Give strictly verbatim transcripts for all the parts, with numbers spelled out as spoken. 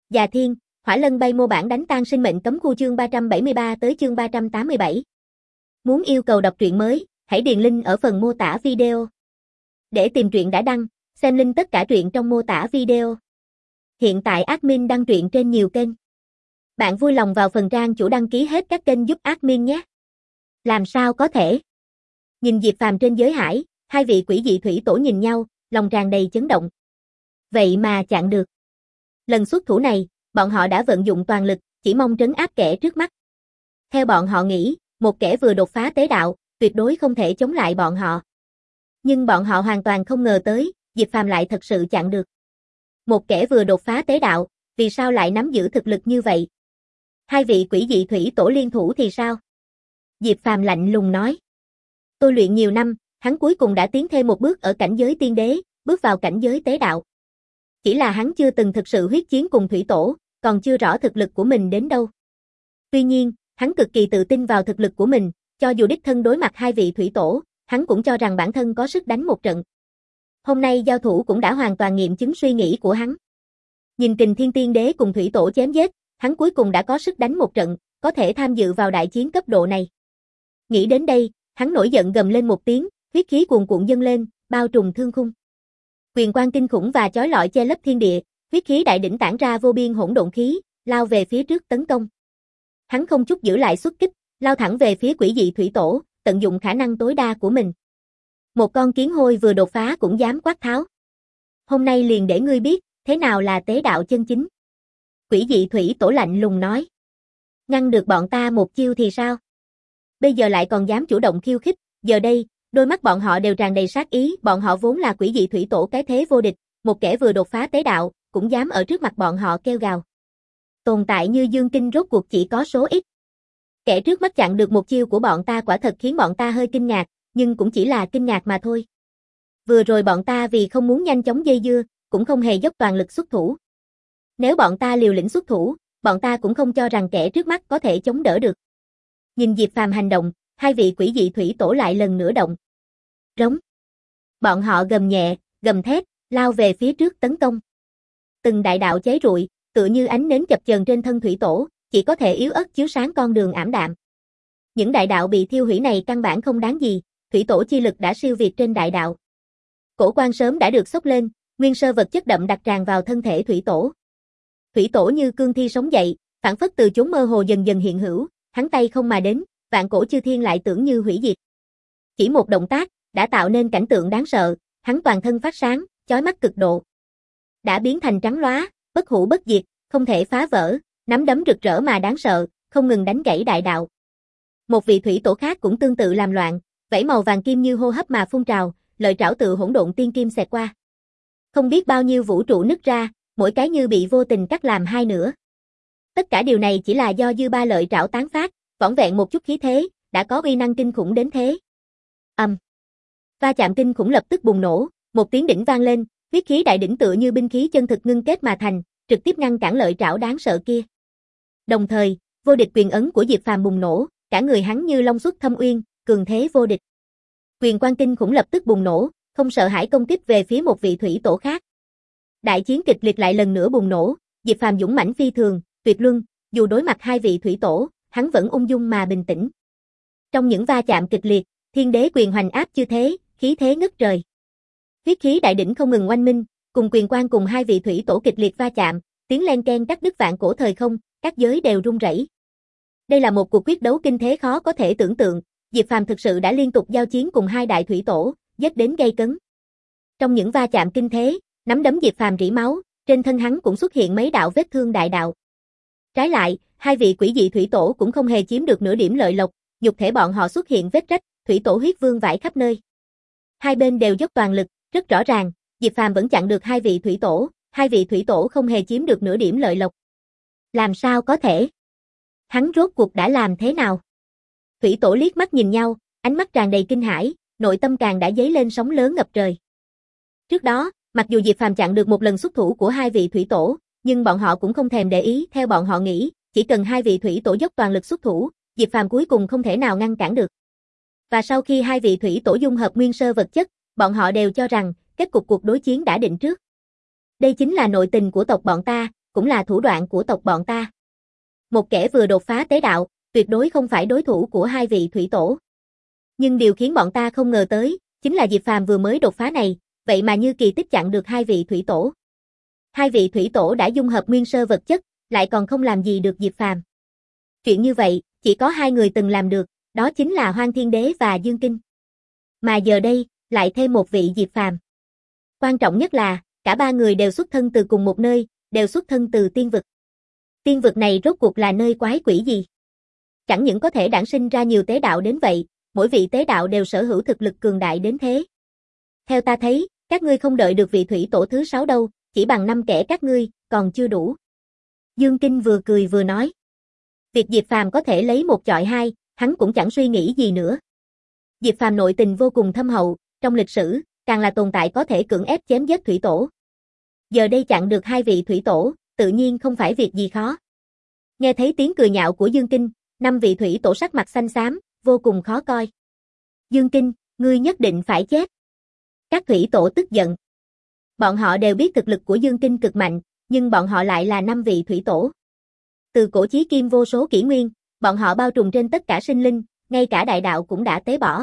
Già Thiên, Hỏa Lân bay mô bản đánh tan sinh mệnh cấm khu chương ba trăm bảy mươi ba tới chương ba trăm tám mươi bảy. Muốn yêu cầu đọc truyện mới, hãy điền link ở phần mô tả video. Để tìm truyện đã đăng, xem link tất cả truyện trong mô tả video. Hiện tại admin đăng truyện trên nhiều kênh. Bạn vui lòng vào phần trang chủ đăng ký hết các kênh giúp admin nhé. Làm sao có thể? Nhìn Diệp Phàm trên giới hải, hai vị quỷ dị thủy tổ nhìn nhau, lòng tràn đầy chấn động. Vậy mà chặn được. Lần xuất thủ này, bọn họ đã vận dụng toàn lực, chỉ mong trấn áp kẻ trước mắt. Theo bọn họ nghĩ, một kẻ vừa đột phá tế đạo, tuyệt đối không thể chống lại bọn họ. Nhưng bọn họ hoàn toàn không ngờ tới, Diệp Phàm lại thật sự chặn được. Một kẻ vừa đột phá tế đạo, vì sao lại nắm giữ thực lực như vậy? Hai vị quỷ dị thủy tổ liên thủ thì sao? Diệp Phàm lạnh lùng nói. Tôi luyện nhiều năm, hắn cuối cùng đã tiến thêm một bước ở cảnh giới tiên đế, bước vào cảnh giới tế đạo. Chỉ là hắn chưa từng thực sự huyết chiến cùng thủy tổ, còn chưa rõ thực lực của mình đến đâu. Tuy nhiên, hắn cực kỳ tự tin vào thực lực của mình, cho dù đích thân đối mặt hai vị thủy tổ, hắn cũng cho rằng bản thân có sức đánh một trận. Hôm nay giao thủ cũng đã hoàn toàn nghiệm chứng suy nghĩ của hắn. Nhìn Kình Thiên Tiên Đế cùng thủy tổ chém giết, hắn cuối cùng đã có sức đánh một trận, có thể tham dự vào đại chiến cấp độ này. Nghĩ đến đây, hắn nổi giận gầm lên một tiếng, huyết khí cuồn cuộn dâng lên, bao trùm thương khung. Quyền quang kinh khủng và chói lọi che lấp thiên địa, huyết khí đại đỉnh tản ra vô biên hỗn độn khí, lao về phía trước tấn công. Hắn không chút giữ lại xuất kích, lao thẳng về phía quỷ dị thủy tổ, tận dụng khả năng tối đa của mình. Một con kiến hôi vừa đột phá cũng dám quát tháo. Hôm nay liền để ngươi biết, thế nào là tế đạo chân chính. Quỷ dị thủy tổ lạnh lùng nói. Ngăn được bọn ta một chiêu thì sao? Bây giờ lại còn dám chủ động khiêu khích, giờ đây, đôi mắt bọn họ đều tràn đầy sát ý, bọn họ vốn là quỷ dị thủy tổ cái thế vô địch, một kẻ vừa đột phá tế đạo, cũng dám ở trước mặt bọn họ kêu gào. Tồn tại như Dương Kinh rốt cuộc chỉ có số ít. Kẻ trước mắt chặn được một chiêu của bọn ta quả thật khiến bọn ta hơi kinh ngạc, nhưng cũng chỉ là kinh ngạc mà thôi. Vừa rồi bọn ta vì không muốn nhanh chóng dây dưa, cũng không hề dốc toàn lực xuất thủ. Nếu bọn ta liều lĩnh xuất thủ, bọn ta cũng không cho rằng kẻ trước mắt có thể chống đỡ được. Nhìn Diệp Phàm hành động, hai vị quỷ dị thủy tổ lại lần nữa động. Rống. Bọn họ gầm nhẹ, gầm thét, lao về phía trước tấn công. Từng đại đạo cháy rụi, tựa như ánh nến chập chờn trên thân thủy tổ, chỉ có thể yếu ớt chiếu sáng con đường ảm đạm. Những đại đạo bị thiêu hủy này căn bản không đáng gì, thủy tổ chi lực đã siêu việt trên đại đạo. Cổ quan sớm đã được xốc lên, nguyên sơ vật chất đậm đặc tràn vào thân thể thủy tổ. Thủy tổ như cương thi sống dậy, phản phất từ chốn mơ hồ dần dần hiện hữu, hắn tay không mà đến, vạn cổ chư thiên lại tưởng như hủy diệt. Chỉ một động tác, đã tạo nên cảnh tượng đáng sợ, hắn toàn thân phát sáng, chói mắt cực độ. Đã biến thành trắng lóa, bất hủ bất diệt, không thể phá vỡ, nắm đấm rực rỡ mà đáng sợ, không ngừng đánh gãy đại đạo. Một vị thủy tổ khác cũng tương tự làm loạn, vảy màu vàng kim như hô hấp mà phun trào, lợi trảo tự hỗn độn tiên kim xẹt qua. Không biết bao nhiêu vũ trụ nứt ra, mỗi cái như bị vô tình cắt làm hai nửa. Tất cả điều này chỉ là do dư ba lợi trảo tán phát, vỏn vẹn một chút khí thế, đã có uy năng kinh khủng đến thế. Ầm. Um. Va chạm kinh khủng lập tức bùng nổ, một tiếng đỉnh vang lên, huyết khí đại đỉnh tựa như binh khí chân thực ngưng kết mà thành, trực tiếp ngăn cản lợi trảo đáng sợ kia. Đồng thời, vô địch quyền ấn của Diệp Phàm bùng nổ, cả người hắn như long xuất thâm uyên, cường thế vô địch. Quyền quang kinh khủng lập tức bùng nổ, không sợ hãi công kích về phía một vị thủy tổ khác. Đại chiến kịch liệt lại lần nữa bùng nổ, Diệp Phàm dũng mãnh phi thường, tuyệt luân, dù đối mặt hai vị thủy tổ, hắn vẫn ung dung mà bình tĩnh. Trong những va chạm kịch liệt, thiên đế quyền hoành áp chư thế, khí thế ngất trời. Huyết khí đại đỉnh không ngừng oanh minh, cùng quyền quang cùng hai vị thủy tổ kịch liệt va chạm, tiếng len ken cắt đứt vạn cổ thời không, các giới đều rung rẩy. Đây là một cuộc quyết đấu kinh thế khó có thể tưởng tượng, Diệp Phàm thực sự đã liên tục giao chiến cùng hai đại thủy tổ, giết đến gay cấn. Trong những va chạm kinh thế, nắm đấm Diệp Phàm rỉ máu, trên thân hắn cũng xuất hiện mấy đạo vết thương đại đạo. Trái lại, hai vị quỷ dị thủy tổ cũng không hề chiếm được nửa điểm lợi lộc, nhục thể bọn họ xuất hiện vết rách, thủy tổ huyết vương vãi khắp nơi. Hai bên đều dốc toàn lực, rất rõ ràng, Diệp Phàm vẫn chặn được hai vị thủy tổ, hai vị thủy tổ không hề chiếm được nửa điểm lợi lộc. Làm sao có thể? Hắn rốt cuộc đã làm thế nào? Thủy tổ liếc mắt nhìn nhau, ánh mắt tràn đầy kinh hãi, nội tâm càng đã dấy lên sóng lớn ngập trời. Trước đó, mặc dù Diệp Phàm chặn được một lần xuất thủ của hai vị thủy tổ, nhưng bọn họ cũng không thèm để ý, theo bọn họ nghĩ, chỉ cần hai vị thủy tổ dốc toàn lực xuất thủ, Diệp Phàm cuối cùng không thể nào ngăn cản được. Và sau khi hai vị thủy tổ dung hợp nguyên sơ vật chất, bọn họ đều cho rằng kết cục cuộc đối chiến đã định trước. Đây chính là nội tình của tộc bọn ta, cũng là thủ đoạn của tộc bọn ta. Một kẻ vừa đột phá tế đạo, tuyệt đối không phải đối thủ của hai vị thủy tổ. Nhưng điều khiến bọn ta không ngờ tới, chính là Diệp Phàm vừa mới đột phá này, vậy mà như kỳ tích chặn được hai vị thủy tổ. Hai vị thủy tổ đã dung hợp nguyên sơ vật chất, lại còn không làm gì được Diệp Phàm. Chuyện như vậy, chỉ có hai người từng làm được, đó chính là Hoang Thiên Đế và Dương Kinh. Mà giờ đây, lại thêm một vị Diệp Phàm. Quan trọng nhất là, cả ba người đều xuất thân từ cùng một nơi, đều xuất thân từ tiên vực. Tiên vực này rốt cuộc là nơi quái quỷ gì? Chẳng những có thể đản sinh ra nhiều tế đạo đến vậy, mỗi vị tế đạo đều sở hữu thực lực cường đại đến thế. Theo ta thấy, các ngươi không đợi được vị thủy tổ thứ sáu đâu, chỉ bằng năm kẻ các ngươi, còn chưa đủ. Dương Kinh vừa cười vừa nói. Việc Diệp Phàm có thể lấy một chọi hai, hắn cũng chẳng suy nghĩ gì nữa. Diệp Phàm nội tình vô cùng thâm hậu, trong lịch sử, càng là tồn tại có thể cưỡng ép chém giết thủy tổ. Giờ đây chặn được hai vị thủy tổ, tự nhiên không phải việc gì khó. Nghe thấy tiếng cười nhạo của Dương Kinh, năm vị thủy tổ sắc mặt xanh xám, vô cùng khó coi. Dương Kinh, ngươi nhất định phải chết. Các thủy tổ tức giận. Bọn họ đều biết thực lực của Dương Kinh cực mạnh, nhưng bọn họ lại là năm vị thủy tổ. Từ cổ chí kim vô số kỷ nguyên, bọn họ bao trùm trên tất cả sinh linh, ngay cả đại đạo cũng đã tế bỏ.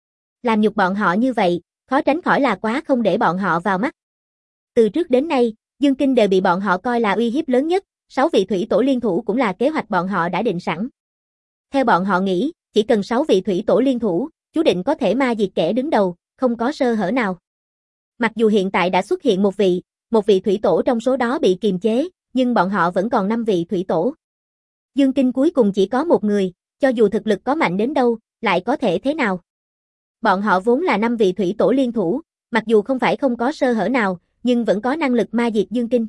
Làm nhục bọn họ như vậy, khó tránh khỏi là quá không để bọn họ vào mắt. Từ trước đến nay, Dương Kinh đều bị bọn họ coi là uy hiếp lớn nhất, sáu vị thủy tổ liên thủ cũng là kế hoạch bọn họ đã định sẵn. Theo bọn họ nghĩ, chỉ cần sáu vị thủy tổ liên thủ, chú định có thể ma diệt kẻ đứng đầu, không có sơ hở nào. Mặc dù hiện tại đã xuất hiện một vị, một vị thủy tổ trong số đó bị kiềm chế, nhưng bọn họ vẫn còn năm vị thủy tổ. Dương Kinh cuối cùng chỉ có một người, cho dù thực lực có mạnh đến đâu, lại có thể thế nào? Bọn họ vốn là năm vị thủy tổ liên thủ, mặc dù không phải không có sơ hở nào, nhưng vẫn có năng lực ma diệt Dương Kinh.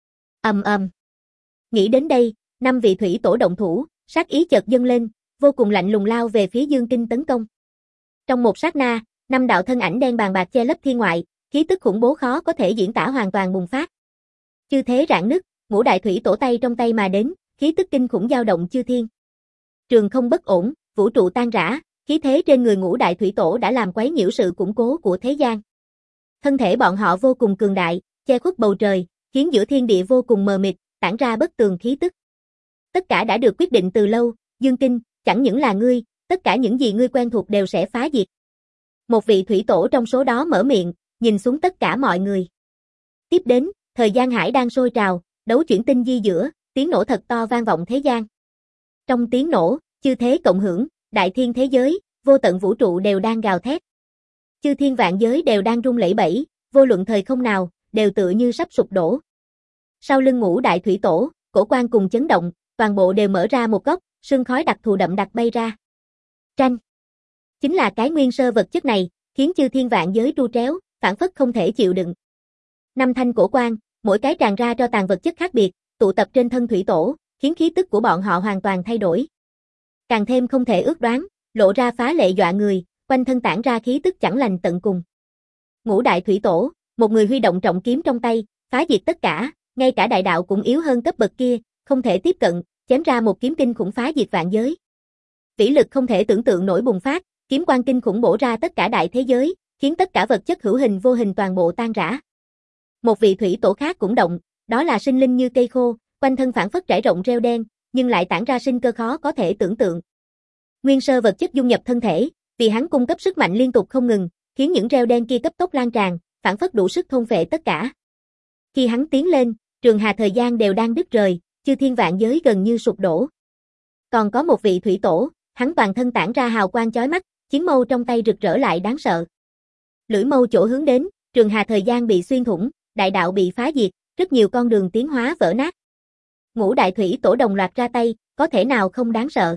Ầm ầm. Nghĩ đến đây, năm vị thủy tổ động thủ, sát ý chợt dâng lên, vô cùng lạnh lùng lao về phía Dương Kinh tấn công. Trong một sát na, năm đạo thân ảnh đen bàn bạc che lấp thiên ngoại, khí tức khủng bố khó có thể diễn tả hoàn toàn bùng phát. Chư thế rạn nứt, ngũ đại thủy tổ tay trong tay mà đến, khí tức kinh khủng dao động chư thiên. Trường không bất ổn, vũ trụ tan rã, khí thế trên người ngũ đại thủy tổ đã làm quấy nhiễu sự củng cố của thế gian. Thân thể bọn họ vô cùng cường đại, che khuất bầu trời, khiến giữa thiên địa vô cùng mờ mịt, tản ra bất tường khí tức. Tất cả đã được quyết định từ lâu, Dương Kinh, chẳng những là ngươi, tất cả những gì ngươi quen thuộc đều sẽ phá diệt. Một vị thủy tổ trong số đó mở miệng, nhìn xuống tất cả mọi người. Tiếp đến, thời gian hải đang sôi trào, đấu chuyển tinh di giữa, tiếng nổ thật to vang vọng thế gian. Trong tiếng nổ, chư thế cộng hưởng, đại thiên thế giới, vô tận vũ trụ đều đang gào thét. Chư thiên vạn giới đều đang rung lẩy bẩy, vô luận thời không nào, đều tựa như sắp sụp đổ. Sau lưng ngũ đại thủy tổ, cổ quan cùng chấn động, toàn bộ đều mở ra một góc, sương khói đặc thù đậm đặc bay ra. Tranh. Chính là cái nguyên sơ vật chất này, khiến chư thiên vạn giới tru tréo, phản phất không thể chịu đựng. Năm thanh cổ quan, mỗi cái tràn ra cho tàn vật chất khác biệt, tụ tập trên thân thủy tổ, khiến khí tức của bọn họ hoàn toàn thay đổi. Càng thêm không thể ước đoán, lộ ra phá lệ dọa người, quanh thân tản ra khí tức chẳng lành tận cùng. Ngũ đại thủy tổ, một người huy động trọng kiếm trong tay, phá diệt tất cả, ngay cả đại đạo cũng yếu hơn cấp bậc kia, không thể tiếp cận, chém ra một kiếm kinh khủng phá diệt vạn giới. Vĩ lực không thể tưởng tượng nổi bùng phát, kiếm quang kinh khủng bổ ra tất cả đại thế giới, khiến tất cả vật chất hữu hình vô hình toàn bộ tan rã. Một vị thủy tổ khác cũng động, đó là sinh linh như cây khô, quanh thân phản phất trải rộng rêu đen, nhưng lại tản ra sinh cơ khó có thể tưởng tượng. Nguyên sơ vật chất dung nhập thân thể, vì hắn cung cấp sức mạnh liên tục không ngừng, khiến những rêu đen kia cấp tốc lan tràn, phản phất đủ sức thôn phệ tất cả. Khi hắn tiến lên, trường hà thời gian đều đang đứt rời, chư thiên vạn giới gần như sụp đổ. Còn có một vị thủy tổ, hắn toàn thân tản ra hào quang chói mắt, chiến mâu trong tay rực rỡ lại đáng sợ. Lưỡi mâu chỗ hướng đến, trường hà thời gian bị xuyên thủng, đại đạo bị phá diệt, rất nhiều con đường tiến hóa vỡ nát. Ngũ đại thủy tổ đồng loạt ra tay, có thể nào không đáng sợ.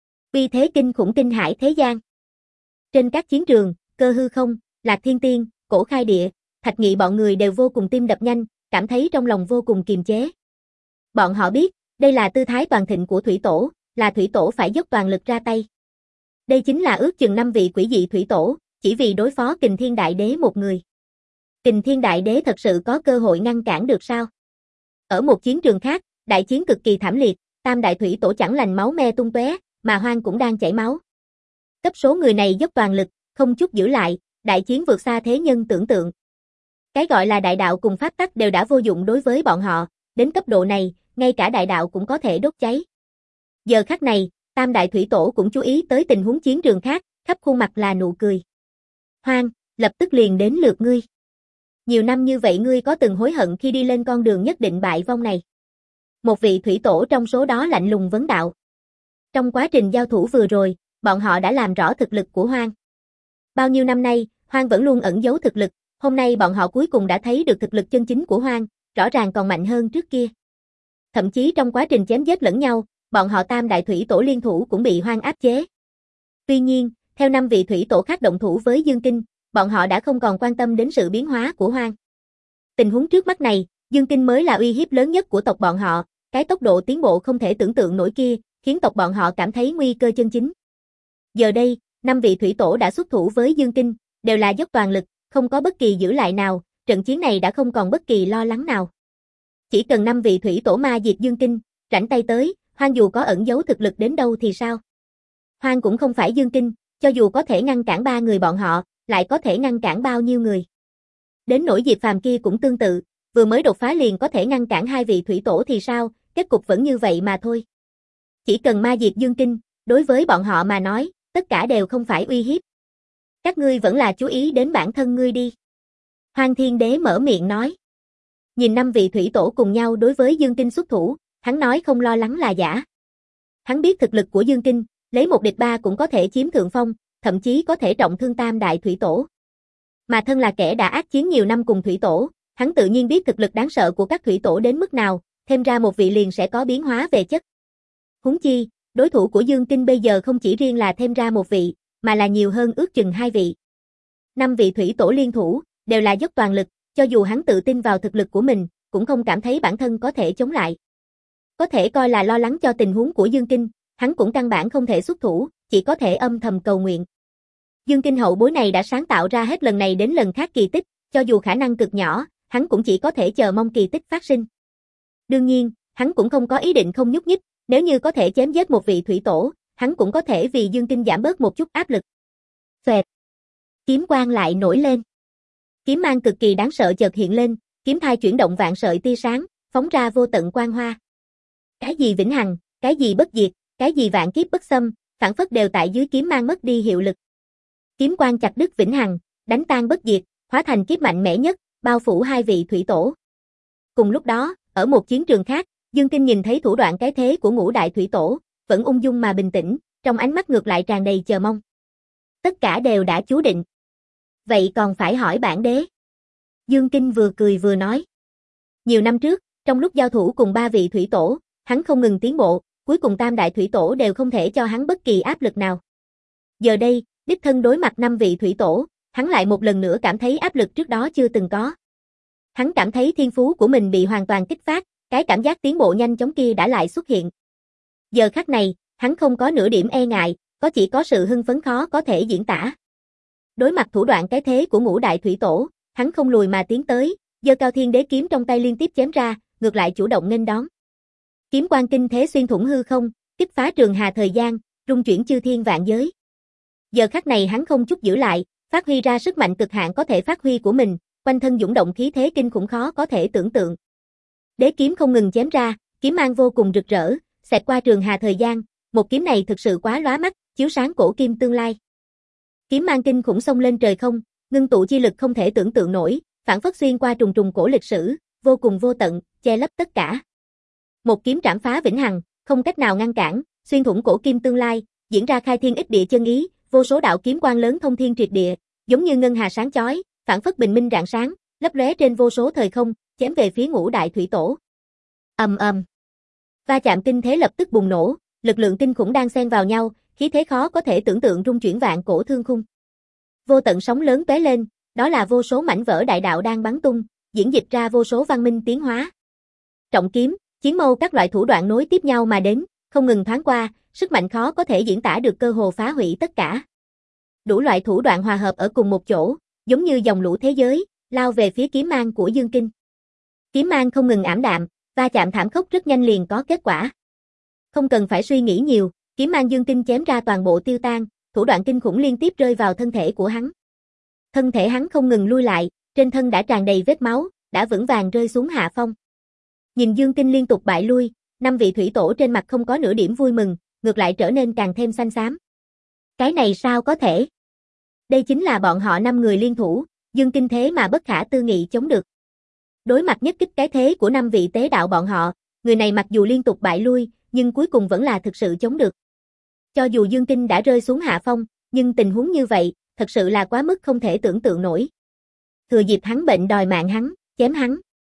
Uy thế kinh khủng kinh hải thế gian. Trên các chiến trường, Cơ Hư Không, Lạc Thiên Tiên, Cổ Khai Địa, Thạch Nghị bọn người đều vô cùng tim đập nhanh, cảm thấy trong lòng vô cùng kiềm chế. Bọn họ biết, đây là tư thái toàn thịnh của thủy tổ, là thủy tổ phải dốc toàn lực ra tay. Đây chính là ước chừng năm vị quỷ dị thủy tổ, chỉ vì đối phó Kình Thiên Đại Đế một người. Kình Thiên Đại Đế thật sự có cơ hội ngăn cản được sao? Ở một chiến trường khác, đại chiến cực kỳ thảm liệt, tam đại thủy tổ chẳng lành máu me tung tóe, mà Hoang cũng đang chảy máu. Cấp số người này dốc toàn lực, không chút giữ lại, đại chiến vượt xa thế nhân tưởng tượng. Cái gọi là đại đạo cùng pháp tắc đều đã vô dụng đối với bọn họ, đến cấp độ này, ngay cả đại đạo cũng có thể đốt cháy. Giờ khắc này, Tam Đại Thủy Tổ cũng chú ý tới tình huống chiến trường khác, khắp khuôn mặt là nụ cười. Hoang, lập tức liền đến lượt ngươi. Nhiều năm như vậy ngươi có từng hối hận khi đi lên con đường nhất định bại vong này? Một vị thủy tổ trong số đó lạnh lùng vấn đạo. Trong quá trình giao thủ vừa rồi, bọn họ đã làm rõ thực lực của Hoang. Bao nhiêu năm nay, Hoang vẫn luôn ẩn giấu thực lực, hôm nay bọn họ cuối cùng đã thấy được thực lực chân chính của Hoang, rõ ràng còn mạnh hơn trước kia. Thậm chí trong quá trình chém giết lẫn nhau, bọn họ Tam Đại Thủy Tổ liên thủ cũng bị Hoang áp chế. Tuy nhiên, theo năm vị thủy tổ khác động thủ với Dương Kinh, bọn họ đã không còn quan tâm đến sự biến hóa của Hoang. Tình huống trước mắt này, Dương Kinh mới là uy hiếp lớn nhất của tộc bọn họ, cái tốc độ tiến bộ không thể tưởng tượng nổi kia, khiến tộc bọn họ cảm thấy nguy cơ chân chính. Giờ đây, năm vị thủy tổ đã xuất thủ với Dương Kinh, đều là dốc toàn lực, không có bất kỳ giữ lại nào, trận chiến này đã không còn bất kỳ lo lắng nào. Chỉ cần năm vị thủy tổ ma diệt Dương Kinh, rảnh tay tới, Hoang dù có ẩn giấu thực lực đến đâu thì sao? Hoang cũng không phải Dương Kinh, cho dù có thể ngăn cản ba người bọn họ, lại có thể ngăn cản bao nhiêu người. Đến nỗi Diệp Phàm kia cũng tương tự, vừa mới đột phá liền có thể ngăn cản hai vị thủy tổ thì sao, kết cục vẫn như vậy mà thôi. Chỉ cần ma diệt Dương Kinh, đối với bọn họ mà nói, tất cả đều không phải uy hiếp. Các ngươi vẫn là chú ý đến bản thân ngươi đi. Hoang Thiên Đế mở miệng nói. Nhìn năm vị thủy tổ cùng nhau đối với Dương Kinh xuất thủ, hắn nói không lo lắng là giả. Hắn biết thực lực của Dương Kinh, lấy một địch ba cũng có thể chiếm thượng phong, thậm chí có thể trọng thương Tam Đại Thủy Tổ. Mà thân là kẻ đã ác chiến nhiều năm cùng Thủy Tổ, hắn tự nhiên biết thực lực đáng sợ của các Thủy Tổ đến mức nào, thêm ra một vị liền sẽ có biến hóa về chất. Huống chi, đối thủ của Dương Kinh bây giờ không chỉ riêng là thêm ra một vị, mà là nhiều hơn ước chừng hai vị. Năm vị Thủy Tổ liên thủ, đều là dốc toàn lực, cho dù hắn tự tin vào thực lực của mình, cũng không cảm thấy bản thân có thể chống lại. Có thể coi là lo lắng cho tình huống của Dương Kinh, hắn cũng căn bản không thể xuất thủ, chỉ có thể âm thầm cầu nguyện. Dương Kinh hậu bối này đã sáng tạo ra hết lần này đến lần khác kỳ tích, cho dù khả năng cực nhỏ, hắn cũng chỉ có thể chờ mong kỳ tích phát sinh. Đương nhiên, hắn cũng không có ý định không nhúc nhích, nếu như có thể chém giết một vị thủy tổ, hắn cũng có thể vì Dương Kinh giảm bớt một chút áp lực. Xoẹt. Kiếm quang lại nổi lên. Kiếm mang cực kỳ đáng sợ chợt hiện lên, kiếm thai chuyển động vạn sợi tia sáng, phóng ra vô tận quang hoa. Cái gì vĩnh hằng, cái gì bất diệt, cái gì vạn kiếp bất xâm, phản phất đều tại dưới kiếm mang mất đi hiệu lực. Kiếm quang chặt đứt vĩnh hằng, đánh tan bất diệt, hóa thành kiếp mạnh mẽ nhất, bao phủ hai vị thủy tổ. Cùng lúc đó, ở một chiến trường khác, Dương Kinh nhìn thấy thủ đoạn cái thế của ngũ đại thủy tổ, vẫn ung dung mà bình tĩnh, trong ánh mắt ngược lại tràn đầy chờ mong. Tất cả đều đã chú định. Vậy còn phải hỏi bản đế. Dương Kinh vừa cười vừa nói. Nhiều năm trước, trong lúc giao thủ cùng ba vị thủy tổ, hắn không ngừng tiến bộ, cuối cùng Tam Đại Thủy Tổ đều không thể cho hắn bất kỳ áp lực nào. Giờ đây, đích thân đối mặt năm vị thủy tổ, hắn lại một lần nữa cảm thấy áp lực trước đó chưa từng có. Hắn cảm thấy thiên phú của mình bị hoàn toàn kích phát, cái cảm giác tiến bộ nhanh chóng kia đã lại xuất hiện. Giờ khắc này, hắn không có nửa điểm e ngại, có chỉ có sự hưng phấn khó có thể diễn tả. Đối mặt thủ đoạn cái thế của ngũ đại thủy tổ, hắn không lùi mà tiến tới, giơ cao thiên đế kiếm trong tay liên tiếp chém ra, ngược lại chủ động nghênh đón. Kiếm quang kinh thế xuyên thủng hư không, kích phá trường hà thời gian, rung chuyển chư thiên vạn giới. Giờ khắc này hắn không chút giữ lại, phát huy ra sức mạnh cực hạn có thể phát huy của mình, quanh thân dũng động khí thế kinh khủng khó có thể tưởng tượng. Đế kiếm không ngừng chém ra, kiếm mang vô cùng rực rỡ, xẹt qua trường hà thời gian, một kiếm này thực sự quá lóa mắt, chiếu sáng cổ kim tương lai. Kiếm mang kinh khủng xông lên trời không, ngưng tụ chi lực không thể tưởng tượng nổi, phản phất xuyên qua trùng trùng cổ lịch sử, vô cùng vô tận, che lấp tất cả. Một kiếm trảm phá vĩnh hằng, không cách nào ngăn cản, xuyên thủng cổ kim tương lai, diễn ra khai thiên ích địa chân ý, vô số đạo kiếm quang lớn thông thiên triệt địa, giống như ngân hà sáng chói, phản phất bình minh rạng sáng, lấp lóe trên vô số thời không, chém về phía ngũ đại thủy tổ. Ầm ầm. Va chạm kinh thế lập tức bùng nổ, lực lượng kinh khủng đang xen vào nhau, khí thế khó có thể tưởng tượng rung chuyển vạn cổ thương khung. Vô tận sóng lớn tóe lên, đó là vô số mảnh vỡ đại đạo đang bắn tung, diễn dịch ra vô số văn minh tiến hóa. Trọng kiếm, chiến mâu các loại thủ đoạn nối tiếp nhau mà đến, không ngừng thoáng qua, sức mạnh khó có thể diễn tả được cơ hồ phá hủy tất cả. Đủ loại thủ đoạn hòa hợp ở cùng một chỗ, giống như dòng lũ thế giới, lao về phía kiếm mang của Dương Kinh. Kiếm mang không ngừng ảm đạm, va chạm thảm khốc rất nhanh liền có kết quả. Không cần phải suy nghĩ nhiều, kiếm mang Dương Kinh chém ra toàn bộ tiêu tan, thủ đoạn kinh khủng liên tiếp rơi vào thân thể của hắn. Thân thể hắn không ngừng lui lại, trên thân đã tràn đầy vết máu, đã vững vàng rơi xuống hạ phong. Nhìn Dương Kinh liên tục bại lui, năm vị thủy tổ trên mặt không có nửa điểm vui mừng, ngược lại trở nên càng thêm xanh xám. Cái này sao có thể? Đây chính là bọn họ năm người liên thủ, Dương Kinh thế mà bất khả tư nghị chống được. Đối mặt nhất kích cái thế của năm vị tế đạo bọn họ, người này mặc dù liên tục bại lui, nhưng cuối cùng vẫn là thực sự chống được. Cho dù Dương Kinh đã rơi xuống hạ phong, nhưng tình huống như vậy, thật sự là quá mức không thể tưởng tượng nổi. Thừa dịp hắn bệnh đòi mạng hắn, chém hắn.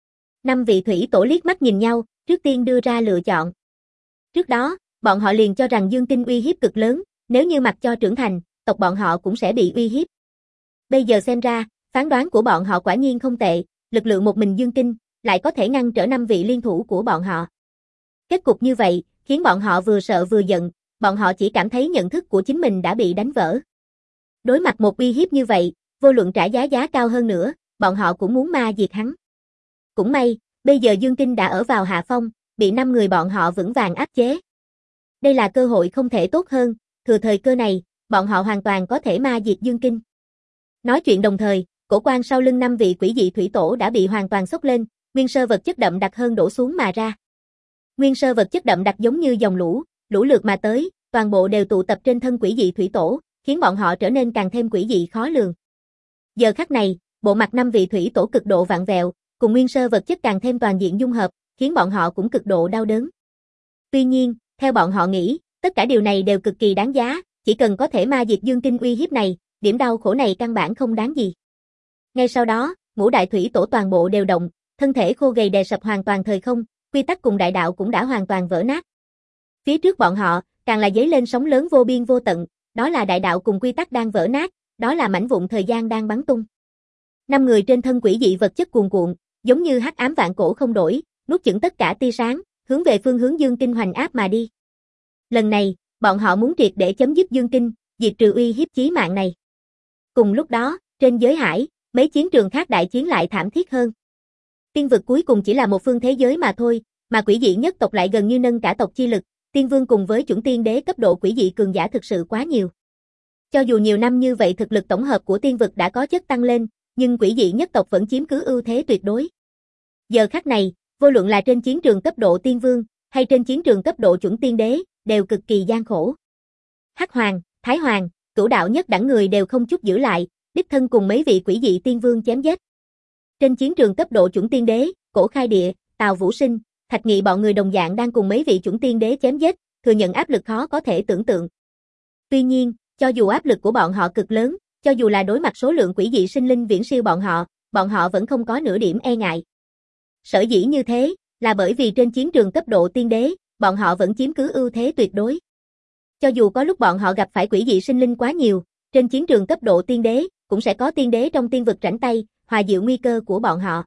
Năm vị thủy tổ liếc mắt nhìn nhau, trước tiên đưa ra lựa chọn. Trước đó, bọn họ liền cho rằng Dương Kinh uy hiếp cực lớn, nếu như mặc cho trưởng thành, tộc bọn họ cũng sẽ bị uy hiếp. Bây giờ xem ra, phán đoán của bọn họ quả nhiên không tệ, lực lượng một mình Dương Kinh, lại có thể ngăn trở năm vị liên thủ của bọn họ. Kết cục như vậy, khiến bọn họ vừa sợ vừa giận, bọn họ chỉ cảm thấy nhận thức của chính mình đã bị đánh vỡ. Đối mặt một uy hiếp như vậy, vô luận trả giá giá cao hơn nữa, bọn họ cũng muốn ma diệt hắn. Cũng may, bây giờ Dương Kinh đã ở vào hạ phong, bị năm người bọn họ vững vàng áp chế. Đây là cơ hội không thể tốt hơn, thừa thời cơ này, bọn họ hoàn toàn có thể ma diệt Dương Kinh. Nói chuyện đồng thời, cổ quan sau lưng năm vị quỷ dị thủy tổ đã bị hoàn toàn sốc lên, nguyên sơ vật chất đậm đặc hơn đổ xuống mà ra. Nguyên sơ vật chất đậm đặc giống như dòng lũ, lũ lượt mà tới, toàn bộ đều tụ tập trên thân quỷ dị thủy tổ, khiến bọn họ trở nên càng thêm quỷ dị khó lường. Giờ khắc này, bộ mặt năm vị thủy tổ cực độ vặn vẹo, cùng nguyên sơ vật chất càng thêm toàn diện dung hợp, khiến bọn họ cũng cực độ đau đớn. Tuy nhiên, theo bọn họ nghĩ, tất cả điều này đều cực kỳ đáng giá, chỉ cần có thể ma diệt Dương Kinh uy hiếp này, điểm đau khổ này căn bản không đáng gì. Ngay sau đó, ngũ đại thủy tổ toàn bộ đều động, thân thể khô gầy đè sập hoàn toàn thời không, quy tắc cùng đại đạo cũng đã hoàn toàn vỡ nát. Phía trước bọn họ, càng là dấy lên sóng lớn vô biên vô tận, đó là đại đạo cùng quy tắc đang vỡ nát, đó là mảnh vụn thời gian đang bắn tung. Năm người trên thân quỷ dị vật chất cuồn cuộn, giống như hắc ám vạn cổ không đổi, nuốt chửng tất cả tia sáng, hướng về phương hướng Dương Kinh hoành áp mà đi. Lần này, bọn họ muốn triệt để chấm dứt Dương Kinh, diệt trừ uy hiếp chí mạng này. Cùng lúc đó, trên giới hải, mấy chiến trường khác đại chiến lại thảm thiết hơn. Tiên vực cuối cùng chỉ là một phương thế giới mà thôi, mà quỷ dị nhất tộc lại gần như nâng cả tộc chi lực, tiên vương cùng với chuẩn tiên đế cấp độ quỷ dị cường giả thực sự quá nhiều. Cho dù nhiều năm như vậy thực lực tổng hợp của tiên vực đã có chất tăng lên, nhưng quỷ dị nhất tộc vẫn chiếm cứ ưu thế tuyệt đối. Giờ khắc này, vô luận là trên chiến trường cấp độ tiên vương, hay trên chiến trường cấp độ chuẩn tiên đế, đều cực kỳ gian khổ. Hắc Hoàng, Thái Hoàng, Cửu đạo nhất đẳng người đều không chút giữ lại, đích thân cùng mấy vị quỷ dị tiên vương chém giết. Trên chiến trường cấp độ chuẩn tiên đế, Cổ Khai Địa, Tào Vũ Sinh, Thạch Nghị bọn người đồng dạng đang cùng mấy vị chuẩn tiên đế chém giết, thừa nhận áp lực khó có thể tưởng tượng. Tuy nhiên, cho dù áp lực của bọn họ cực lớn, cho dù là đối mặt số lượng quỷ dị sinh linh viễn siêu bọn họ, bọn họ vẫn không có nửa điểm e ngại. Sở dĩ như thế, là bởi vì trên chiến trường cấp độ tiên đế, bọn họ vẫn chiếm cứ ưu thế tuyệt đối. Cho dù có lúc bọn họ gặp phải quỷ dị sinh linh quá nhiều, trên chiến trường cấp độ tiên đế, cũng sẽ có tiên đế trong tiên vực rảnh tay, hòa dịu nguy cơ của bọn họ.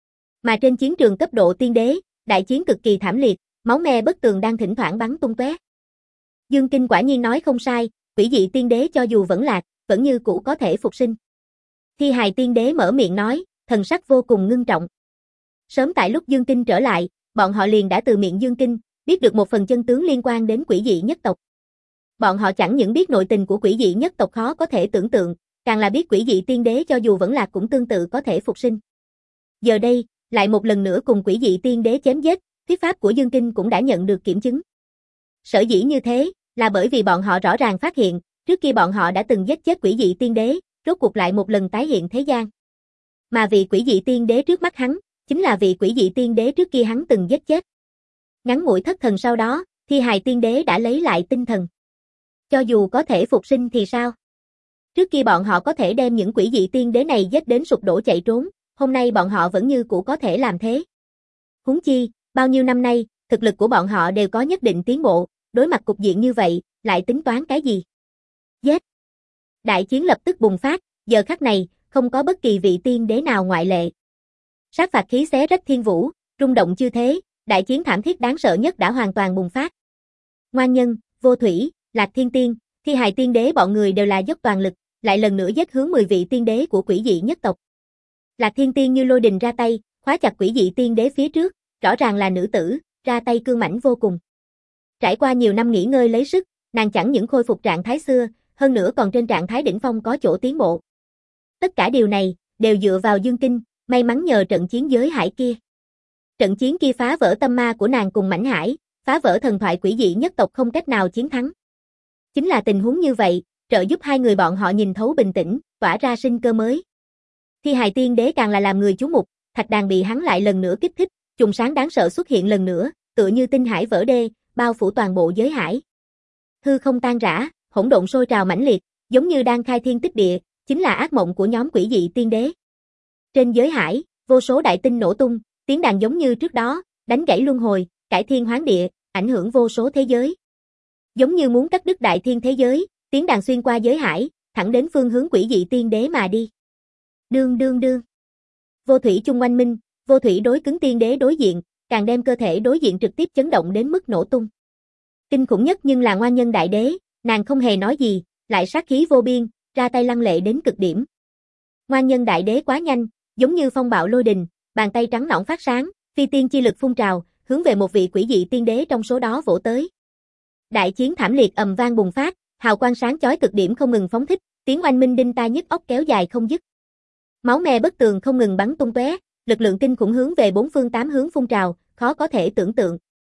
Mà trên chiến trường cấp độ tiên đế, đại chiến cực kỳ thảm liệt, máu me bất tường đang thỉnh thoảng bắn tung tóe. Dương Kinh quả nhiên nói không sai, quỷ dị tiên đế cho dù vẫn lạc, vẫn như cũ có thể phục sinh. Thi hài tiên đế mở miệng nói, thần sắc vô cùng ngưng trọng. Sớm tại lúc Dương Kinh trở lại, bọn họ liền đã từ miệng Dương Kinh, biết được một phần chân tướng liên quan đến quỷ dị nhất tộc. Bọn họ chẳng những biết nội tình của quỷ dị nhất tộc khó có thể tưởng tượng, càng là biết quỷ dị tiên đế cho dù vẫn lạc cũng tương tự có thể phục sinh. Giờ đây, lại một lần nữa cùng quỷ dị tiên đế chém giết, thuyết pháp của Dương Kinh cũng đã nhận được kiểm chứng. Sở dĩ như thế, là bởi vì bọn họ rõ ràng phát hiện, trước kia bọn họ đã từng giết chết quỷ dị tiên đế, rốt cuộc lại một lần tái hiện thế gian. Mà vị quỷ dị tiên đế trước mắt hắn, chính là vị quỷ dị tiên đế trước kia hắn từng giết chết. Ngắn ngủi thất thần sau đó, thi hài tiên đế đã lấy lại tinh thần. Cho dù có thể phục sinh thì sao? Trước kia bọn họ có thể đem những quỷ dị tiên đế này giết đến sụp đổ chạy trốn, hôm nay bọn họ vẫn như cũ có thể làm thế. Huống chi, bao nhiêu năm nay, thực lực của bọn họ đều có nhất định tiến bộ, đối mặt cục diện như vậy, lại tính toán cái gì? Giết! Đại chiến lập tức bùng phát, giờ khắc này, không có bất kỳ vị tiên đế nào ngoại lệ. Sát phạt khí xé rách thiên vũ, rung động chư thế, đại chiến thảm thiết đáng sợ nhất đã hoàn toàn bùng phát. Ngoan Nhân, Vô Thủy, Lạc Thiên Tiên, thi hài tiên đế bọn người đều là dốc toàn lực, lại lần nữa giết hướng mười vị tiên đế của quỷ dị nhất tộc. Lạc Thiên Tiên như lôi đình ra tay, khóa chặt quỷ dị tiên đế phía trước, rõ ràng là nữ tử, ra tay cương mãnh vô cùng. Trải qua nhiều năm nghỉ ngơi lấy sức, nàng chẳng những khôi phục trạng thái xưa, hơn nữa còn trên trạng thái đỉnh phong có chỗ tiến bộ. Tất cả điều này, đều dựa vào Dương Kinh, may mắn nhờ trận chiến giới hải kia. Trận chiến kia phá vỡ tâm ma của nàng cùng Mãnh Hải, phá vỡ thần thoại quỷ dị nhất tộc không cách nào chiến thắng. Chính là tình huống như vậy, trợ giúp hai người bọn họ nhìn thấu bình tĩnh, tỏa ra sinh cơ mới. Thi hài tiên đế càng là làm người chú mục, thạch đàn bị hắn lại lần nữa kích thích, chùm sáng đáng sợ xuất hiện lần nữa, tựa như tinh hải vỡ đê, bao phủ toàn bộ giới hải. Hư không tan rã, hỗn độn sôi trào mãnh liệt, giống như đang khai thiên tích địa, chính là ác mộng của nhóm quỷ dị tiên đế. Trên giới hải, vô số đại tinh nổ tung, tiếng đàn giống như trước đó, đánh gãy luân hồi, cải thiên hoán địa, ảnh hưởng vô số thế giới. Giống như muốn cắt đứt đại thiên thế giới, tiếng đàn xuyên qua giới hải, thẳng đến phương hướng quỷ dị tiên đế mà đi. Đương đương đương. Vô thủy chung oanh minh, vô thủy đối cứng tiên đế đối diện, càng đem cơ thể đối diện trực tiếp chấn động đến mức nổ tung. Kinh khủng nhất nhưng là ngoan nhân đại đế, nàng không hề nói gì, lại sát khí vô biên, ra tay lăng lệ đến cực điểm. Ngoan nhân đại đế quá nhanh, giống như phong bạo lôi đình, bàn tay trắng nõn phát sáng, phi tiên chi lực phun trào, hướng về một vị quỷ dị tiên đế trong số đó vỗ tới. Đại chiến thảm liệt ầm vang bùng phát, hào quang sáng chói cực điểm không ngừng phóng thích, tiếng oanh minh đinh tai nhức óc kéo dài không dứt. Máu me bất tường không ngừng bắn tung tóe, lực lượng kinh khủng hướng về bốn phương tám hướng phun trào, khó có thể tưởng tượng.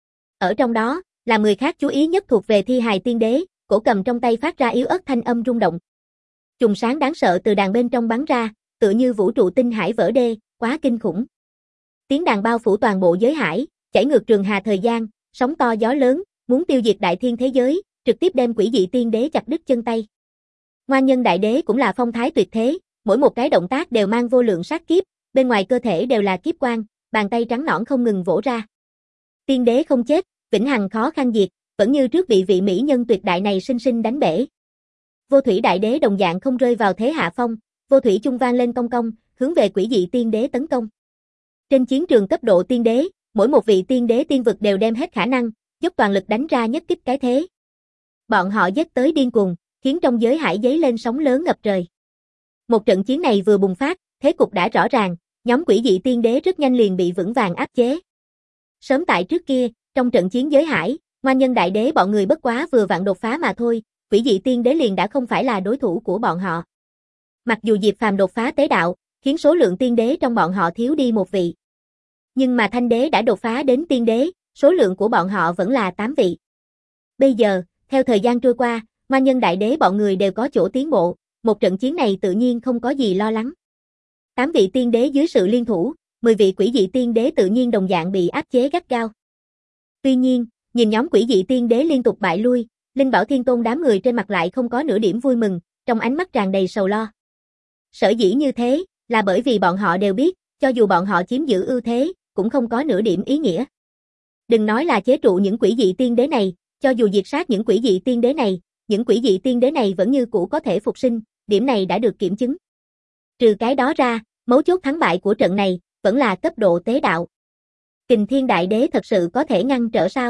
Ở trong đó, là người khác chú ý nhất thuộc về thi hài tiên đế, cổ cầm trong tay phát ra yếu ớt thanh âm rung động. Chùm sáng đáng sợ từ đàn bên trong bắn ra, tựa như vũ trụ tinh hải vỡ đê, quá kinh khủng. Tiếng đàn bao phủ toàn bộ giới hải, chảy ngược trường hà thời gian, sóng to gió lớn, muốn tiêu diệt đại thiên thế giới, trực tiếp đem quỷ dị tiên đế chặt đứt chân tay. Ngoan nhân đại đế cũng là phong thái tuyệt thế, mỗi một cái động tác đều mang vô lượng sát kiếp, bên ngoài cơ thể đều là kiếp quang, bàn tay trắng nõn không ngừng vỗ ra. Tiên đế không chết, vĩnh hằng khó khăn diệt, vẫn như trước bị vị mỹ nhân tuyệt đại này sinh sinh đánh bể. Vô thủy đại đế đồng dạng không rơi vào thế hạ phong, vô thủy chung vang lên cong cong, hướng về quỷ dị tiên đế tấn công. Trên chiến trường cấp độ tiên đế, mỗi một vị tiên đế tiên vực đều đem hết khả năng, dốc toàn lực đánh ra nhất kích cái thế. Bọn họ giết tới điên cuồng, khiến trong giới hải giấy lên sóng lớn ngập trời. Một trận chiến này vừa bùng phát, thế cục đã rõ ràng, nhóm quỷ dị tiên đế rất nhanh liền bị vững vàng áp chế. Sớm tại trước kia, trong trận chiến giới hải, ngoan nhân đại đế bọn người bất quá vừa vặn đột phá mà thôi, quỷ dị tiên đế liền đã không phải là đối thủ của bọn họ. Mặc dù Diệp Phàm đột phá tế đạo, khiến số lượng tiên đế trong bọn họ thiếu đi một vị. Nhưng mà Thanh đế đã đột phá đến tiên đế, số lượng của bọn họ vẫn là tám vị. Bây giờ, theo thời gian trôi qua, ngoan nhân đại đế bọn người đều có chỗ tiến bộ, một trận chiến này tự nhiên không có gì lo lắng. Tám vị tiên đế dưới sự liên thủ, mười vị quỷ dị tiên đế tự nhiên đồng dạng bị áp chế gắt gao. Tuy nhiên, nhìn nhóm quỷ dị tiên đế liên tục bại lui, Linh Bảo Thiên Tôn đám người trên mặt lại không có nửa điểm vui mừng, trong ánh mắt tràn đầy sầu lo. Sở dĩ như thế, là bởi vì bọn họ đều biết, cho dù bọn họ chiếm giữ ưu thế, cũng không có nửa điểm ý nghĩa. Đừng nói là chế trụ những quỷ dị tiên đế này, cho dù diệt sát những quỷ dị tiên đế này, những quỷ dị tiên đế này vẫn như cũ có thể phục sinh, điểm này đã được kiểm chứng. Trừ cái đó ra, mấu chốt thắng bại của trận này, vẫn là cấp độ tế đạo. Kình Thiên Đại Đế thật sự có thể ngăn trở sao?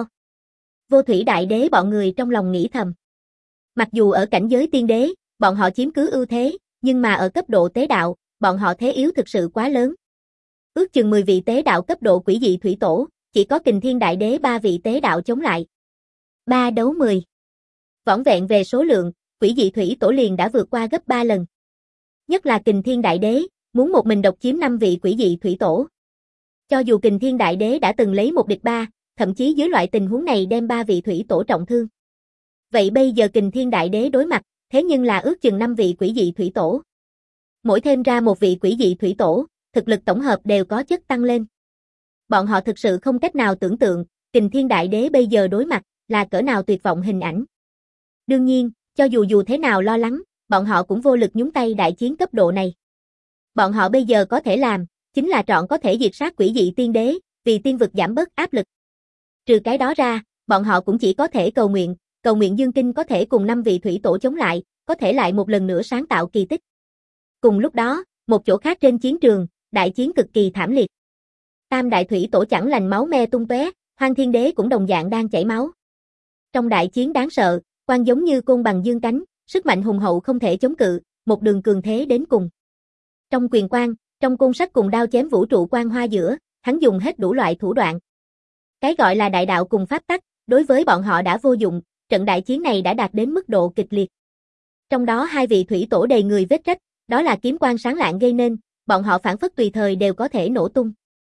Vô Thủy Đại Đế bọn người trong lòng nghĩ thầm. Mặc dù ở cảnh giới tiên đế, bọn họ chiếm cứ ưu thế, nhưng mà ở cấp độ tế đạo, bọn họ thế yếu thực sự quá lớn. Ước chừng mười vị tế đạo cấp độ quỷ dị thủy tổ, chỉ có Kình Thiên Đại Đế ba vị tế đạo chống lại. ba đấu mười. Vỏn vẹn về số lượng, quỷ dị thủy tổ liền đã vượt qua gấp ba lần. Nhất là Kình Thiên Đại Đế, muốn một mình độc chiếm năm vị quỷ dị thủy tổ. Cho dù Kình Thiên Đại Đế đã từng lấy một địch ba, thậm chí dưới loại tình huống này đem ba vị thủy tổ trọng thương. Vậy bây giờ Kình Thiên Đại Đế đối mặt, thế nhưng là ước chừng năm vị quỷ dị thủy tổ. Mỗi thêm ra một vị quỷ dị thủy tổ, thực lực tổng hợp đều có chất tăng lên. Bọn họ thực sự không cách nào tưởng tượng, Kình Thiên Đại Đế bây giờ đối mặt, là cỡ nào tuyệt vọng hình ảnh. Đương nhiên, cho dù dù thế nào lo lắng, bọn họ cũng vô lực nhúng tay đại chiến cấp độ này. Bọn họ bây giờ có thể làm, chính là chọn có thể diệt sát quỷ dị tiên đế, vì tiên vực giảm bớt áp lực. Trừ cái đó ra, bọn họ cũng chỉ có thể cầu nguyện, cầu nguyện Dương Kinh có thể cùng năm vị thủy tổ chống lại, có thể lại một lần nữa sáng tạo kỳ tích. Cùng lúc đó, một chỗ khác trên chiến trường, đại chiến cực kỳ thảm liệt. Tam đại thủy tổ chẳng lành máu me tung tóe, Hoang Thiên Đế cũng đồng dạng đang chảy máu. Trong đại chiến đáng sợ, quan giống như côn bằng dương cánh, sức mạnh hùng hậu không thể chống cự, một đường cường thế đến cùng. Trong quyền quang, trong côn sắt cùng đao chém vũ trụ quang hoa giữa, hắn dùng hết đủ loại thủ đoạn. Cái gọi là đại đạo cùng pháp tắc, đối với bọn họ đã vô dụng, trận đại chiến này đã đạt đến mức độ kịch liệt. Trong đó hai vị thủy tổ đầy người vết rách, đó là kiếm quang sáng lạng gây nên, bọn họ phản phất tùy thời đều có thể nổ tung.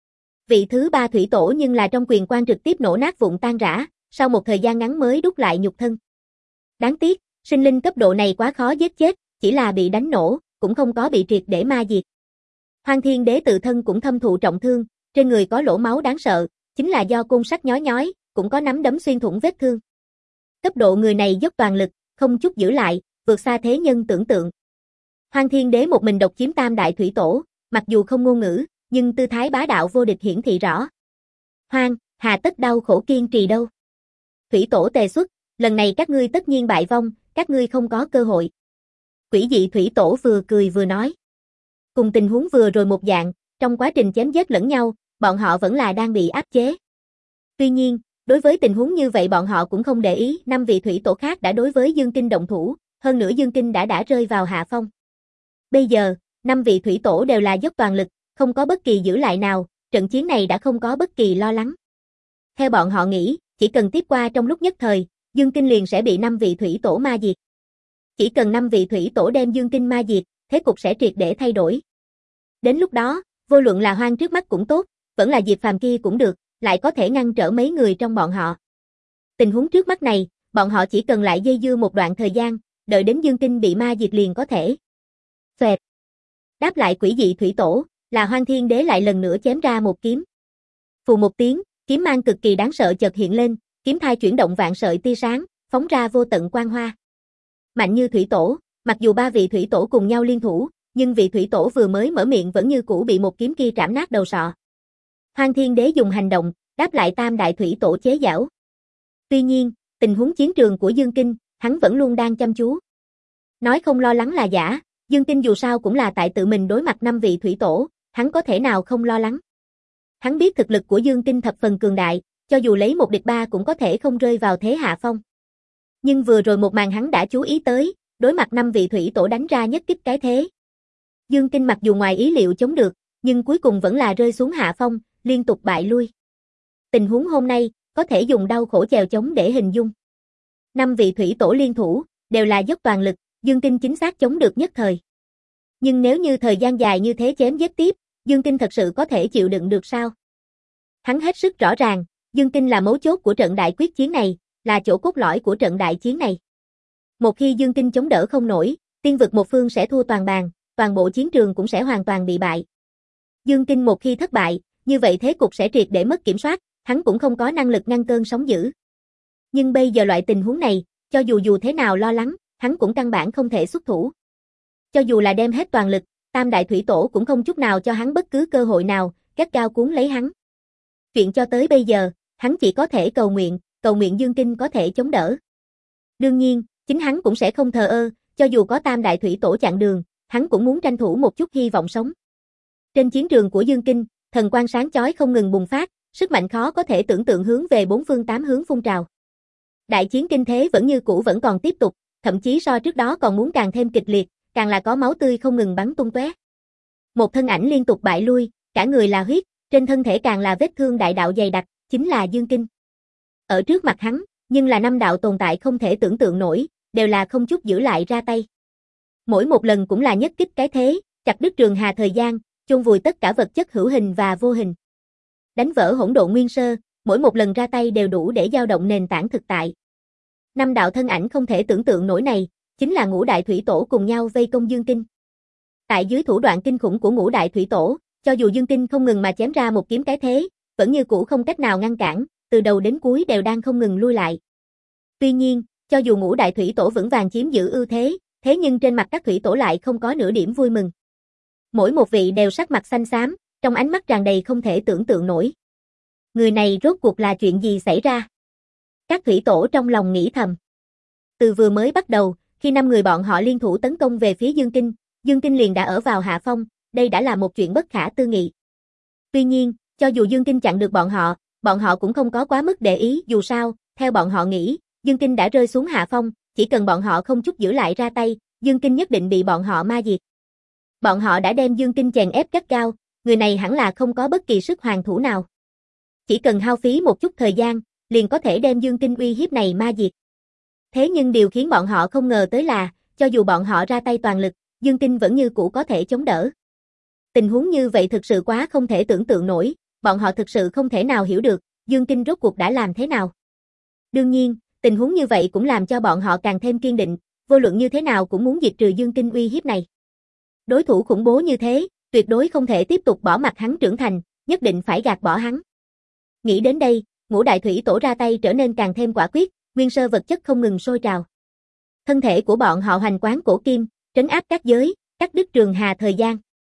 Vị thứ ba thủy tổ nhưng là trong quyền quan trực tiếp nổ nát vụn tan rã, sau một thời gian ngắn mới đúc lại nhục thân. Đáng tiếc, sinh linh cấp độ này quá khó giết chết, chỉ là bị đánh nổ, cũng không có bị triệt để ma diệt. Hoang Thiên Đế tự thân cũng thâm thụ trọng thương, trên người có lỗ máu đáng sợ, chính là do côn sắt nhói nhói, cũng có nắm đấm xuyên thủng vết thương. Cấp độ người này dốc toàn lực, không chút giữ lại, vượt xa thế nhân tưởng tượng. Hoang Thiên Đế một mình độc chiếm tam đại thủy tổ, mặc dù không ngôn ngữ, nhưng tư thái bá đạo vô địch hiển thị rõ. Hoang, hà tất đau khổ kiên trì đâu. Thủy tổ tề xuất, lần này các ngươi tất nhiên bại vong, các ngươi không có cơ hội. Quỷ dị thủy tổ vừa cười vừa nói. Cùng tình huống vừa rồi một dạng, trong quá trình chém giết lẫn nhau, bọn họ vẫn là đang bị áp chế. Tuy nhiên, đối với tình huống như vậy bọn họ cũng không để ý, năm vị thủy tổ khác đã đối với Dương Kinh động thủ, hơn nữa Dương Kinh đã đã rơi vào hạ phong. Bây giờ, năm vị thủy tổ đều là dốc toàn lực, không có bất kỳ giữ lại nào, trận chiến này đã không có bất kỳ lo lắng. Theo bọn họ nghĩ, chỉ cần tiếp qua trong lúc nhất thời, Dương Kinh liền sẽ bị năm vị thủy tổ ma diệt. Chỉ cần năm vị thủy tổ đem Dương Kinh ma diệt, thế cục sẽ triệt để thay đổi. Đến lúc đó, vô luận là Hoang trước mắt cũng tốt, vẫn là Diệp Phàm kia cũng được, lại có thể ngăn trở mấy người trong bọn họ. Tình huống trước mắt này, bọn họ chỉ cần lại dây dưa một đoạn thời gian, đợi đến Dương Kinh bị ma diệt liền có thể. Xoẹt. Đáp lại quỷ dị thủy tổ, là Hoang Thiên Đế lại lần nữa chém ra một kiếm. Phù một tiếng, kiếm mang cực kỳ đáng sợ chợt hiện lên, kiếm thai chuyển động vạn sợi tia sáng, phóng ra vô tận quang hoa. Mạnh như thủy tổ, mặc dù ba vị thủy tổ cùng nhau liên thủ, nhưng vị thủy tổ vừa mới mở miệng vẫn như cũ bị một kiếm kia trảm nát đầu sọ. Hoang Thiên Đế dùng hành động, đáp lại tam đại thủy tổ chế giễu. Tuy nhiên, tình huống chiến trường của Dương Kinh, hắn vẫn luôn đang chăm chú. Nói không lo lắng là giả, Dương Kinh dù sao cũng là tại tự mình đối mặt năm vị thủy tổ, hắn có thể nào không lo lắng. Hắn biết thực lực của Dương Kinh thập phần cường đại, cho dù lấy một địch ba cũng có thể không rơi vào thế hạ phong. Nhưng vừa rồi một màn hắn đã chú ý tới, đối mặt năm vị thủy tổ đánh ra nhất kích cái thế. Dương Kinh mặc dù ngoài ý liệu chống được, nhưng cuối cùng vẫn là rơi xuống hạ phong, liên tục bại lui. Tình huống hôm nay, có thể dùng đau khổ chèo chống để hình dung. Năm vị thủy tổ liên thủ, đều là dốc toàn lực, Dương Kinh chính xác chống được nhất thời. Nhưng nếu như thời gian dài như thế chém giết tiếp, Dương Kinh thật sự có thể chịu đựng được sao? Hắn hết sức rõ ràng, Dương Kinh là mấu chốt của trận đại quyết chiến này, là chỗ cốt lõi của trận đại chiến này. Một khi Dương Kinh chống đỡ không nổi, tiên vực một phương sẽ thua toàn bàn, toàn bộ chiến trường cũng sẽ hoàn toàn bị bại. Dương Kinh một khi thất bại, như vậy thế cục sẽ triệt để mất kiểm soát, hắn cũng không có năng lực ngăn cơn sóng dữ. Nhưng bây giờ loại tình huống này, cho dù dù thế nào lo lắng, hắn cũng căn bản không thể xuất thủ. Cho dù là đem hết toàn lực, tam đại thủy tổ cũng không chút nào cho hắn bất cứ cơ hội nào, gắt gao cuốn lấy hắn. Chuyện cho tới bây giờ, hắn chỉ có thể cầu nguyện, cầu nguyện Dương Kinh có thể chống đỡ. Đương nhiên, chính hắn cũng sẽ không thờ ơ, cho dù có tam đại thủy tổ chặn đường, hắn cũng muốn tranh thủ một chút hy vọng sống. Trên chiến trường của Dương Kinh, thần quang sáng chói không ngừng bùng phát, sức mạnh khó có thể tưởng tượng hướng về bốn phương tám hướng phun trào. Đại chiến kinh thế vẫn như cũ vẫn còn tiếp tục, thậm chí so trước đó còn muốn càng thêm kịch liệt, càng là có máu tươi không ngừng bắn tung tóe. Một thân ảnh liên tục bại lui, cả người là huyết, trên thân thể càng là vết thương đại đạo dày đặc, chính là Dương Kinh. Ở trước mặt hắn, nhưng là năm đạo tồn tại không thể tưởng tượng nổi, đều là không chút giữ lại ra tay. Mỗi một lần cũng là nhất kích cái thế, chặt đứt trường hà thời gian, chôn vùi tất cả vật chất hữu hình và vô hình. Đánh vỡ hỗn độn nguyên sơ, mỗi một lần ra tay đều đủ để dao động nền tảng thực tại. Năm đạo thân ảnh không thể tưởng tượng nổi này, chính là ngũ đại thủy tổ cùng nhau vây công Dương Kinh. Tại dưới thủ đoạn kinh khủng của ngũ đại thủy tổ, cho dù Dương Kinh không ngừng mà chém ra một kiếm cái thế, vẫn như cũ không cách nào ngăn cản, từ đầu đến cuối đều đang không ngừng lui lại. Tuy nhiên, cho dù ngũ đại thủy tổ vững vàng chiếm giữ ưu thế, thế nhưng trên mặt các thủy tổ lại không có nửa điểm vui mừng. Mỗi một vị đều sắc mặt xanh xám, trong ánh mắt tràn đầy không thể tưởng tượng nổi. Người này rốt cuộc là chuyện gì xảy ra? Các thủy tổ trong lòng nghĩ thầm. Từ vừa mới bắt đầu, khi năm người bọn họ liên thủ tấn công về phía Dương Kinh, Dương Kinh liền đã ở vào hạ phong, đây đã là một chuyện bất khả tư nghị. Tuy nhiên, cho dù Dương Kinh chặn được bọn họ, bọn họ cũng không có quá mức để ý, dù sao, theo bọn họ nghĩ, Dương Kinh đã rơi xuống hạ phong, chỉ cần bọn họ không chút giữ lại ra tay, Dương Kinh nhất định bị bọn họ ma diệt. Bọn họ đã đem Dương Kinh chèn ép gắt gao, người này hẳn là không có bất kỳ sức hoàn thủ nào. Chỉ cần hao phí một chút thời gian, liền có thể đem Dương Kinh uy hiếp này ma diệt. Thế nhưng điều khiến bọn họ không ngờ tới là, cho dù bọn họ ra tay toàn lực, Dương Kinh vẫn như cũ có thể chống đỡ. Tình huống như vậy thực sự quá không thể tưởng tượng nổi, bọn họ thực sự không thể nào hiểu được, Dương Kinh rốt cuộc đã làm thế nào. Đương nhiên, tình huống như vậy cũng làm cho bọn họ càng thêm kiên định, vô luận như thế nào cũng muốn diệt trừ Dương Kinh uy hiếp này. Đối thủ khủng bố như thế, tuyệt đối không thể tiếp tục bỏ mặc hắn trưởng thành, nhất định phải gạt bỏ hắn. Nghĩ đến đây, Ngũ Đại Thủy Tổ ra tay trở nên càng thêm quả quyết, nguyên sơ vật chất không ngừng sôi trào. Thân thể của bọn họ hoành quán cổ kim, trấn áp các giới, cắt đứt trường hà thời gian.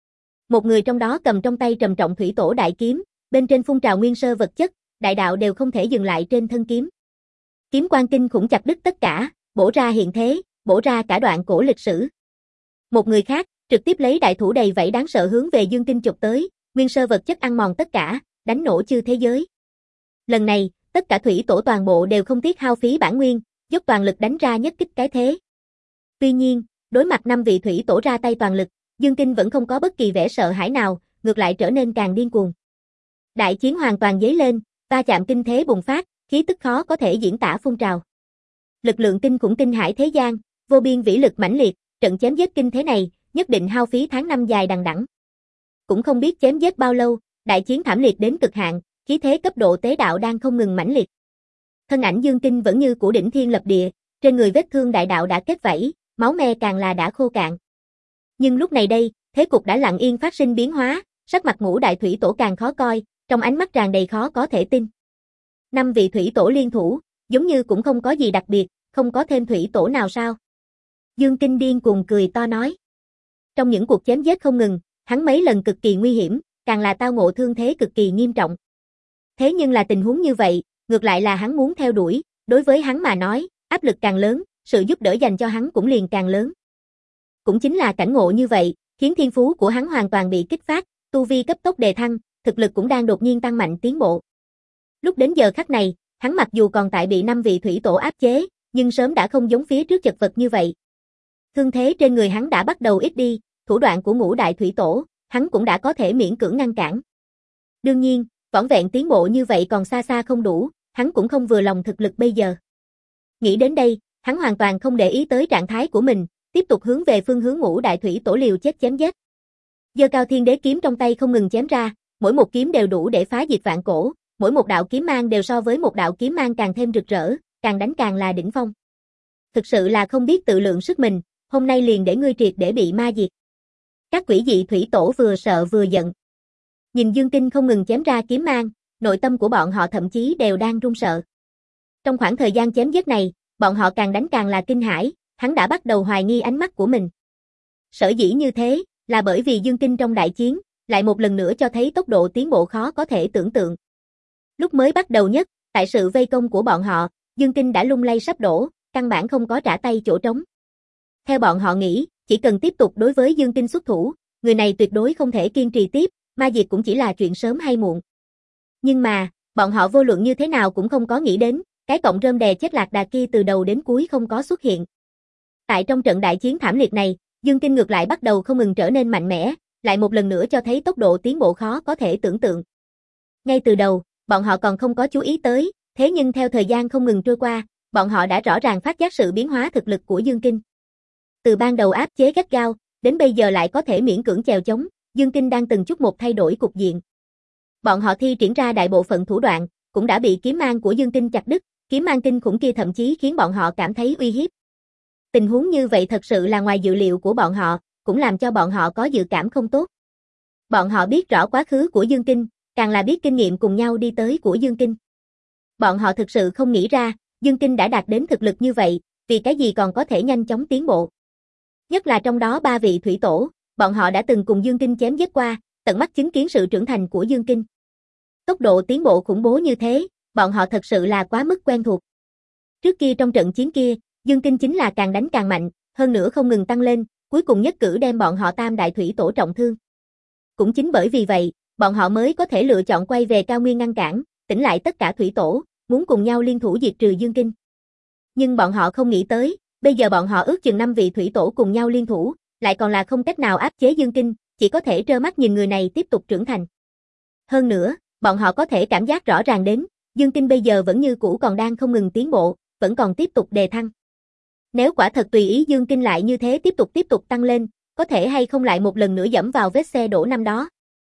Một người trong đó cầm trong tay trầm trọng thủy tổ đại kiếm, bên trên phun trào nguyên sơ vật chất, đại đạo đều không thể dừng lại trên thân kiếm. Kiếm quang kinh khủng chặt đứt tất cả, bổ ra hiện thế, bổ ra cả đoạn cổ lịch sử. Một người khác, trực tiếp lấy đại thủ đầy vẫy đáng sợ hướng về Dương Kinh chụp tới, nguyên sơ vật chất ăn mòn tất cả, đánh nổ chư thế giới. Lần này, tất cả thủy tổ toàn bộ đều không tiếc hao phí bản nguyên, dốc toàn lực đánh ra nhất kích cái thế. Tuy nhiên, đối mặt năm vị thủy tổ ra tay toàn lực, Dương Kinh vẫn không có bất kỳ vẻ sợ hãi nào, ngược lại trở nên càng điên cuồng. Đại chiến hoàn toàn dấy lên, va chạm kinh thế bùng phát, khí tức khó có thể diễn tả phun trào. Lực lượng kinh khủng kinh hải thế gian, vô biên vĩ lực mãnh liệt, trận chém giết kinh thế này, nhất định hao phí tháng năm dài đằng đẵng. Cũng không biết chém giết bao lâu, đại chiến thảm liệt đến cực hạn, khí thế cấp độ tế đạo đang không ngừng mãnh liệt. Thân ảnh Dương Kinh vẫn như cũ đỉnh thiên lập địa, trên người vết thương đại đạo đã kết vảy, máu me càng là đã khô cạn. Nhưng lúc này đây, thế cục đã lặng yên phát sinh biến hóa, sắc mặt Ngũ Đại Thủy Tổ càng khó coi, trong ánh mắt tràn đầy khó có thể tin. Năm vị thủy tổ liên thủ, giống như cũng không có gì đặc biệt, không có thêm thủy tổ nào sao? Dương Kinh điên cuồng cười to nói. Trong những cuộc chém giết không ngừng, hắn mấy lần cực kỳ nguy hiểm, càng là tao ngộ thương thế cực kỳ nghiêm trọng. Thế nhưng là tình huống như vậy, ngược lại là hắn muốn theo đuổi, đối với hắn mà nói, áp lực càng lớn, sự giúp đỡ dành cho hắn cũng liền càng lớn. Cũng chính là cảnh ngộ như vậy, khiến thiên phú của hắn hoàn toàn bị kích phát, tu vi cấp tốc đề thăng, thực lực cũng đang đột nhiên tăng mạnh tiến bộ. Lúc đến giờ khắc này, hắn mặc dù còn tại bị năm vị thủy tổ áp chế, nhưng sớm đã không giống phía trước chật vật như vậy. Thương thế trên người hắn đã bắt đầu ít đi, thủ đoạn của Ngũ Đại Thủy Tổ, hắn cũng đã có thể miễn cưỡng ngăn cản. Đương nhiên, vỏn vẹn tiến bộ như vậy còn xa xa không đủ, hắn cũng không vừa lòng thực lực bây giờ. Nghĩ đến đây, hắn hoàn toàn không để ý tới trạng thái của mình, tiếp tục hướng về phương hướng Ngũ Đại Thủy Tổ liều chết chém giết. Giơ cao thiên đế kiếm trong tay không ngừng chém ra, mỗi một kiếm đều đủ để phá diệt vạn cổ, mỗi một đạo kiếm mang đều so với một đạo kiếm mang càng thêm rực rỡ, càng đánh càng là đỉnh phong. Thực sự là không biết tự lượng sức mình, hôm nay liền để ngươi triệt để bị ma diệt. Các quỷ dị thủy tổ vừa sợ vừa giận. Nhìn Dương Kinh không ngừng chém ra kiếm mang, nội tâm của bọn họ thậm chí đều đang run sợ. Trong khoảng thời gian chém giết này, bọn họ càng đánh càng là kinh hãi, hắn đã bắt đầu hoài nghi ánh mắt của mình. Sở dĩ như thế, là bởi vì Dương Kinh trong đại chiến, lại một lần nữa cho thấy tốc độ tiến bộ khó có thể tưởng tượng. Lúc mới bắt đầu nhất, tại sự vây công của bọn họ, Dương Kinh đã lung lay sắp đổ, căn bản không có trả tay chỗ trống. Theo bọn họ nghĩ, chỉ cần tiếp tục đối với Dương Kinh xuất thủ, người này tuyệt đối không thể kiên trì tiếp, ma diệt cũng chỉ là chuyện sớm hay muộn. Nhưng mà, bọn họ vô luận như thế nào cũng không có nghĩ đến, cái cọng rơm đè chết lạc đà kia từ đầu đến cuối không có xuất hiện. Tại trong trận đại chiến thảm liệt này, Dương Kinh ngược lại bắt đầu không ngừng trở nên mạnh mẽ, lại một lần nữa cho thấy tốc độ tiến bộ khó có thể tưởng tượng. Ngay từ đầu, bọn họ còn không có chú ý tới, thế nhưng theo thời gian không ngừng trôi qua, bọn họ đã rõ ràng phát giác sự biến hóa thực lực của Dương Kinh. Từ ban đầu áp chế gắt gao, đến bây giờ lại có thể miễn cưỡng chèo chống, Dương Kinh đang từng chút một thay đổi cục diện. Bọn họ thi triển ra đại bộ phận thủ đoạn, cũng đã bị kiếm mang của Dương Kinh chặt đứt, kiếm mang kinh khủng kia thậm chí khiến bọn họ cảm thấy uy hiếp. Tình huống như vậy thật sự là ngoài dự liệu của bọn họ, cũng làm cho bọn họ có dự cảm không tốt. Bọn họ biết rõ quá khứ của Dương Kinh, càng là biết kinh nghiệm cùng nhau đi tới của Dương Kinh. Bọn họ thực sự không nghĩ ra, Dương Kinh đã đạt đến thực lực như vậy, vì cái gì còn có thể nhanh chóng tiến bộ. Nhất là trong đó ba vị thủy tổ, bọn họ đã từng cùng Dương Kinh chém giết qua, tận mắt chứng kiến sự trưởng thành của Dương Kinh. Tốc độ tiến bộ khủng bố như thế, bọn họ thật sự là quá mức quen thuộc. Trước kia trong trận chiến kia, Dương Kinh chính là càng đánh càng mạnh, hơn nữa không ngừng tăng lên, cuối cùng nhất cử đem bọn họ tam đại thủy tổ trọng thương. Cũng chính bởi vì vậy, bọn họ mới có thể lựa chọn quay về cao nguyên ngăn cản, tỉnh lại tất cả thủy tổ, muốn cùng nhau liên thủ diệt trừ Dương Kinh. Nhưng bọn họ không nghĩ tới, bây giờ bọn họ ước chừng năm vị thủy tổ cùng nhau liên thủ, lại còn là không cách nào áp chế Dương Kinh, chỉ có thể trơ mắt nhìn người này tiếp tục trưởng thành. Hơn nữa, bọn họ có thể cảm giác rõ ràng đến, Dương Kinh bây giờ vẫn như cũ còn đang không ngừng tiến bộ, vẫn còn tiếp tục đề thăng. Nếu quả thật tùy ý Dương Kinh lại như thế tiếp tục tiếp tục tăng lên, có thể hay không lại một lần nữa dẫm vào vết xe đổ năm đó.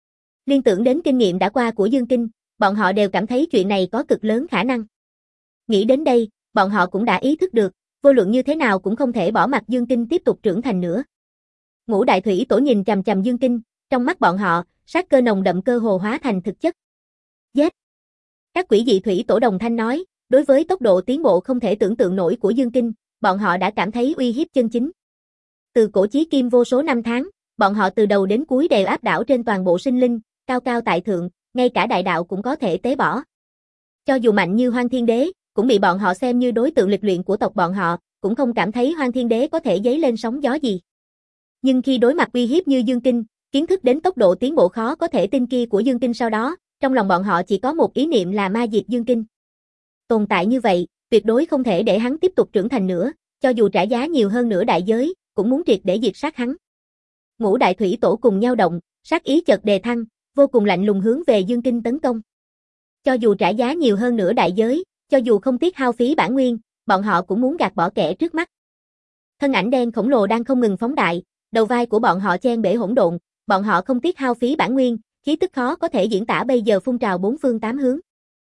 Liên tưởng đến kinh nghiệm đã qua của Dương Kinh, bọn họ đều cảm thấy chuyện này có cực lớn khả năng. Nghĩ đến đây, bọn họ cũng đã ý thức được, vô luận như thế nào cũng không thể bỏ mặc Dương Kinh tiếp tục trưởng thành nữa. Ngũ đại thủy tổ nhìn chằm chằm Dương Kinh, trong mắt bọn họ, sát cơ nồng đậm cơ hồ hóa thành thực chất. Giết! Các quỷ dị thủy tổ đồng thanh nói, đối với tốc độ tiến bộ không thể tưởng tượng nổi của Dương Kinh, bọn họ đã cảm thấy uy hiếp chân chính. Từ cổ chí kim vô số năm tháng, bọn họ từ đầu đến cuối đều áp đảo trên toàn bộ sinh linh, cao cao tại thượng, ngay cả đại đạo cũng có thể tế bỏ. Cho dù mạnh như Hoang Thiên Đế, cũng bị bọn họ xem như đối tượng lịch luyện của tộc bọn họ, cũng không cảm thấy Hoang Thiên Đế có thể giấy lên sóng gió gì. Nhưng khi đối mặt uy hiếp như Dương Kinh, kiến thức đến tốc độ tiến bộ khó có thể tin kia của Dương Kinh sau đó, trong lòng bọn họ chỉ có một ý niệm là ma diệt Dương Kinh. Tồn tại như vậy, tuyệt đối không thể để hắn tiếp tục trưởng thành nữa, cho dù trả giá nhiều hơn nữa đại giới, cũng muốn triệt để diệt sát hắn. Ngũ đại thủy tổ cùng nhau động, sát ý chợt đề thăng, vô cùng lạnh lùng hướng về Dương Kinh tấn công. Cho dù trả giá nhiều hơn nữa đại giới, cho dù không tiếc hao phí bản nguyên, bọn họ cũng muốn gạt bỏ kẻ trước mắt. Thân ảnh đen khổng lồ đang không ngừng phóng đại, đầu vai của bọn họ chen bể hỗn độn, bọn họ không tiếc hao phí bản nguyên, khí tức khó có thể diễn tả bây giờ phun trào bốn phương tám hướng.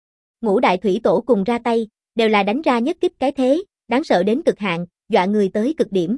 Ngũ đại thủy tổ cùng ra tay, đều là đánh ra nhất kích cái thế, đáng sợ đến cực hạn, dọa người tới cực điểm.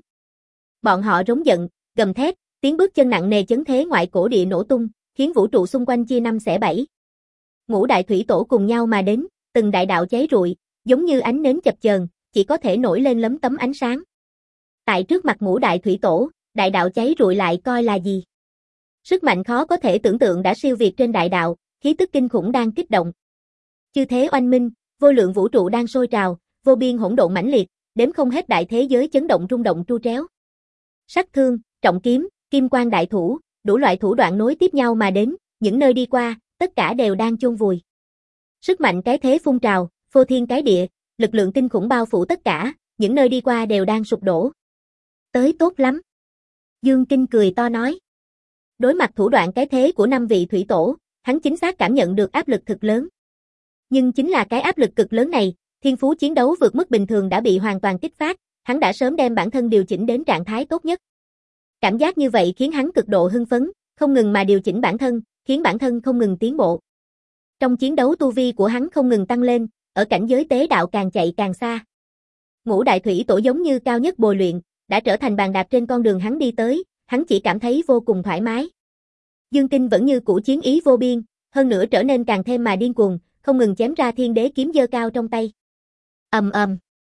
Bọn họ rống giận, gầm thét, tiếng bước chân nặng nề chấn thế ngoại cổ địa nổ tung, khiến vũ trụ xung quanh chia năm xẻ bảy. Ngũ đại thủy tổ cùng nhau mà đến, từng đại đạo cháy rụi, giống như ánh nến chập chờn, chỉ có thể nổi lên lấm tấm ánh sáng. Tại trước mặt ngũ đại thủy tổ, đại đạo cháy rụi lại coi là gì? Sức mạnh khó có thể tưởng tượng đã siêu việt trên đại đạo, khí tức kinh khủng đang kích động. Chư thế oanh minh, vô lượng vũ trụ đang sôi trào, vô biên hỗn độn mãnh liệt, đếm không hết đại thế giới chấn động rung động tru tréo. Sát thương, trọng kiếm, kim quang đại thủ, đủ loại thủ đoạn nối tiếp nhau mà đến, những nơi đi qua, tất cả đều đang chôn vùi. Sức mạnh cái thế phun trào, phô thiên cái địa, lực lượng kinh khủng bao phủ tất cả, những nơi đi qua đều đang sụp đổ. Tới tốt lắm. Dương Kinh cười to nói. Đối mặt thủ đoạn cái thế của năm vị thủy tổ, hắn chính xác cảm nhận được áp lực thực lớn. Nhưng chính là cái áp lực cực lớn này, thiên phú chiến đấu vượt mức bình thường đã bị hoàn toàn kích phát, hắn đã sớm đem bản thân điều chỉnh đến trạng thái tốt nhất. Cảm giác như vậy khiến hắn cực độ hưng phấn, không ngừng mà điều chỉnh bản thân, khiến bản thân không ngừng tiến bộ. Trong chiến đấu tu vi của hắn không ngừng tăng lên, ở cảnh giới tế đạo càng chạy càng xa. Ngũ đại thủy tổ giống như cao nhất bồi luyện, đã trở thành bàn đạp trên con đường hắn đi tới, hắn chỉ cảm thấy vô cùng thoải mái. Dương Kinh vẫn như cũ chiến ý vô biên, hơn nữa trở nên càng thêm mà điên cuồng, không ngừng chém ra thiên đế kiếm giơ cao trong tay. Ầm ầm.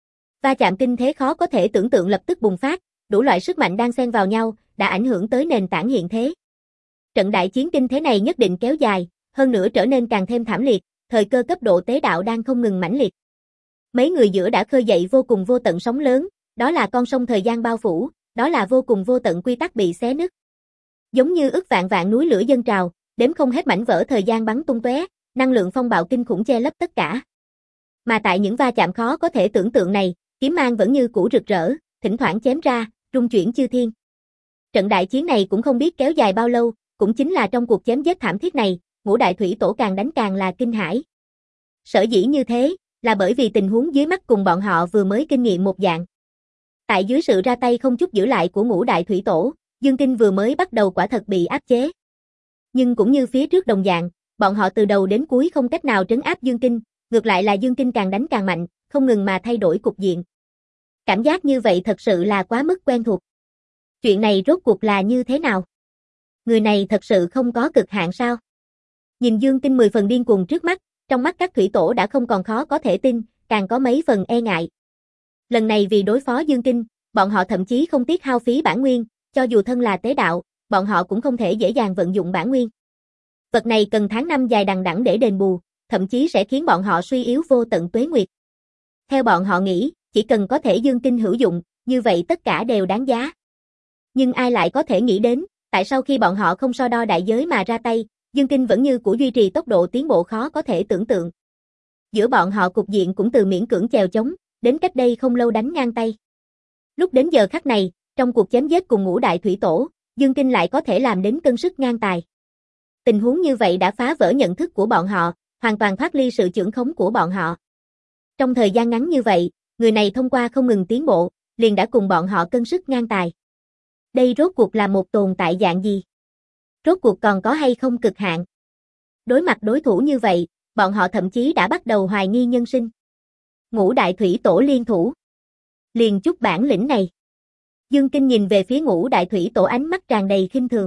Va chạm kinh thế khó có thể tưởng tượng lập tức bùng phát, đủ loại sức mạnh đang xen vào nhau, đã ảnh hưởng tới nền tảng hiện thế. Trận đại chiến kinh thế này nhất định kéo dài, hơn nữa trở nên càng thêm thảm liệt, thời cơ cấp độ tế đạo đang không ngừng mãnh liệt. Mấy người giữa đã khơi dậy vô cùng vô tận sóng lớn, đó là con sông thời gian bao phủ, đó là vô cùng vô tận quy tắc bị xé nứt. Giống như ức vạn vạn núi lửa dâng trào, đếm không hết mảnh vỡ thời gian bắn tung tóe, năng lượng phong bạo kinh khủng che lấp tất cả. Mà tại những va chạm khó có thể tưởng tượng này, kiếm mang vẫn như cũ rực rỡ, thỉnh thoảng chém ra, rung chuyển chư thiên. Trận đại chiến này cũng không biết kéo dài bao lâu, cũng chính là trong cuộc chém giết thảm thiết này, ngũ đại thủy tổ càng đánh càng là kinh hãi. Sở dĩ như thế, là bởi vì tình huống dưới mắt cùng bọn họ vừa mới kinh nghiệm một dạng. Tại dưới sự ra tay không chút giữ lại của ngũ đại thủy tổ, Dương Kinh vừa mới bắt đầu quả thật bị áp chế. Nhưng cũng như phía trước đồng dạng, bọn họ từ đầu đến cuối không cách nào trấn áp Dương Kinh, ngược lại là Dương Kinh càng đánh càng mạnh, không ngừng mà thay đổi cục diện. Cảm giác như vậy thật sự là quá mức quen thuộc. Chuyện này rốt cuộc là như thế nào? Người này thật sự không có cực hạn sao? Nhìn Dương Kinh mười phần điên cuồng trước mắt, trong mắt các thủy tổ đã không còn khó có thể tin, càng có mấy phần e ngại. Lần này vì đối phó Dương Kinh, bọn họ thậm chí không tiếc hao phí bản nguyên, cho dù thân là tế đạo, bọn họ cũng không thể dễ dàng vận dụng bản nguyên. Vật này cần tháng năm dài đằng đẵng để đền bù, thậm chí sẽ khiến bọn họ suy yếu vô tận tuế nguyệt. Theo bọn họ nghĩ, chỉ cần có thể Dương Kinh hữu dụng, như vậy tất cả đều đáng giá. Nhưng ai lại có thể nghĩ đến, tại sao khi bọn họ không so đo đại giới mà ra tay, Dương Kinh vẫn như cũ duy trì tốc độ tiến bộ khó có thể tưởng tượng. Giữa bọn họ cục diện cũng từ miễn cưỡng chèo chống, đến cách đây không lâu đánh ngang tay. Lúc đến giờ khắc này, trong cuộc chém giết cùng ngũ đại thủy tổ, Dương Kinh lại có thể làm đến cân sức ngang tài. Tình huống như vậy đã phá vỡ nhận thức của bọn họ, hoàn toàn thoát ly sự chưởng khống của bọn họ. Trong thời gian ngắn như vậy, người này thông qua không ngừng tiến bộ, liền đã cùng bọn họ cân sức ngang tài. Đây rốt cuộc là một tồn tại dạng gì? Rốt cuộc còn có hay không cực hạn? Đối mặt đối thủ như vậy, bọn họ thậm chí đã bắt đầu hoài nghi nhân sinh. Ngũ đại thủy tổ liên thủ. Liền chút bản lĩnh này. Dương Kinh nhìn về phía ngũ đại thủy tổ ánh mắt tràn đầy khinh thường.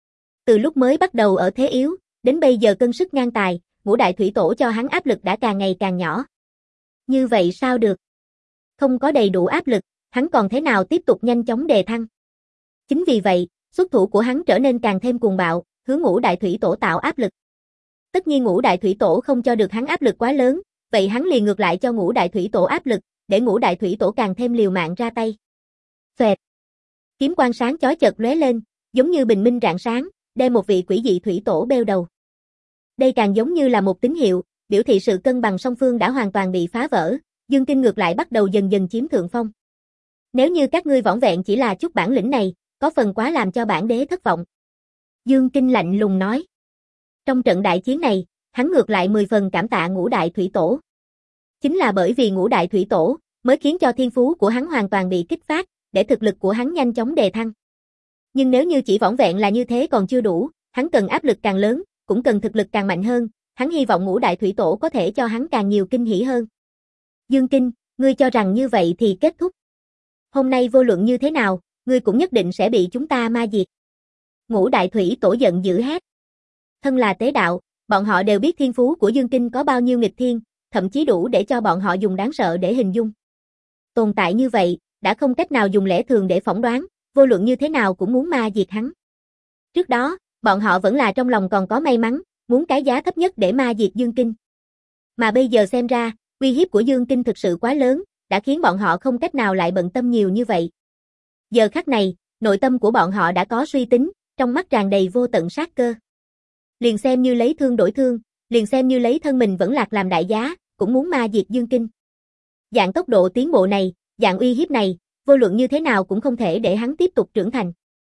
Từ lúc mới bắt đầu ở thế yếu, đến bây giờ cân sức ngang tài, ngũ đại thủy tổ cho hắn áp lực đã càng ngày càng nhỏ. Như vậy sao được? Không có đầy đủ áp lực, hắn còn thế nào tiếp tục nhanh chóng đề thăng? Chính vì vậy, xuất thủ của hắn trở nên càng thêm cuồng bạo, hướng ngũ đại thủy tổ tạo áp lực. Tất nhiên ngũ đại thủy tổ không cho được hắn áp lực quá lớn, vậy hắn liền ngược lại cho ngũ đại thủy tổ áp lực, để ngũ đại thủy tổ càng thêm liều mạng ra tay. Phệt. Kiếm quang sáng chói chợt lóe lên, giống như bình minh rạng sáng, đem một vị quỷ dị thủy tổ bêu đầu. Đây càng giống như là một tín hiệu, biểu thị sự cân bằng song phương đã hoàn toàn bị phá vỡ, Dương Kinh ngược lại bắt đầu dần dần chiếm thượng phong. Nếu như các ngươi vỏn vẹn chỉ là chút bản lĩnh này, có phần quá làm cho bản đế thất vọng. Dương Kinh lạnh lùng nói. Trong trận đại chiến này, hắn ngược lại mười phần cảm tạ ngũ đại thủy tổ. Chính là bởi vì ngũ đại thủy tổ, mới khiến cho thiên phú của hắn hoàn toàn bị kích phát, để thực lực của hắn nhanh chóng đề thăng. Nhưng nếu như chỉ vỏn vẹn là như thế còn chưa đủ, hắn cần áp lực càng lớn, cũng cần thực lực càng mạnh hơn, hắn hy vọng ngũ đại thủy tổ có thể cho hắn càng nhiều kinh hỉ hơn. Dương Kinh, ngươi cho rằng như vậy thì kết thúc. Hôm nay vô luận như thế nào, ngươi cũng nhất định sẽ bị chúng ta ma diệt. Ngũ đại thủy tổ giận dữ hét. Thân là tế đạo, bọn họ đều biết thiên phú của Dương Kinh có bao nhiêu nghịch thiên, thậm chí đủ để cho bọn họ dùng đáng sợ để hình dung. Tồn tại như vậy, đã không cách nào dùng lẽ thường để phỏng đoán, vô luận như thế nào cũng muốn ma diệt hắn. Trước đó, bọn họ vẫn là trong lòng còn có may mắn, muốn cái giá thấp nhất để ma diệt Dương Kinh. Mà bây giờ xem ra, uy hiếp của Dương Kinh thực sự quá lớn, đã khiến bọn họ không cách nào lại bận tâm nhiều như vậy. Giờ khắc này, nội tâm của bọn họ đã có suy tính, trong mắt tràn đầy vô tận sát cơ. Liền xem như lấy thương đổi thương, liền xem như lấy thân mình vẫn lạc làm đại giá, cũng muốn ma diệt Dương Kinh. Dạng tốc độ tiến bộ này, dạng uy hiếp này, vô luận như thế nào cũng không thể để hắn tiếp tục trưởng thành.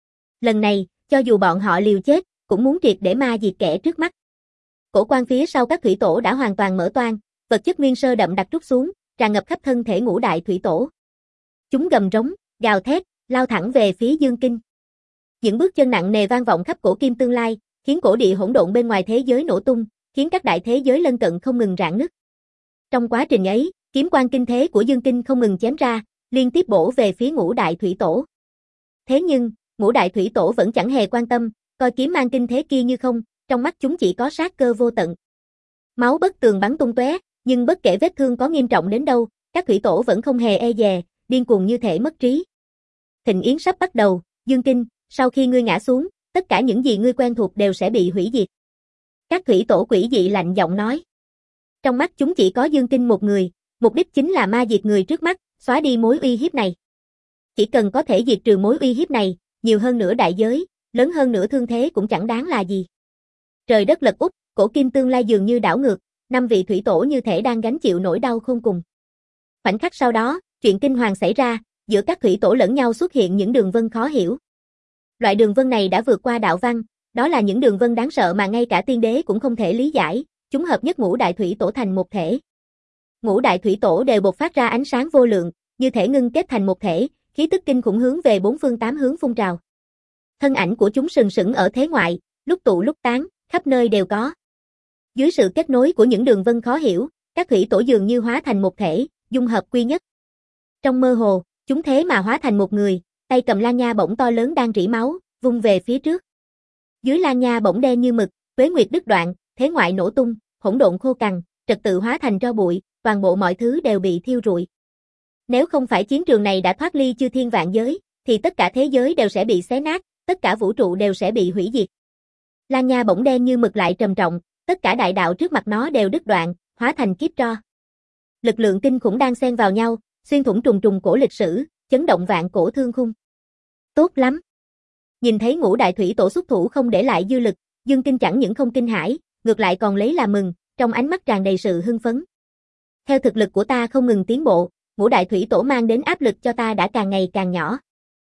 Lần này, cho dù bọn họ liều chết, cũng muốn triệt để ma diệt kẻ trước mắt. Cổ quan phía sau các thủy tổ đã hoàn toàn mở toang, vật chất nguyên sơ đậm đặc trút xuống, tràn ngập khắp thân thể ngũ đại thủy tổ. Chúng gầm rống, gào thét, lao thẳng về phía Dương Kinh. Những bước chân nặng nề vang vọng khắp cổ kim tương lai, khiến cổ địa hỗn độn bên ngoài thế giới nổ tung, khiến các đại thế giới lân cận không ngừng rạn nứt. Trong quá trình ấy, kiếm quang kinh thế của Dương Kinh không ngừng chém ra, liên tiếp bổ về phía ngũ đại thủy tổ. Thế nhưng, ngũ đại thủy tổ vẫn chẳng hề quan tâm, coi kiếm mang kinh thế kia như không, trong mắt chúng chỉ có sát cơ vô tận. Máu bất tường bắn tung tóe, nhưng bất kể vết thương có nghiêm trọng đến đâu, các thủy tổ vẫn không hề e dè, điên cuồng như thể mất trí. Thịnh yến sắp bắt đầu, Dương Kinh, sau khi ngươi ngã xuống, tất cả những gì ngươi quen thuộc đều sẽ bị hủy diệt. Các thủy tổ quỷ dị lạnh giọng nói. Trong mắt chúng chỉ có Dương Kinh một người, mục đích chính là ma diệt người trước mắt, xóa đi mối uy hiếp này. Chỉ cần có thể diệt trừ mối uy hiếp này, nhiều hơn nữa đại giới, lớn hơn nữa thương thế cũng chẳng đáng là gì. Trời đất lật úp, cổ kim tương lai dường như đảo ngược, năm vị thủy tổ như thể đang gánh chịu nỗi đau khôn cùng. Khoảnh khắc sau đó, chuyện kinh hoàng xảy ra, giữa các thủy tổ lẫn nhau xuất hiện những đường vân khó hiểu. Loại đường vân này đã vượt qua đạo văn, đó là những đường vân đáng sợ mà ngay cả tiên đế cũng không thể lý giải, chúng hợp nhất ngũ đại thủy tổ thành một thể. Ngũ đại thủy tổ đều bộc phát ra ánh sáng vô lượng, như thể ngưng kết thành một thể, khí tức kinh khủng hướng về bốn phương tám hướng phun trào. Thân ảnh của chúng sừng sững ở thế ngoại, lúc tụ lúc tán, khắp nơi đều có. Dưới sự kết nối của những đường vân khó hiểu, các thủy tổ dường như hóa thành một thể, dung hợp quy nhất. Trong mơ hồ, chúng thế mà hóa thành một người, tay cầm lan nha bổng to lớn đang rỉ máu, vung về phía trước. Dưới lan nha bổng đen như mực, tuế nguyệt đứt đoạn, thế ngoại nổ tung, hỗn độn khô cằn, trật tự hóa thành tro bụi, toàn bộ mọi thứ đều bị thiêu rụi. Nếu không phải chiến trường này đã thoát ly chư thiên vạn giới, thì tất cả thế giới đều sẽ bị xé nát, tất cả vũ trụ đều sẽ bị hủy diệt. Lan nha bổng đen như mực lại trầm trọng, tất cả đại đạo trước mặt nó đều đứt đoạn, hóa thành kiếp tro. Lực lượng kinh khủng đang xen vào nhau, xuyên thủng trùng trùng cổ lịch sử, chấn động vạn cổ thương khung. Tốt lắm. Nhìn thấy ngũ đại thủy tổ xuất thủ không để lại dư lực, Dương Kinh chẳng những không kinh hãi, ngược lại còn lấy làm mừng, trong ánh mắt tràn đầy sự hưng phấn. Theo thực lực của ta không ngừng tiến bộ, ngũ đại thủy tổ mang đến áp lực cho ta đã càng ngày càng nhỏ.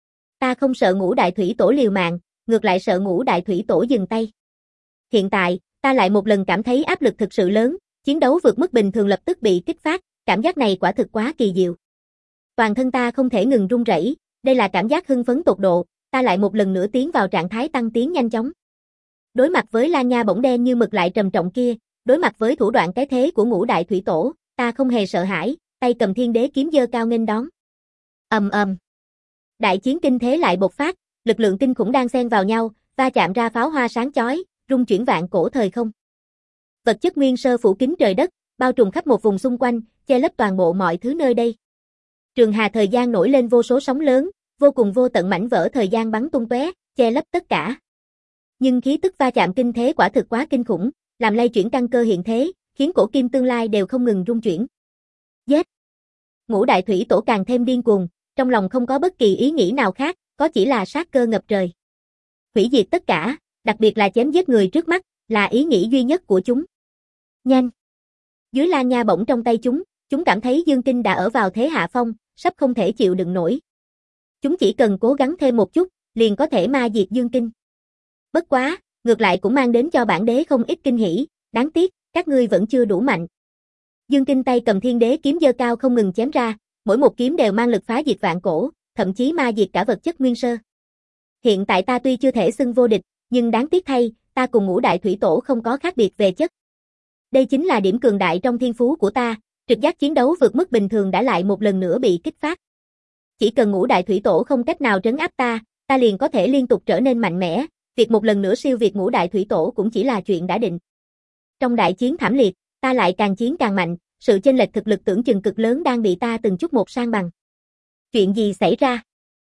Ta không sợ ngũ đại thủy tổ liều mạng, ngược lại sợ ngũ đại thủy tổ dừng tay. Hiện tại, ta lại một lần cảm thấy áp lực thực sự lớn, chiến đấu vượt mức bình thường lập tức bị kích phát, cảm giác này quả thực quá kỳ diệu. Toàn thân ta không thể ngừng run rẩy, đây là cảm giác hưng phấn tột độ, ta lại một lần nữa tiến vào trạng thái tăng tiến nhanh chóng. Đối mặt với La Nha bổng đen như mực lại trầm trọng kia, đối mặt với thủ đoạn cái thế của ngũ đại thủy tổ, ta không hề sợ hãi, tay cầm thiên đế kiếm giơ cao nghênh đón. Ầm ầm. Đại chiến kinh thế lại bộc phát, lực lượng kinh khủng đang xen vào nhau, va chạm ra pháo hoa sáng chói, rung chuyển vạn cổ thời không. Vật chất nguyên sơ phủ kín trời đất, bao trùm khắp một vùng xung quanh, che lấp toàn bộ mọi thứ nơi đây. Trường hà thời gian nổi lên vô số sóng lớn, vô cùng vô tận mảnh vỡ thời gian bắn tung tóe, che lấp tất cả. Nhưng khí tức va chạm kinh thế quả thực quá kinh khủng, làm lay chuyển căn cơ hiện thế, khiến cổ kim tương lai đều không ngừng rung chuyển. Giết! Ngũ đại thủy tổ càng thêm điên cuồng, trong lòng không có bất kỳ ý nghĩ nào khác, có chỉ là sát cơ ngập trời. Hủy diệt tất cả, đặc biệt là chém giết người trước mắt, là ý nghĩ duy nhất của chúng. Nhanh! Dưới La Nha bổng trong tay chúng, chúng cảm thấy Dương Kinh đã ở vào thế hạ phong, sắp không thể chịu đựng nổi. Chúng chỉ cần cố gắng thêm một chút, liền có thể ma diệt Dương Kinh. Bất quá, ngược lại cũng mang đến cho bản đế không ít kinh hỉ, đáng tiếc, các ngươi vẫn chưa đủ mạnh. Dương Kinh tay cầm thiên đế kiếm giơ cao không ngừng chém ra, mỗi một kiếm đều mang lực phá diệt vạn cổ, thậm chí ma diệt cả vật chất nguyên sơ. Hiện tại ta tuy chưa thể xưng vô địch, nhưng đáng tiếc thay, ta cùng ngũ đại thủy tổ không có khác biệt về chất. Đây chính là điểm cường đại trong thiên phú của ta, trực giác chiến đấu vượt mức bình thường đã lại một lần nữa bị kích phát. Chỉ cần ngũ đại thủy tổ không cách nào trấn áp ta, ta liền có thể liên tục trở nên mạnh mẽ, việc một lần nữa siêu việt ngũ đại thủy tổ cũng chỉ là chuyện đã định. Trong đại chiến thảm liệt, ta lại càng chiến càng mạnh, sự chênh lệch thực lực tưởng chừng cực lớn đang bị ta từng chút một san bằng. Chuyện gì xảy ra?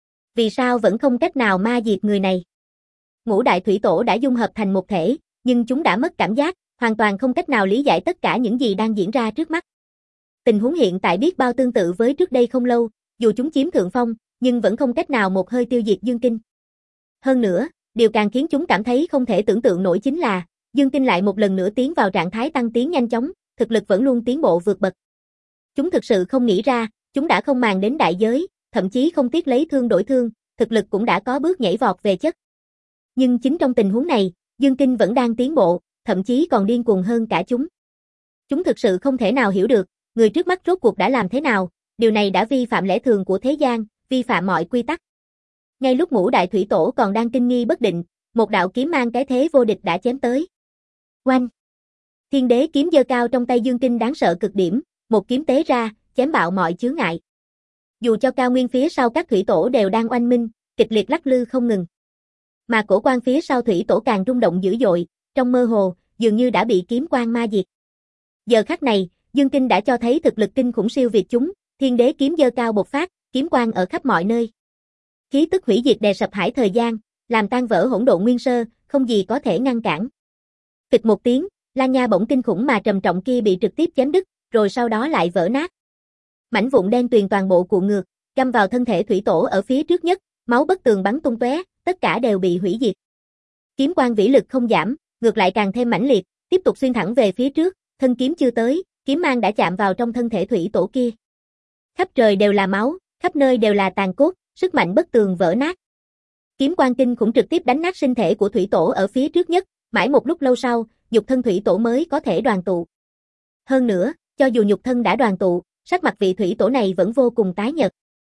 Vì sao vẫn không cách nào ma diệt người này? Ngũ đại thủy tổ đã dung hợp thành một thể, nhưng chúng đã mất cảm giác, hoàn toàn không cách nào lý giải tất cả những gì đang diễn ra trước mắt. Tình huống hiện tại biết bao tương tự với trước đây không lâu, dù chúng chiếm thượng phong, nhưng vẫn không cách nào một hơi tiêu diệt Dương Kinh. Hơn nữa, điều càng khiến chúng cảm thấy không thể tưởng tượng nổi chính là, Dương Kinh lại một lần nữa tiến vào trạng thái tăng tiến nhanh chóng, thực lực vẫn luôn tiến bộ vượt bậc. Chúng thực sự không nghĩ ra, chúng đã không màng đến đại giới, thậm chí không tiếc lấy thương đổi thương, thực lực cũng đã có bước nhảy vọt về chất. Nhưng chính trong tình huống này, Dương Kinh vẫn đang tiến bộ, thậm chí còn điên cuồng hơn cả chúng. Chúng thực sự không thể nào hiểu được, người trước mắt rốt cuộc đã làm thế nào, điều này đã vi phạm lẽ thường của thế gian, vi phạm mọi quy tắc. Ngay lúc ngũ đại thủy tổ còn đang kinh nghi bất định, một đạo kiếm mang cái thế vô địch đã chém tới. Oanh! Thiên đế kiếm giơ cao trong tay Dương Kinh đáng sợ cực điểm, một kiếm tế ra, chém bạo mọi chướng ngại. Dù cho cao nguyên phía sau các thủy tổ đều đang oanh minh, kịch liệt lắc lư không ngừng. Mà cổ quan phía sau thủy tổ càng rung động dữ dội, trong mơ hồ, dường như đã bị kiếm quang ma diệt. Giờ khắc này, Dương Kinh đã cho thấy thực lực kinh khủng siêu việt chúng, thiên đế kiếm giơ cao bộc phát, kiếm quang ở khắp mọi nơi. Khí tức hủy diệt đè sập hải thời gian, làm tan vỡ hỗn độn nguyên sơ, không gì có thể ngăn cản. Kịch một tiếng, La Nha bổng kinh khủng mà trầm trọng kia bị trực tiếp chém đứt, rồi sau đó lại vỡ nát. Mảnh vụn đen tuyền toàn bộ cuộn ngược, găm vào thân thể thủy tổ ở phía trước nhất, máu bất tường bắn tung tóe, tất cả đều bị hủy diệt. Kiếm quang vĩ lực không giảm, ngược lại càng thêm mãnh liệt, tiếp tục xuyên thẳng về phía trước, thân kiếm chưa tới, kiếm mang đã chạm vào trong thân thể thủy tổ kia. Khắp trời đều là máu, khắp nơi đều là tàn cốt, sức mạnh bất tường vỡ nát. Kiếm quang kinh khủng trực tiếp đánh nát sinh thể của thủy tổ ở phía trước nhất, mãi một lúc lâu sau, nhục thân thủy tổ mới có thể đoàn tụ. Hơn nữa, cho dù nhục thân đã đoàn tụ, sắc mặt vị thủy tổ này vẫn vô cùng tái nhợt.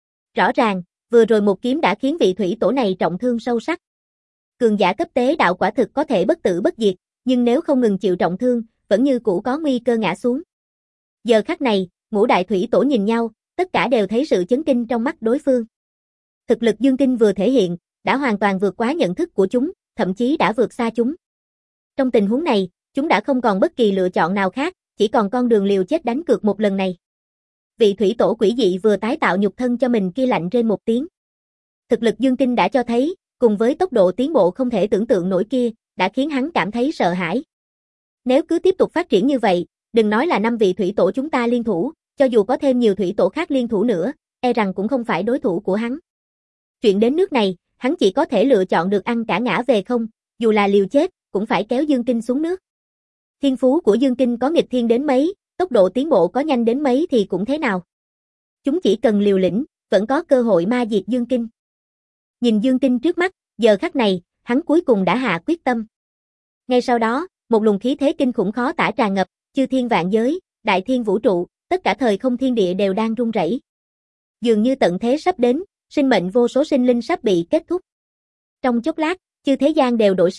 Rõ ràng, vừa rồi một kiếm đã khiến vị thủy tổ này trọng thương sâu sắc. Cường giả cấp tế đạo quả thực có thể bất tử bất diệt, nhưng nếu không ngừng chịu trọng thương, vẫn như cũ có nguy cơ ngã xuống. Giờ khắc này, ngũ đại thủy tổ nhìn nhau, tất cả đều thấy sự chấn kinh trong mắt đối phương. Thực lực Dương Kinh vừa thể hiện, đã hoàn toàn vượt quá nhận thức của chúng, thậm chí đã vượt xa chúng. Trong tình huống này, chúng đã không còn bất kỳ lựa chọn nào khác, chỉ còn con đường liều chết đánh cược một lần này. Vị thủy tổ quỷ dị vừa tái tạo nhục thân cho mình kia lạnh rên một tiếng. Thực lực Dương Kinh đã cho thấy, cùng với tốc độ tiến bộ không thể tưởng tượng nổi kia, đã khiến hắn cảm thấy sợ hãi. Nếu cứ tiếp tục phát triển như vậy, đừng nói là năm vị thủy tổ chúng ta liên thủ, cho dù có thêm nhiều thủy tổ khác liên thủ nữa, e rằng cũng không phải đối thủ của hắn. Chuyện đến nước này, hắn chỉ có thể lựa chọn được ăn cả ngã về không, dù là liều chết, cũng phải kéo Dương Kinh xuống nước. Thiên phú của Dương Kinh có nghịch thiên đến mấy, tốc độ tiến bộ có nhanh đến mấy thì cũng thế nào. Chúng chỉ cần liều lĩnh, vẫn có cơ hội ma diệt Dương Kinh. Nhìn Dương Kinh trước mắt, giờ khắc này, hắn cuối cùng đã hạ quyết tâm. Ngay sau đó, một luồng khí thế kinh khủng khó tả tràn ngập, chư thiên vạn giới, đại thiên vũ trụ, tất cả thời không thiên địa đều đang rung rẩy. Dường như tận thế sắp đến, sinh mệnh vô số sinh linh sắp bị kết thúc. Trong chốc lát, chư thế gian đều đổi sắc,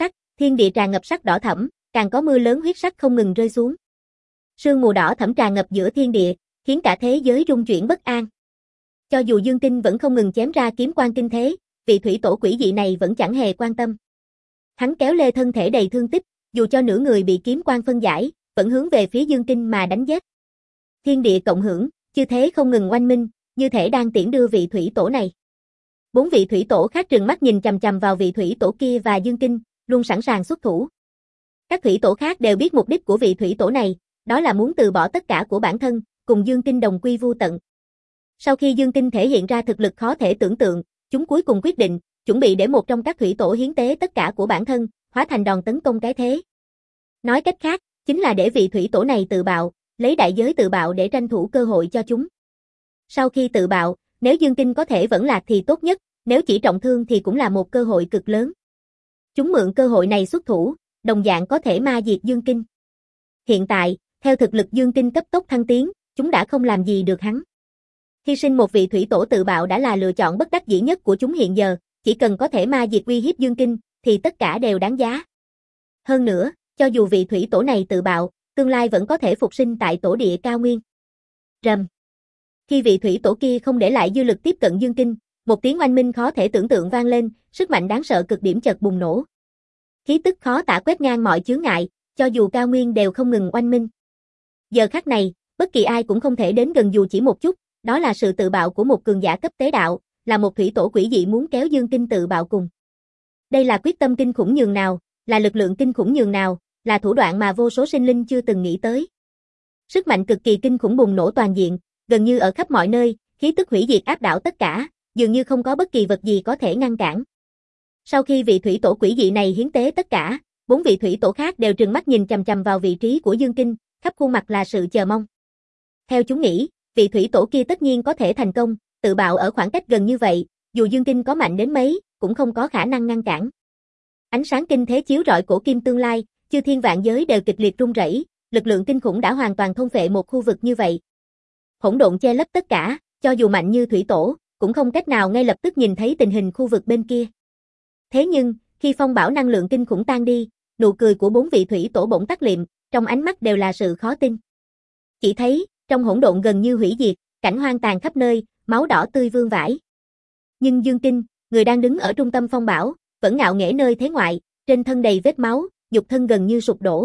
Thiên địa tràn ngập sắc đỏ thẫm, càng có mưa lớn huyết sắc không ngừng rơi xuống. Sương mù đỏ thẫm tràn ngập giữa thiên địa, khiến cả thế giới rung chuyển bất an. Cho dù Dương Tinh vẫn không ngừng chém ra kiếm quang kinh thế, vị thủy tổ quỷ dị này vẫn chẳng hề quan tâm. Hắn kéo lê thân thể đầy thương tích, dù cho nửa người bị kiếm quang phân giải, vẫn hướng về phía Dương Tinh mà đánh giết. Thiên địa cộng hưởng, chư thế không ngừng oanh minh, như thể đang tiễn đưa vị thủy tổ này. Bốn vị thủy tổ khác trừng mắt nhìn chằm chằm vào vị thủy tổ kia và Dương Tinh, luôn sẵn sàng xuất thủ. Các thủy tổ khác đều biết mục đích của vị thủy tổ này, đó là muốn từ bỏ tất cả của bản thân, cùng Dương Tinh đồng quy vu tận. Sau khi Dương Tinh thể hiện ra thực lực khó thể tưởng tượng, chúng cuối cùng quyết định, chuẩn bị để một trong các thủy tổ hiến tế tất cả của bản thân, hóa thành đòn tấn công cái thế. Nói cách khác, chính là để vị thủy tổ này tự bạo, lấy đại giới tự bạo để tranh thủ cơ hội cho chúng. Sau khi tự bạo, nếu Dương Tinh có thể vẫn lạc thì tốt nhất, nếu chỉ trọng thương thì cũng là một cơ hội cực lớn. Chúng mượn cơ hội này xuất thủ, đồng dạng có thể ma diệt Dương Tinh. Hiện tại, theo thực lực Dương Tinh cấp tốc thăng tiến, chúng đã không làm gì được hắn. Hy sinh một vị thủy tổ tự bạo đã là lựa chọn bất đắc dĩ nhất của chúng hiện giờ, chỉ cần có thể ma diệt uy hiếp Dương Tinh, thì tất cả đều đáng giá. Hơn nữa, cho dù vị thủy tổ này tự bạo, tương lai vẫn có thể phục sinh tại tổ địa cao nguyên. Rầm. Khi vị thủy tổ kia không để lại dư lực tiếp cận Dương Tinh, một tiếng oanh minh khó thể tưởng tượng vang lên, sức mạnh đáng sợ cực điểm chợt bùng nổ. Khí tức khó tả quét ngang mọi chướng ngại, cho dù cao nguyên đều không ngừng oanh minh. Giờ khắc này, bất kỳ ai cũng không thể đến gần dù chỉ một chút, đó là sự tự bạo của một cường giả cấp tế đạo, là một thủy tổ quỷ dị muốn kéo Dương Tinh tự bạo cùng. Đây là quyết tâm kinh khủng nhường nào, là lực lượng kinh khủng nhường nào, là thủ đoạn mà vô số sinh linh chưa từng nghĩ tới. Sức mạnh cực kỳ kinh khủng bùng nổ toàn diện, gần như ở khắp mọi nơi, khí tức hủy diệt áp đảo tất cả, dường như không có bất kỳ vật gì có thể ngăn cản. Sau khi vị thủy tổ quỷ dị này hiến tế tất cả, bốn vị thủy tổ khác đều trừng mắt nhìn chằm chằm vào vị trí của Dương Tinh, khắp khuôn mặt là sự chờ mong. Theo chúng nghĩ, vị thủy tổ kia tất nhiên có thể thành công, tự bạo ở khoảng cách gần như vậy, dù Dương Tinh có mạnh đến mấy, cũng không có khả năng ngăn cản. Ánh sáng kinh thế chiếu rọi cổ kim tương lai, chư thiên vạn giới đều kịch liệt rung rẩy, lực lượng kinh khủng đã hoàn toàn thôn phệ một khu vực như vậy. Hỗn độn che lấp tất cả, cho dù mạnh như thủy tổ, cũng không cách nào ngay lập tức nhìn thấy tình hình khu vực bên kia. Thế nhưng, khi phong bão năng lượng kinh khủng tan đi, nụ cười của bốn vị thủy tổ bỗng tắt liệm, trong ánh mắt đều là sự khó tin. Chỉ thấy, trong hỗn độn gần như hủy diệt, cảnh hoang tàn khắp nơi, máu đỏ tươi vương vãi. Nhưng Dương Tinh, người đang đứng ở trung tâm phong bão, vẫn ngạo nghễ nơi thế ngoại, trên thân đầy vết máu, nhục thân gần như sụp đổ.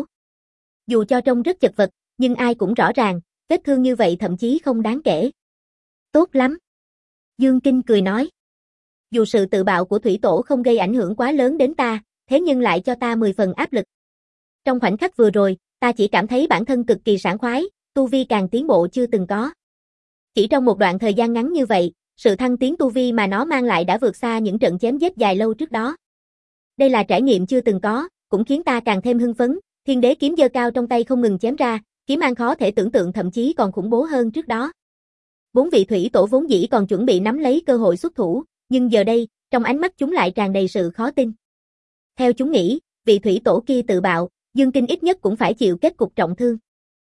Dù cho trông rất chật vật, nhưng ai cũng rõ ràng, vết thương như vậy thậm chí không đáng kể. Tốt lắm. Dương Tinh cười nói. Dù sự tự bạo của thủy tổ không gây ảnh hưởng quá lớn đến ta, thế nhưng lại cho ta mười phần áp lực. Trong khoảnh khắc vừa rồi, ta chỉ cảm thấy bản thân cực kỳ sảng khoái, tu vi càng tiến bộ chưa từng có. Chỉ trong một đoạn thời gian ngắn như vậy, sự thăng tiến tu vi mà nó mang lại đã vượt xa những trận chém giết dài lâu trước đó. Đây là trải nghiệm chưa từng có, cũng khiến ta càng thêm hưng phấn, thiên đế kiếm giơ cao trong tay không ngừng chém ra, kiếm mang khó thể tưởng tượng thậm chí còn khủng bố hơn trước đó. Bốn vị thủy tổ vốn dĩ còn chuẩn bị nắm lấy cơ hội xuất thủ, nhưng giờ đây, trong ánh mắt chúng lại tràn đầy sự khó tin. Theo chúng nghĩ, vị thủy tổ kia tự bạo, Dương Tinh ít nhất cũng phải chịu kết cục trọng thương.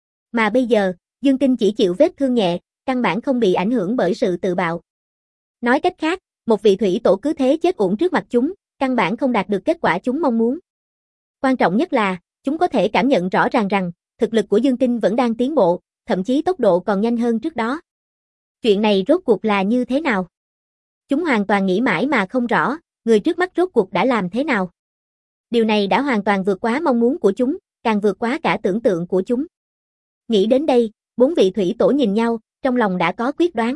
Mà bây giờ, Dương Tinh chỉ chịu vết thương nhẹ, căn bản không bị ảnh hưởng bởi sự tự bạo. Nói cách khác, một vị thủy tổ cứ thế chết uổng trước mặt chúng, căn bản không đạt được kết quả chúng mong muốn. Quan trọng nhất là, chúng có thể cảm nhận rõ ràng rằng, thực lực của Dương Tinh vẫn đang tiến bộ, thậm chí tốc độ còn nhanh hơn trước đó. Chuyện này rốt cuộc là như thế nào? Chúng hoàn toàn nghĩ mãi mà không rõ, người trước mắt rốt cuộc đã làm thế nào? Điều này đã hoàn toàn vượt quá mong muốn của chúng, càng vượt quá cả tưởng tượng của chúng. Nghĩ đến đây, bốn vị thủy tổ nhìn nhau, trong lòng đã có quyết đoán.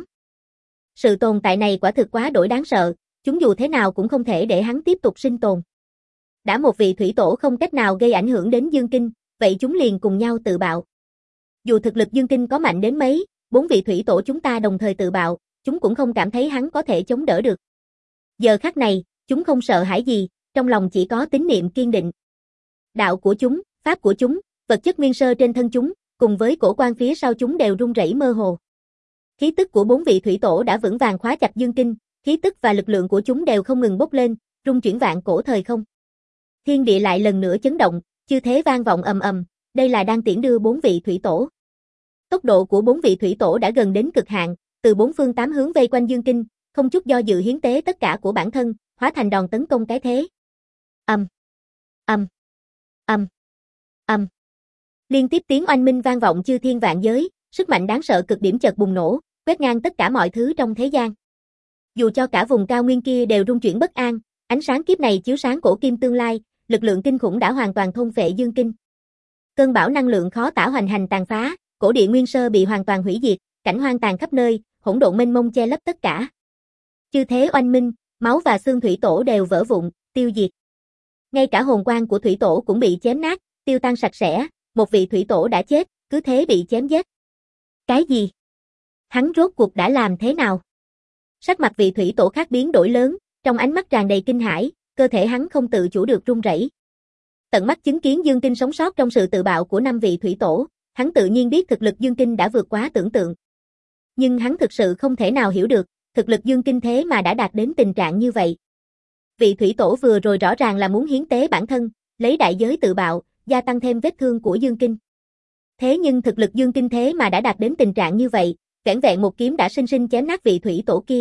Sự tồn tại này quả thực quá đổi đáng sợ, chúng dù thế nào cũng không thể để hắn tiếp tục sinh tồn. Đã một vị thủy tổ không cách nào gây ảnh hưởng đến Dương Tinh, vậy chúng liền cùng nhau tự bạo. Dù thực lực Dương Tinh có mạnh đến mấy, bốn vị thủy tổ chúng ta đồng thời tự bạo, chúng cũng không cảm thấy hắn có thể chống đỡ được. Giờ khắc này, chúng không sợ hãi gì, trong lòng chỉ có tín niệm kiên định. Đạo của chúng, pháp của chúng, vật chất nguyên sơ trên thân chúng, cùng với cổ quan phía sau chúng đều rung rẩy mơ hồ. Khí tức của bốn vị thủy tổ đã vững vàng khóa chặt Dương Tinh, khí tức và lực lượng của chúng đều không ngừng bốc lên, rung chuyển vạn cổ thời không. Thiên địa lại lần nữa chấn động, chư thế vang vọng ầm ầm, đây là đang tiễn đưa bốn vị thủy tổ. Tốc độ của bốn vị thủy tổ đã gần đến cực hạn, từ bốn phương tám hướng vây quanh Dương Tinh, không chút do dự hiến tế tất cả của bản thân, hóa thành đòn tấn công cái thế. Ầm, ầm. Ầm, ầm. Liên tiếp tiếng oanh minh vang vọng chư thiên vạn giới, sức mạnh đáng sợ cực điểm chợt bùng nổ, quét ngang tất cả mọi thứ trong thế gian. Dù cho cả vùng cao nguyên kia đều rung chuyển bất an, ánh sáng kiếp này chiếu sáng cổ kim tương lai, lực lượng kinh khủng đã hoàn toàn thôn phệ Dương Kinh. Cơn bão năng lượng khó tả hoành hành tàn phá, cổ địa nguyên sơ bị hoàn toàn hủy diệt, cảnh hoang tàn khắp nơi, hỗn độn mênh mông che lấp tất cả. Chư thế oanh minh, máu và xương thủy tổ đều vỡ vụn, tiêu diệt. Ngay cả hồn quang của thủy tổ cũng bị chém nát, tiêu tan sạch sẽ, một vị thủy tổ đã chết, cứ thế bị chém giết. Cái gì? Hắn rốt cuộc đã làm thế nào? Sắc mặt vị thủy tổ khác biến đổi lớn, trong ánh mắt tràn đầy kinh hãi, cơ thể hắn không tự chủ được run rẩy. Tận mắt chứng kiến Dương Kinh sống sót trong sự tự bạo của năm vị thủy tổ, hắn tự nhiên biết thực lực Dương Kinh đã vượt quá tưởng tượng. Nhưng hắn thực sự không thể nào hiểu được, thực lực Dương Kinh thế mà đã đạt đến tình trạng như vậy. Vị thủy tổ vừa rồi rõ ràng là muốn hiến tế bản thân, lấy đại giới tự bạo, gia tăng thêm vết thương của Dương Kinh. Thế nhưng thực lực Dương Kinh thế mà đã đạt đến tình trạng như vậy, vẻn vẹn một kiếm đã sinh sinh chém nát vị thủy tổ kia.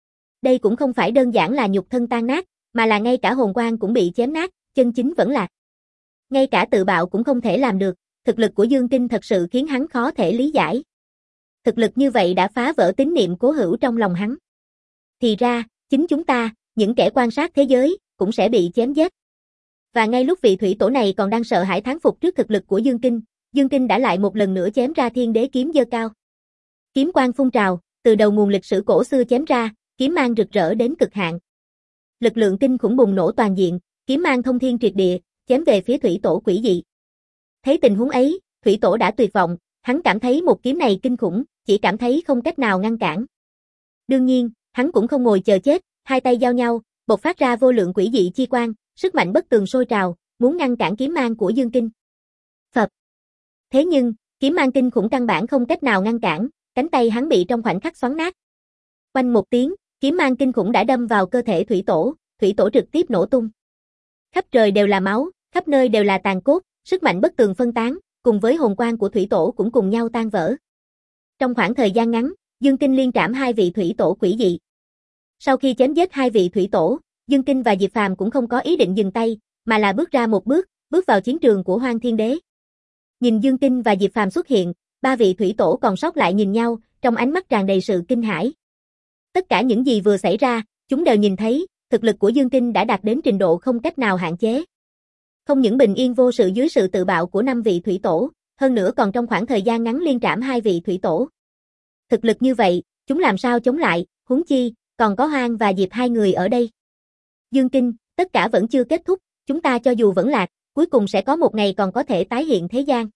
Đây cũng không phải đơn giản là nhục thân tan nát, mà là ngay cả hồn quang cũng bị chém nát, chân chính vẫn lạc. Ngay cả tự bạo cũng không thể làm được, thực lực của Dương Kinh thật sự khiến hắn khó thể lý giải. Thực lực như vậy đã phá vỡ tín niệm cố hữu trong lòng hắn. Thì ra, chính chúng ta, những kẻ quan sát thế giới, cũng sẽ bị chém giết. Và ngay lúc vị thủy tổ này còn đang sợ hãi thán phục trước thực lực của Dương Kinh, Dương Kinh đã lại một lần nữa chém ra thiên đế kiếm giơ cao. Kiếm quang phun trào, từ đầu nguồn lịch sử cổ xưa chém ra, kiếm mang rực rỡ đến cực hạn. Lực lượng kinh khủng bùng nổ toàn diện, kiếm mang thông thiên triệt địa, chém về phía thủy tổ quỷ dị. Thấy tình huống ấy, thủy tổ đã tuyệt vọng, hắn cảm thấy một kiếm này kinh khủng, chỉ cảm thấy không cách nào ngăn cản. Đương nhiên, hắn cũng không ngồi chờ chết, hai tay giao nhau, bộc phát ra vô lượng quỷ dị chi quang, sức mạnh bất tường sôi trào, muốn ngăn cản kiếm mang của Dương Kinh. Phập. Thế nhưng, kiếm mang kinh khủng căn bản không cách nào ngăn cản, cánh tay hắn bị trong khoảnh khắc xoắn nát. Oanh một tiếng, kiếm mang kinh khủng đã đâm vào cơ thể thủy tổ, thủy tổ trực tiếp nổ tung. Khắp trời đều là máu, khắp nơi đều là tàn cốt, sức mạnh bất tường phân tán, cùng với hồn quang của thủy tổ cũng cùng nhau tan vỡ. Trong khoảng thời gian ngắn, Dương Kinh liên trảm hai vị thủy tổ quỷ dị. Sau khi chém giết hai vị thủy tổ, Dương Kinh và Diệp Phàm cũng không có ý định dừng tay, mà là bước ra một bước, bước vào chiến trường của Hoang Thiên Đế. Nhìn Dương Kinh và Diệp Phàm xuất hiện, ba vị thủy tổ còn sót lại nhìn nhau, trong ánh mắt tràn đầy sự kinh hãi. Tất cả những gì vừa xảy ra, chúng đều nhìn thấy, thực lực của Dương Kinh đã đạt đến trình độ không cách nào hạn chế. Không những bình yên vô sự dưới sự tự bạo của năm vị thủy tổ, hơn nữa còn trong khoảng thời gian ngắn liên trảm hai vị thủy tổ. Thực lực như vậy, chúng làm sao chống lại, huống chi, còn có Hoang và Diệp hai người ở đây. Dương Kinh, tất cả vẫn chưa kết thúc, chúng ta cho dù vẫn lạc, cuối cùng sẽ có một ngày còn có thể tái hiện thế gian.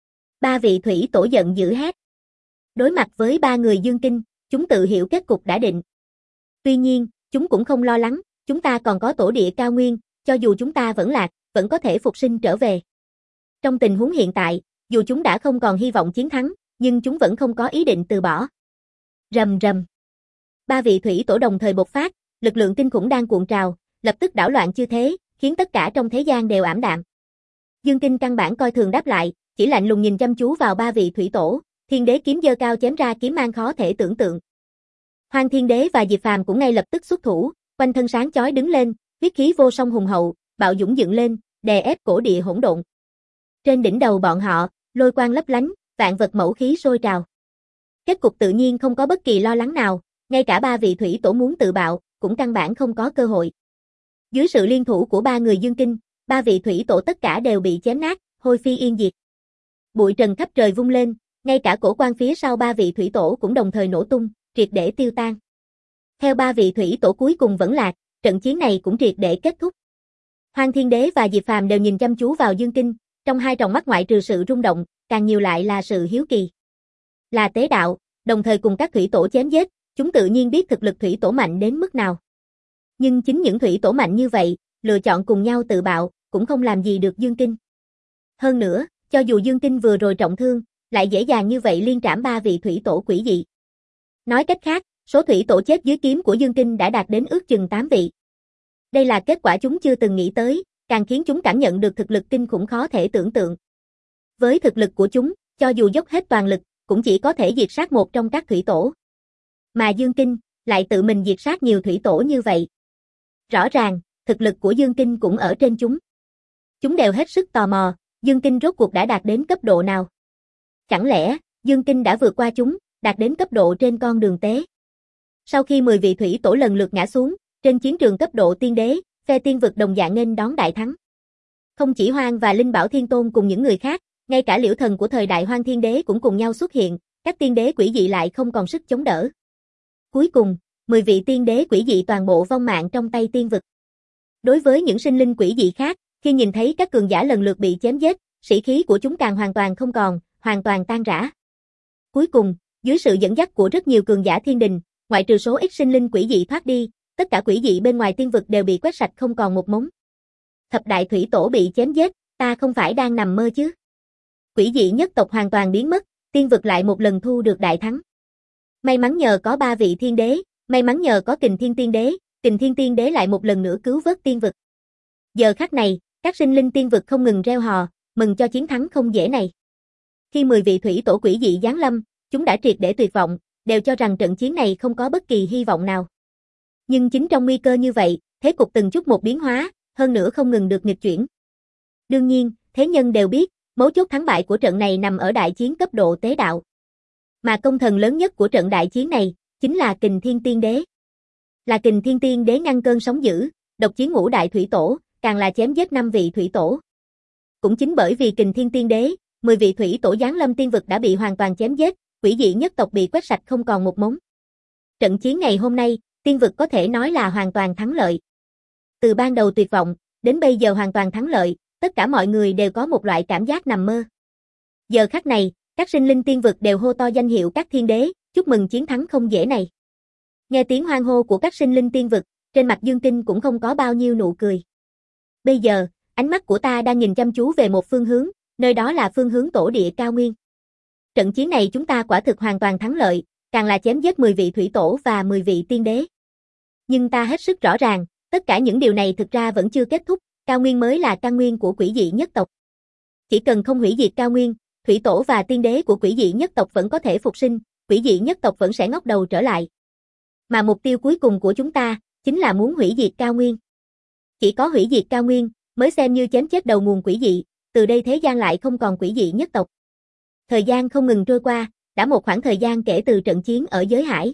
Ba vị thủy tổ giận dữ hét. Đối mặt với ba người Dương Kinh, chúng tự hiểu kết cục đã định. Tuy nhiên, chúng cũng không lo lắng, chúng ta còn có tổ địa cao nguyên, cho dù chúng ta vẫn lạc, vẫn có thể phục sinh trở về. Trong tình huống hiện tại, dù chúng đã không còn hy vọng chiến thắng, nhưng chúng vẫn không có ý định từ bỏ. Rầm rầm. Ba vị thủy tổ đồng thời bộc phát, lực lượng kinh khủng đang cuộn trào, lập tức đảo loạn chư thế, khiến tất cả trong thế gian đều ảm đạm. Dương Kinh căn bản coi thường đáp lại, chỉ lạnh lùng nhìn chăm chú vào ba vị thủy tổ, thiên đế kiếm giơ cao chém ra kiếm mang khó thể tưởng tượng. Hoang Thiên Đế và Diệp Phàm cũng ngay lập tức xuất thủ, quanh thân sáng chói đứng lên, huyết khí vô song hùng hậu, bạo dũng dựng lên, đè ép cổ địa hỗn độn. Trên đỉnh đầu bọn họ, lôi quang lấp lánh, vạn vật mẫu khí sôi trào. Kết cục tự nhiên không có bất kỳ lo lắng nào, ngay cả ba vị thủy tổ muốn tự bạo, cũng căn bản không có cơ hội. Dưới sự liên thủ của ba người Dương Kinh, ba vị thủy tổ tất cả đều bị chém nát, hôi phi yên diệt. Bụi trần khắp trời vung lên, ngay cả cổ quan phía sau ba vị thủy tổ cũng đồng thời nổ tung, triệt để tiêu tan. Theo ba vị thủy tổ cuối cùng vẫn lạc, trận chiến này cũng triệt để kết thúc. Hoang Thiên Đế và Diệp Phàm đều nhìn chăm chú vào Dương Kinh, trong hai tròng mắt ngoại trừ sự rung động, càng nhiều lại là sự hiếu kỳ. Là tế đạo, đồng thời cùng các thủy tổ chém giết, chúng tự nhiên biết thực lực thủy tổ mạnh đến mức nào. Nhưng chính những thủy tổ mạnh như vậy, lựa chọn cùng nhau tự bạo, cũng không làm gì được Dương Kinh. Hơn nữa, cho dù Dương Kinh vừa rồi trọng thương, lại dễ dàng như vậy liên trảm ba vị thủy tổ quỷ dị. Nói cách khác, số thủy tổ chết dưới kiếm của Dương Kinh đã đạt đến ước chừng tám vị. Đây là kết quả chúng chưa từng nghĩ tới, càng khiến chúng cảm nhận được thực lực kinh khủng khó thể tưởng tượng. Với thực lực của chúng, cho dù dốc hết toàn lực, cũng chỉ có thể diệt sát một trong các thủy tổ. Mà Dương Kinh, lại tự mình diệt sát nhiều thủy tổ như vậy. Rõ ràng, thực lực của Dương Kinh cũng ở trên chúng. Chúng đều hết sức tò mò, Dương Kinh rốt cuộc đã đạt đến cấp độ nào? Chẳng lẽ, Dương Kinh đã vượt qua chúng, đạt đến cấp độ trên con đường tế? Sau khi mười vị thủy tổ lần lượt ngã xuống, trên chiến trường cấp độ tiên đế, phe tiên vực đồng dạng nghênh đón đại thắng. Không chỉ Hoang và Linh Bảo Thiên Tôn cùng những người khác, ngay cả liễu thần của thời đại Hoang Thiên Đế cũng cùng nhau xuất hiện, các tiên đế quỷ dị lại không còn sức chống đỡ. Cuối cùng, mười vị tiên đế quỷ dị toàn bộ vong mạng trong tay tiên vực. Đối với những sinh linh quỷ dị khác, khi nhìn thấy các cường giả lần lượt bị chém giết, sĩ khí của chúng càng hoàn toàn không còn, hoàn toàn tan rã. Cuối cùng, dưới sự dẫn dắt của rất nhiều cường giả thiên đình, ngoại trừ số ít sinh linh quỷ dị thoát đi, tất cả quỷ dị bên ngoài tiên vực đều bị quét sạch không còn một mống. Thập đại thủy tổ bị chém giết, ta không phải đang nằm mơ chứ? Quỷ dị nhất tộc hoàn toàn biến mất, tiên vực lại một lần thu được đại thắng. May mắn nhờ có ba vị thiên đế, may mắn nhờ có Kình Thiên Tiên Đế, Kình Thiên Tiên Đế lại một lần nữa cứu vớt tiên vực. Giờ khắc này, các sinh linh tiên vực không ngừng reo hò, mừng cho chiến thắng không dễ này. Khi mười vị thủy tổ quỷ dị giáng lâm, chúng đã triệt để tuyệt vọng, đều cho rằng trận chiến này không có bất kỳ hy vọng nào. Nhưng chính trong nguy cơ như vậy, thế cục từng chút một biến hóa, hơn nữa không ngừng được nghịch chuyển. Đương nhiên, thế nhân đều biết, mấu chốt thắng bại của trận này nằm ở đại chiến cấp độ tế đạo. Mà công thần lớn nhất của trận đại chiến này, chính là Kình Thiên Tiên Đế. Là Kình Thiên Tiên Đế ngăn cơn sóng dữ, độc chiến ngũ đại thủy tổ, càng là chém giết năm vị thủy tổ. Cũng chính bởi vì Kình Thiên Tiên Đế, mười vị thủy tổ giáng lâm tiên vực đã bị hoàn toàn chém giết, quỷ dị nhất tộc bị quét sạch không còn một mống. Trận chiến ngày hôm nay, tiên vực có thể nói là hoàn toàn thắng lợi. Từ ban đầu tuyệt vọng, đến bây giờ hoàn toàn thắng lợi, tất cả mọi người đều có một loại cảm giác nằm mơ. Giờ khắc này, các sinh linh tiên vực đều hô to danh hiệu các thiên đế, chúc mừng chiến thắng không dễ này. Nghe tiếng hoan hô của các sinh linh tiên vực, trên mặt Dương Kinh cũng không có bao nhiêu nụ cười. Bây giờ, ánh mắt của ta đang nhìn chăm chú về một phương hướng, nơi đó là phương hướng tổ địa cao nguyên. Trận chiến này chúng ta quả thực hoàn toàn thắng lợi, càng là chém giết mười vị thủy tổ và mười vị tiên đế. Nhưng ta hết sức rõ ràng, tất cả những điều này thực ra vẫn chưa kết thúc, cao nguyên mới là căn nguyên của quỷ dị nhất tộc. Chỉ cần không hủy diệt cao nguyên, thủy tổ và tiên đế của quỷ dị nhất tộc vẫn có thể phục sinh, quỷ dị nhất tộc vẫn sẽ ngóc đầu trở lại. Mà mục tiêu cuối cùng của chúng ta, chính là muốn hủy diệt cao nguyên. Chỉ có hủy diệt cao nguyên, mới xem như chém chết đầu nguồn quỷ dị, từ đây thế gian lại không còn quỷ dị nhất tộc. Thời gian không ngừng trôi qua, đã một khoảng thời gian kể từ trận chiến ở giới hải.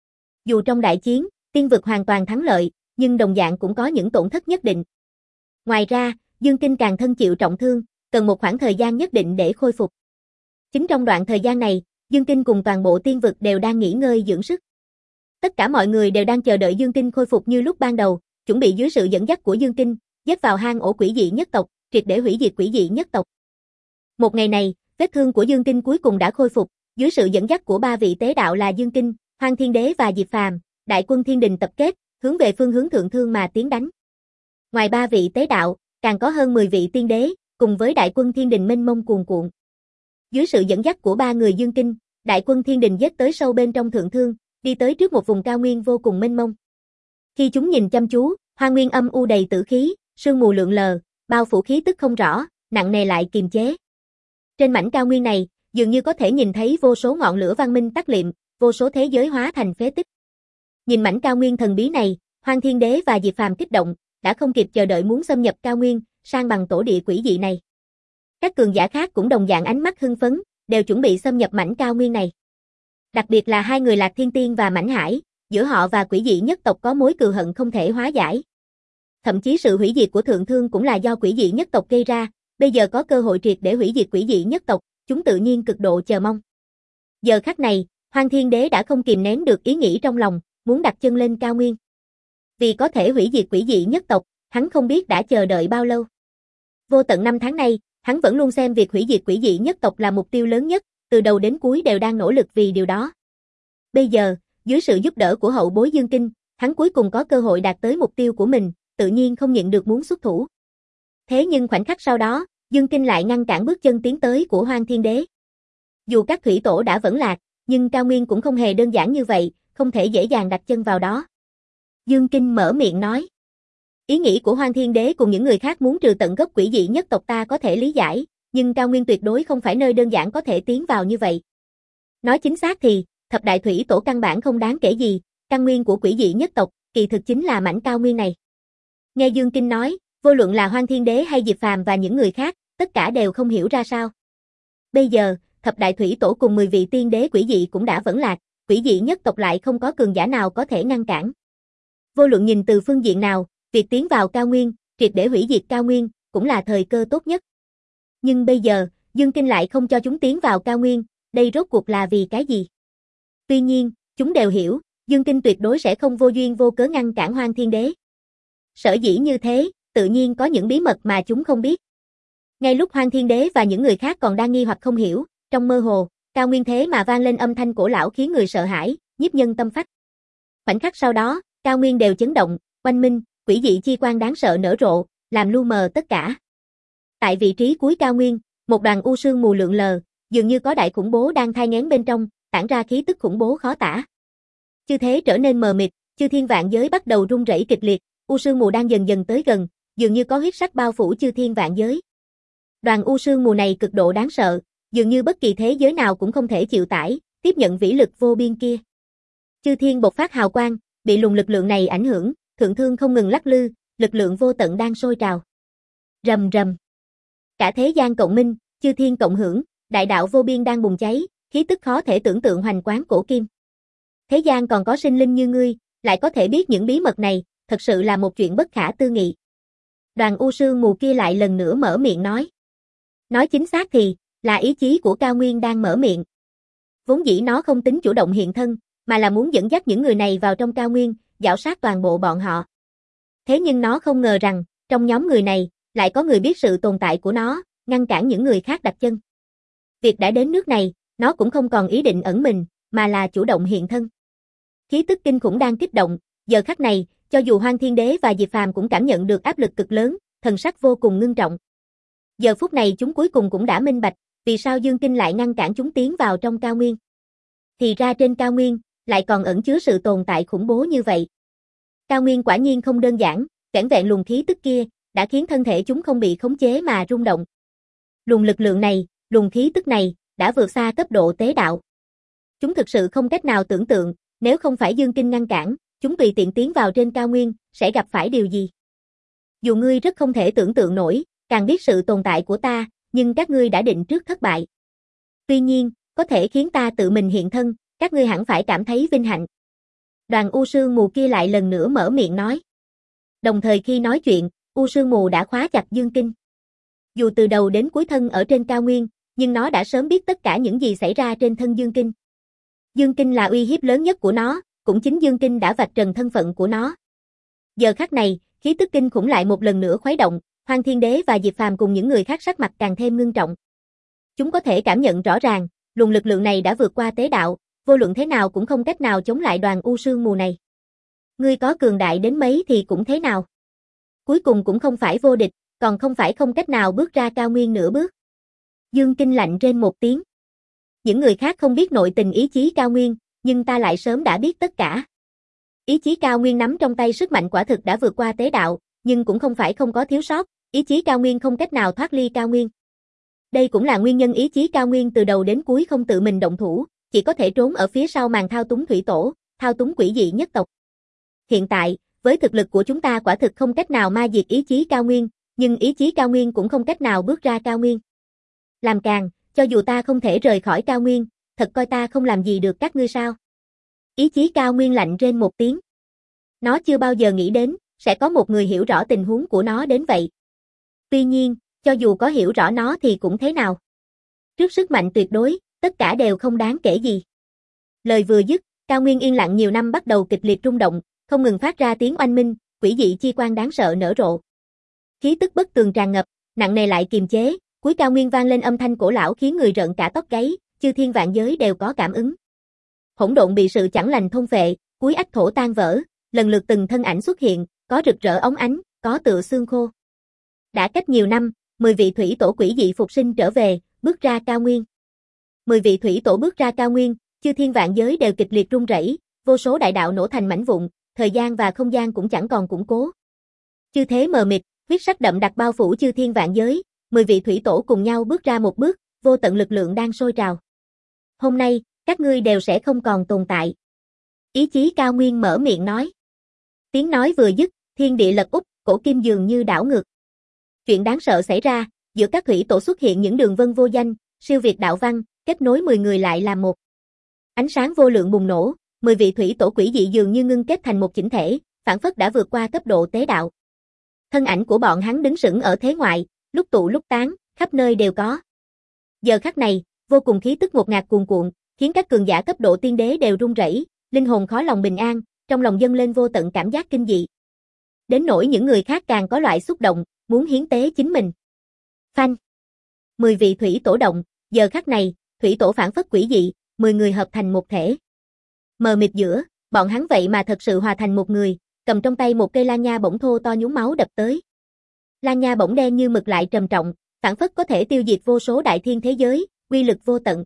Dù trong đại chiến, tiên vực hoàn toàn thắng lợi, nhưng đồng dạng cũng có những tổn thất nhất định. Ngoài ra, Dương Kinh càng thân chịu trọng thương, cần một khoảng thời gian nhất định để khôi phục. Chính trong đoạn thời gian này, Dương Kinh cùng toàn bộ tiên vực đều đang nghỉ ngơi dưỡng sức. Tất cả mọi người đều đang chờ đợi Dương Kinh khôi phục như lúc ban đầu, chuẩn bị dưới sự dẫn dắt của Dương Kinh, giết vào hang ổ quỷ dị nhất tộc, triệt để hủy diệt quỷ dị nhất tộc. Một ngày này, vết thương của Dương Kinh cuối cùng đã khôi phục, dưới sự dẫn dắt của ba vị tế đạo là Dương Kinh, Hoang Thiên Đế và Diệp Phàm, đại quân thiên đình tập kết, hướng về phương hướng thượng thương mà tiến đánh. Ngoài ba vị tế đạo, càng có hơn mười vị tiên đế, cùng với đại quân thiên đình mênh mông cuồn cuộn. Dưới sự dẫn dắt của ba người Dương Kinh, đại quân thiên đình giết tới sâu bên trong thượng thương, đi tới trước một vùng cao nguyên vô cùng mênh mông. Khi chúng nhìn chăm chú, hoa nguyên âm u đầy tử khí, sương mù lượn lờ, bao phủ khí tức không rõ, nặng nề lại kiềm chế. Trên mảnh cao nguyên này, dường như có thể nhìn thấy vô số ngọn lửa văn minh tắt liệm, vô số thế giới hóa thành phế tích. Nhìn mảnh cao nguyên thần bí này, Hoang Thiên Đế và Diệp Phàm kích động, đã không kịp chờ đợi muốn xâm nhập cao nguyên, sang bằng tổ địa quỷ dị này. Các cường giả khác cũng đồng dạng ánh mắt hưng phấn, đều chuẩn bị xâm nhập mảnh cao nguyên này. Đặc biệt là hai người Lạc Thiên Tiên và Mãnh Hải, giữa họ và quỷ dị nhất tộc có mối cừu hận không thể hóa giải. Thậm chí sự hủy diệt của thượng thương cũng là do quỷ dị nhất tộc gây ra, bây giờ có cơ hội triệt để hủy diệt quỷ dị nhất tộc, chúng tự nhiên cực độ chờ mong. Giờ khắc này, Hoang Thiên Đế đã không kìm nén được ý nghĩ trong lòng, muốn đặt chân lên cao nguyên. Vì có thể hủy diệt quỷ dị nhất tộc, hắn không biết đã chờ đợi bao lâu. Vô tận năm tháng nay, hắn vẫn luôn xem việc hủy diệt quỷ dị nhất tộc là mục tiêu lớn nhất, từ đầu đến cuối đều đang nỗ lực vì điều đó. Bây giờ, dưới sự giúp đỡ của hậu bối Dương Kinh, hắn cuối cùng có cơ hội đạt tới mục tiêu của mình, tự nhiên không nhịn được muốn xuất thủ. Thế nhưng khoảnh khắc sau đó, Dương Kinh lại ngăn cản bước chân tiến tới của Hoang Thiên Đế. Dù các thủy tổ đã vẫn lạc, nhưng cao nguyên cũng không hề đơn giản như vậy, không thể dễ dàng đặt chân vào đó. Dương Kinh mở miệng nói. Ý nghĩ của Hoang Thiên Đế cùng những người khác muốn trừ tận gốc quỷ dị nhất tộc ta có thể lý giải, nhưng cao nguyên tuyệt đối không phải nơi đơn giản có thể tiến vào như vậy. Nói chính xác thì, thập đại thủy tổ căn bản không đáng kể gì, căn nguyên của quỷ dị nhất tộc, kỳ thực chính là mảnh cao nguyên này. Nghe Dương Kinh nói, Vô luận là Hoang Thiên Đế hay Diệp Phàm và những người khác, tất cả đều không hiểu ra sao. Bây giờ, thập đại thủy tổ cùng mười vị tiên đế quỷ dị cũng đã vẫn lạc, quỷ dị nhất tộc lại không có cường giả nào có thể ngăn cản. Vô luận nhìn từ phương diện nào, việc tiến vào cao nguyên, triệt để hủy diệt cao nguyên, cũng là thời cơ tốt nhất. Nhưng bây giờ, Dương Kinh lại không cho chúng tiến vào cao nguyên, đây rốt cuộc là vì cái gì? Tuy nhiên, chúng đều hiểu, Dương Kinh tuyệt đối sẽ không vô duyên vô cớ ngăn cản Hoang Thiên Đế. Sở dĩ như thế, tự nhiên có những bí mật mà chúng không biết. Ngay lúc Hoang Thiên Đế và những người khác còn đang nghi hoặc không hiểu, trong mơ hồ, cao nguyên thế mà vang lên âm thanh cổ lão khiến người sợ hãi, nhiếp nhân tâm phách. Khoảnh khắc sau đó, cao nguyên đều chấn động, oanh minh, quỷ dị chi quang đáng sợ nở rộ, làm lu mờ tất cả. Tại vị trí cuối cao nguyên, một đoàn u sương mù lượn lờ, dường như có đại khủng bố đang thai nghén bên trong, tản ra khí tức khủng bố khó tả. Chư thế trở nên mờ mịt, chư thiên vạn giới bắt đầu rung rẩy kịch liệt, u sương mù đang dần dần tới gần, dường như có huyết sắc bao phủ chư thiên vạn giới. Đoàn u sương mù này cực độ đáng sợ, dường như bất kỳ thế giới nào cũng không thể chịu tải, tiếp nhận vĩ lực vô biên kia. Chư thiên bộc phát hào quang, bị luồng lực lượng này ảnh hưởng, thượng thương không ngừng lắc lư, lực lượng vô tận đang sôi trào. Rầm rầm. Cả thế gian cộng minh, chư thiên cộng hưởng, đại đạo vô biên đang bùng cháy, khí tức khó thể tưởng tượng hoành quán cổ kim. Thế gian còn có sinh linh như ngươi, lại có thể biết những bí mật này, thật sự là một chuyện bất khả tư nghị. Đoàn u sương mù kia lại lần nữa mở miệng nói. Nói chính xác thì, là ý chí của cao nguyên đang mở miệng. Vốn dĩ nó không tính chủ động hiện thân, mà là muốn dẫn dắt những người này vào trong cao nguyên, giảo sát toàn bộ bọn họ. Thế nhưng nó không ngờ rằng, trong nhóm người này, lại có người biết sự tồn tại của nó, ngăn cản những người khác đặt chân. Việc đã đến nước này, nó cũng không còn ý định ẩn mình, mà là chủ động hiện thân. Khí tức kinh khủng đang kích động, giờ khắc này, cho dù Hoang Thiên Đế và Diệp Phàm cũng cảm nhận được áp lực cực lớn, thần sắc vô cùng ngưng trọng. Giờ phút này chúng cuối cùng cũng đã minh bạch, vì sao Dương Kinh lại ngăn cản chúng tiến vào trong cao nguyên. Thì ra trên cao nguyên, lại còn ẩn chứa sự tồn tại khủng bố như vậy. Cao nguyên quả nhiên không đơn giản, vẻn vẹn luồng khí tức kia, đã khiến thân thể chúng không bị khống chế mà rung động. Luồng lực lượng này, luồng khí tức này, đã vượt xa cấp độ tế đạo. Chúng thực sự không cách nào tưởng tượng, nếu không phải Dương Kinh ngăn cản, chúng tùy tiện tiến vào trên cao nguyên, sẽ gặp phải điều gì. Dù ngươi rất không thể tưởng tượng nổi, càng biết sự tồn tại của ta, nhưng các ngươi đã định trước thất bại. Tuy nhiên, có thể khiến ta tự mình hiện thân, các ngươi hẳn phải cảm thấy vinh hạnh. Đoàn u sương mù kia lại lần nữa mở miệng nói. Đồng thời khi nói chuyện, u sương mù đã khóa chặt Dương Kinh. Dù từ đầu đến cuối thân ở trên cao nguyên, nhưng nó đã sớm biết tất cả những gì xảy ra trên thân Dương Kinh. Dương Kinh là uy hiếp lớn nhất của nó, cũng chính Dương Kinh đã vạch trần thân phận của nó. Giờ khắc này, khí tức kinh khủng lại một lần nữa khuấy động, Hoang Thiên Đế và Diệp Phàm cùng những người khác sắc mặt càng thêm ngưng trọng. Chúng có thể cảm nhận rõ ràng, luồng lực lượng này đã vượt qua tế đạo, vô luận thế nào cũng không cách nào chống lại đoàn u sương mù này. Ngươi có cường đại đến mấy thì cũng thế nào. Cuối cùng cũng không phải vô địch, còn không phải không cách nào bước ra cao nguyên nửa bước. Dương Kinh lạnh rên một tiếng. Những người khác không biết nội tình ý chí cao nguyên, nhưng ta lại sớm đã biết tất cả. Ý chí cao nguyên nắm trong tay sức mạnh quả thực đã vượt qua tế đạo, nhưng cũng không phải không có thiếu sót, ý chí cao nguyên không cách nào thoát ly cao nguyên. Đây cũng là nguyên nhân ý chí cao nguyên từ đầu đến cuối không tự mình động thủ, chỉ có thể trốn ở phía sau màn thao túng thủy tổ, thao túng quỷ dị nhất tộc. Hiện tại, với thực lực của chúng ta quả thực không cách nào ma diệt ý chí cao nguyên, nhưng ý chí cao nguyên cũng không cách nào bước ra cao nguyên. Làm càng, cho dù ta không thể rời khỏi cao nguyên, thật coi ta không làm gì được các ngươi sao? Ý chí cao nguyên lạnh rên một tiếng. Nó chưa bao giờ nghĩ đến, sẽ có một người hiểu rõ tình huống của nó đến vậy. Tuy nhiên, cho dù có hiểu rõ nó thì cũng thế nào. Trước sức mạnh tuyệt đối, tất cả đều không đáng kể gì. Lời vừa dứt, cao nguyên yên lặng nhiều năm bắt đầu kịch liệt rung động, không ngừng phát ra tiếng oanh minh, quỷ dị chi quang đáng sợ nở rộ. Khí tức bất tường tràn ngập, nặng nề lại kiềm chế, cuối cao nguyên vang lên âm thanh cổ lão khiến người rợn cả tóc gáy, chư thiên vạn giới đều có cảm ứng. Hỗn độn bị sự chẳng lành thôn phệ, cuối ách thổ tan vỡ, lần lượt từng thân ảnh xuất hiện, có rực rỡ óng ánh, có tựa xương khô. Đã cách nhiều năm, mười vị thủy tổ quỷ dị phục sinh trở về, bước ra cao nguyên. Mười vị thủy tổ bước ra cao nguyên, chư thiên vạn giới đều kịch liệt rung rẩy, vô số đại đạo nổ thành mảnh vụn, thời gian và không gian cũng chẳng còn củng cố. Chư thế mờ mịt, huyết sắc đậm đặc bao phủ chư thiên vạn giới, mười vị thủy tổ cùng nhau bước ra một bước, vô tận lực lượng đang sôi trào. Hôm nay, các ngươi đều sẽ không còn tồn tại. Ý chí cao nguyên mở miệng nói. Tiếng nói vừa dứt, thiên địa lật úp, cổ kim dường như đảo ngược. Chuyện đáng sợ xảy ra, giữa các thủy tổ xuất hiện những đường vân vô danh, siêu việt đạo văn, kết nối mười người lại làm một. Ánh sáng vô lượng bùng nổ, mười vị thủy tổ quỷ dị dường như ngưng kết thành một chỉnh thể, phản phất đã vượt qua cấp độ tế đạo. Thân ảnh của bọn hắn đứng sững ở thế ngoại, lúc tụ lúc tán, khắp nơi đều có. Giờ khắc này, vô cùng khí tức ngột ngạt cuồn cuộn, khiến các cường giả cấp độ tiên đế đều run rẩy, linh hồn khó lòng bình an, trong lòng dâng lên vô tận cảm giác kinh dị. Đến nỗi những người khác càng có loại xúc động, muốn hiến tế chính mình. Phanh. Mười vị thủy tổ động, giờ khắc này, thủy tổ phản phất quỷ dị, mười người hợp thành một thể. Mờ mịt giữa, bọn hắn vậy mà thật sự hòa thành một người, cầm trong tay một cây lan nha bổng thô to nhúng máu đập tới. Lan nha bổng đen như mực lại trầm trọng, phản phất có thể tiêu diệt vô số đại thiên thế giới, uy lực vô tận.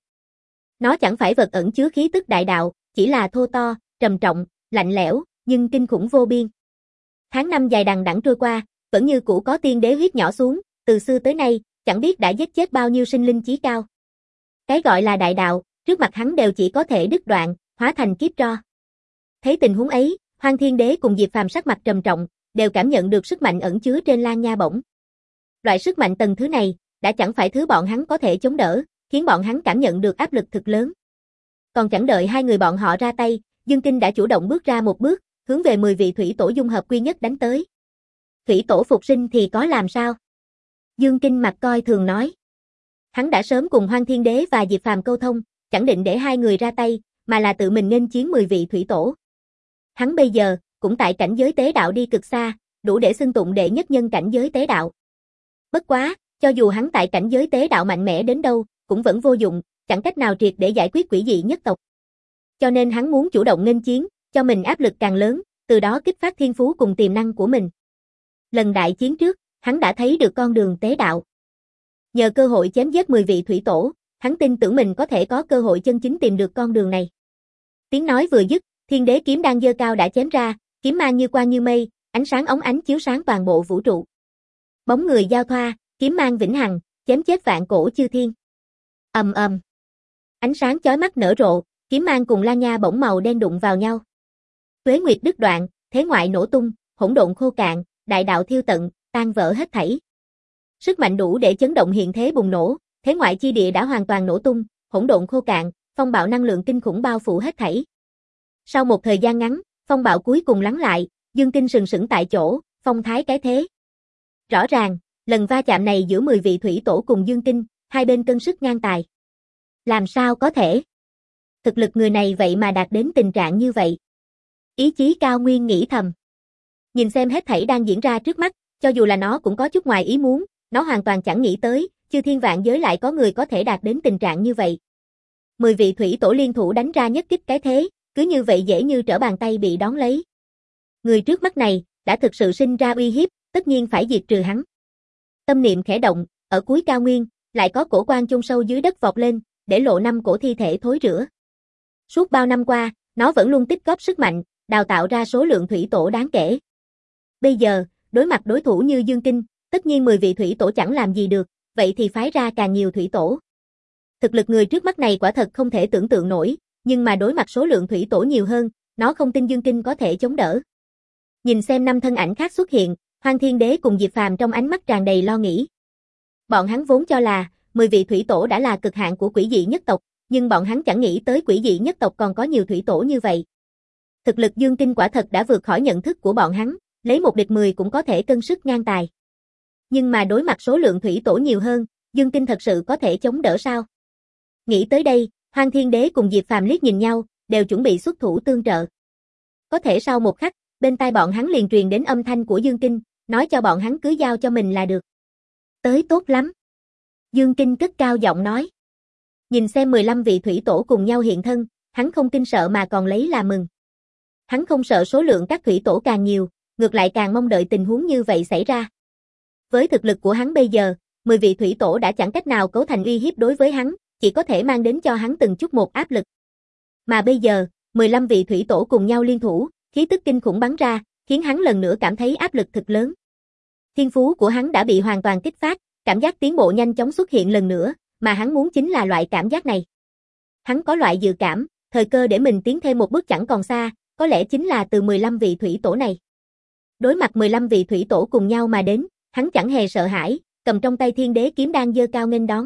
Nó chẳng phải vật ẩn chứa khí tức đại đạo, chỉ là thô to, trầm trọng, lạnh lẽo, nhưng kinh khủng vô biên. Tháng năm dài đằng đẵng trôi qua, vẫn như cũ có tiên đế huyết nhỏ xuống, từ xưa tới nay, chẳng biết đã giết chết bao nhiêu sinh linh chí cao. Cái gọi là đại đạo, trước mặt hắn đều chỉ có thể đứt đoạn, hóa thành kiếp tro. Thấy tình huống ấy, Hoang Thiên Đế cùng Diệp Phàm sắc mặt trầm trọng, đều cảm nhận được sức mạnh ẩn chứa trên lan nha bổng. Loại sức mạnh tầng thứ này, đã chẳng phải thứ bọn hắn có thể chống đỡ, khiến bọn hắn cảm nhận được áp lực thực lớn. Còn chẳng đợi hai người bọn họ ra tay, Dương Kinh đã chủ động bước ra một bước, hướng về mười vị thủy tổ dung hợp quy nhất đánh tới. Thủy tổ phục sinh thì có làm sao? Dương Kinh mặt coi thường nói. Hắn đã sớm cùng Hoang Thiên Đế và Diệp Phàm câu thông, chẳng định để hai người ra tay, mà là tự mình nghênh chiến mười vị thủy tổ. Hắn bây giờ, cũng tại cảnh giới tế đạo đi cực xa, đủ để xưng tụng đệ nhất nhân cảnh giới tế đạo. Bất quá, cho dù hắn tại cảnh giới tế đạo mạnh mẽ đến đâu, cũng vẫn vô dụng, chẳng cách nào triệt để giải quyết quỷ dị nhất tộc. Cho nên hắn muốn chủ động nghênh chiến, cho mình áp lực càng lớn, từ đó kích phát thiên phú cùng tiềm năng của mình. Lần đại chiến trước, hắn đã thấy được con đường tế đạo. Nhờ cơ hội chém giết mười vị thủy tổ, hắn tin tưởng mình có thể có cơ hội chân chính tìm được con đường này. Tiếng nói vừa dứt, Thiên Đế kiếm đang giơ cao đã chém ra, kiếm mang như quang như mây, ánh sáng óng ánh chiếu sáng toàn bộ vũ trụ. Bóng người giao thoa, kiếm mang vĩnh hằng, chém chết vạn cổ chư thiên. Ầm ầm. Ánh sáng chói mắt nở rộ, kiếm mang cùng lan nha bổng màu đen đụng vào nhau. Tuế nguyệt đứt đoạn, thế ngoại nổ tung, hỗn độn khô cạn, đại đạo thiêu tận, tan vỡ hết thảy. Sức mạnh đủ để chấn động hiện thế bùng nổ, thế ngoại chi địa đã hoàn toàn nổ tung, hỗn độn khô cạn, phong bạo năng lượng kinh khủng bao phủ hết thảy. Sau một thời gian ngắn, phong bạo cuối cùng lắng lại, Dương Kinh sừng sững tại chỗ, phong thái cái thế. Rõ ràng, lần va chạm này giữa mười vị thủy tổ cùng Dương Kinh, hai bên cân sức ngang tài. Làm sao có thể? Thực lực người này vậy mà đạt đến tình trạng như vậy. Ý chí cao nguyên nghĩ thầm. Nhìn xem hết thảy đang diễn ra trước mắt, cho dù là nó cũng có chút ngoài ý muốn, nó hoàn toàn chẳng nghĩ tới, chư thiên vạn giới lại có người có thể đạt đến tình trạng như vậy. Mười vị thủy tổ liên thủ đánh ra nhất kích cái thế, cứ như vậy dễ như trở bàn tay bị đón lấy. Người trước mắt này, đã thực sự sinh ra uy hiếp, tất nhiên phải diệt trừ hắn. Tâm niệm khẽ động, ở cuối cao nguyên, lại có cổ quan chôn sâu dưới đất vọt lên, để lộ năm cổ thi thể thối rữa. Suốt bao năm qua, nó vẫn luôn tích góp sức mạnh, đào tạo ra số lượng thủy tổ đáng kể. Bây giờ, đối mặt đối thủ như Dương Kinh, tất nhiên mười vị thủy tổ chẳng làm gì được, vậy thì phái ra càng nhiều thủy tổ. Thực lực người trước mắt này quả thật không thể tưởng tượng nổi, nhưng mà đối mặt số lượng thủy tổ nhiều hơn, nó không tin Dương Kinh có thể chống đỡ. Nhìn xem năm thân ảnh khác xuất hiện, Hoang Thiên Đế cùng Diệp Phàm trong ánh mắt tràn đầy lo nghĩ. Bọn hắn vốn cho là, mười vị thủy tổ đã là cực hạn của quỷ dị nhất tộc, nhưng bọn hắn chẳng nghĩ tới quỷ dị nhất tộc còn có nhiều thủy tổ như vậy. Thực lực Dương Kinh quả thật đã vượt khỏi nhận thức của bọn hắn, lấy một địch mười cũng có thể cân sức ngang tài. Nhưng mà đối mặt số lượng thủy tổ nhiều hơn, Dương Kinh thật sự có thể chống đỡ sao? Nghĩ tới đây, Hoang Thiên Đế cùng Diệp Phàm liếc nhìn nhau, đều chuẩn bị xuất thủ tương trợ. Có thể sau một khắc, bên tai bọn hắn liền truyền đến âm thanh của Dương Kinh, nói cho bọn hắn cứ giao cho mình là được. Tới tốt lắm. Dương Kinh cất cao giọng nói. Nhìn xem mười lăm vị thủy tổ cùng nhau hiện thân, hắn không kinh sợ mà còn lấy làm mừng. Hắn không sợ số lượng các thủy tổ càng nhiều, ngược lại càng mong đợi tình huống như vậy xảy ra. Với thực lực của hắn bây giờ, mười vị thủy tổ đã chẳng cách nào cấu thành uy hiếp đối với hắn, chỉ có thể mang đến cho hắn từng chút một áp lực. Mà bây giờ, mười lăm vị thủy tổ cùng nhau liên thủ, khí tức kinh khủng bắn ra, khiến hắn lần nữa cảm thấy áp lực thực lớn. Thiên phú của hắn đã bị hoàn toàn kích phát, cảm giác tiến bộ nhanh chóng xuất hiện lần nữa, mà hắn muốn chính là loại cảm giác này. Hắn có loại dự cảm, thời cơ để mình tiến thêm một bước chẳng còn xa, có lẽ chính là từ mười lăm vị thủy tổ này. Đối mặt mười lăm vị thủy tổ cùng nhau mà đến, hắn chẳng hề sợ hãi, cầm trong tay Thiên Đế kiếm đang giơ cao nghênh đón.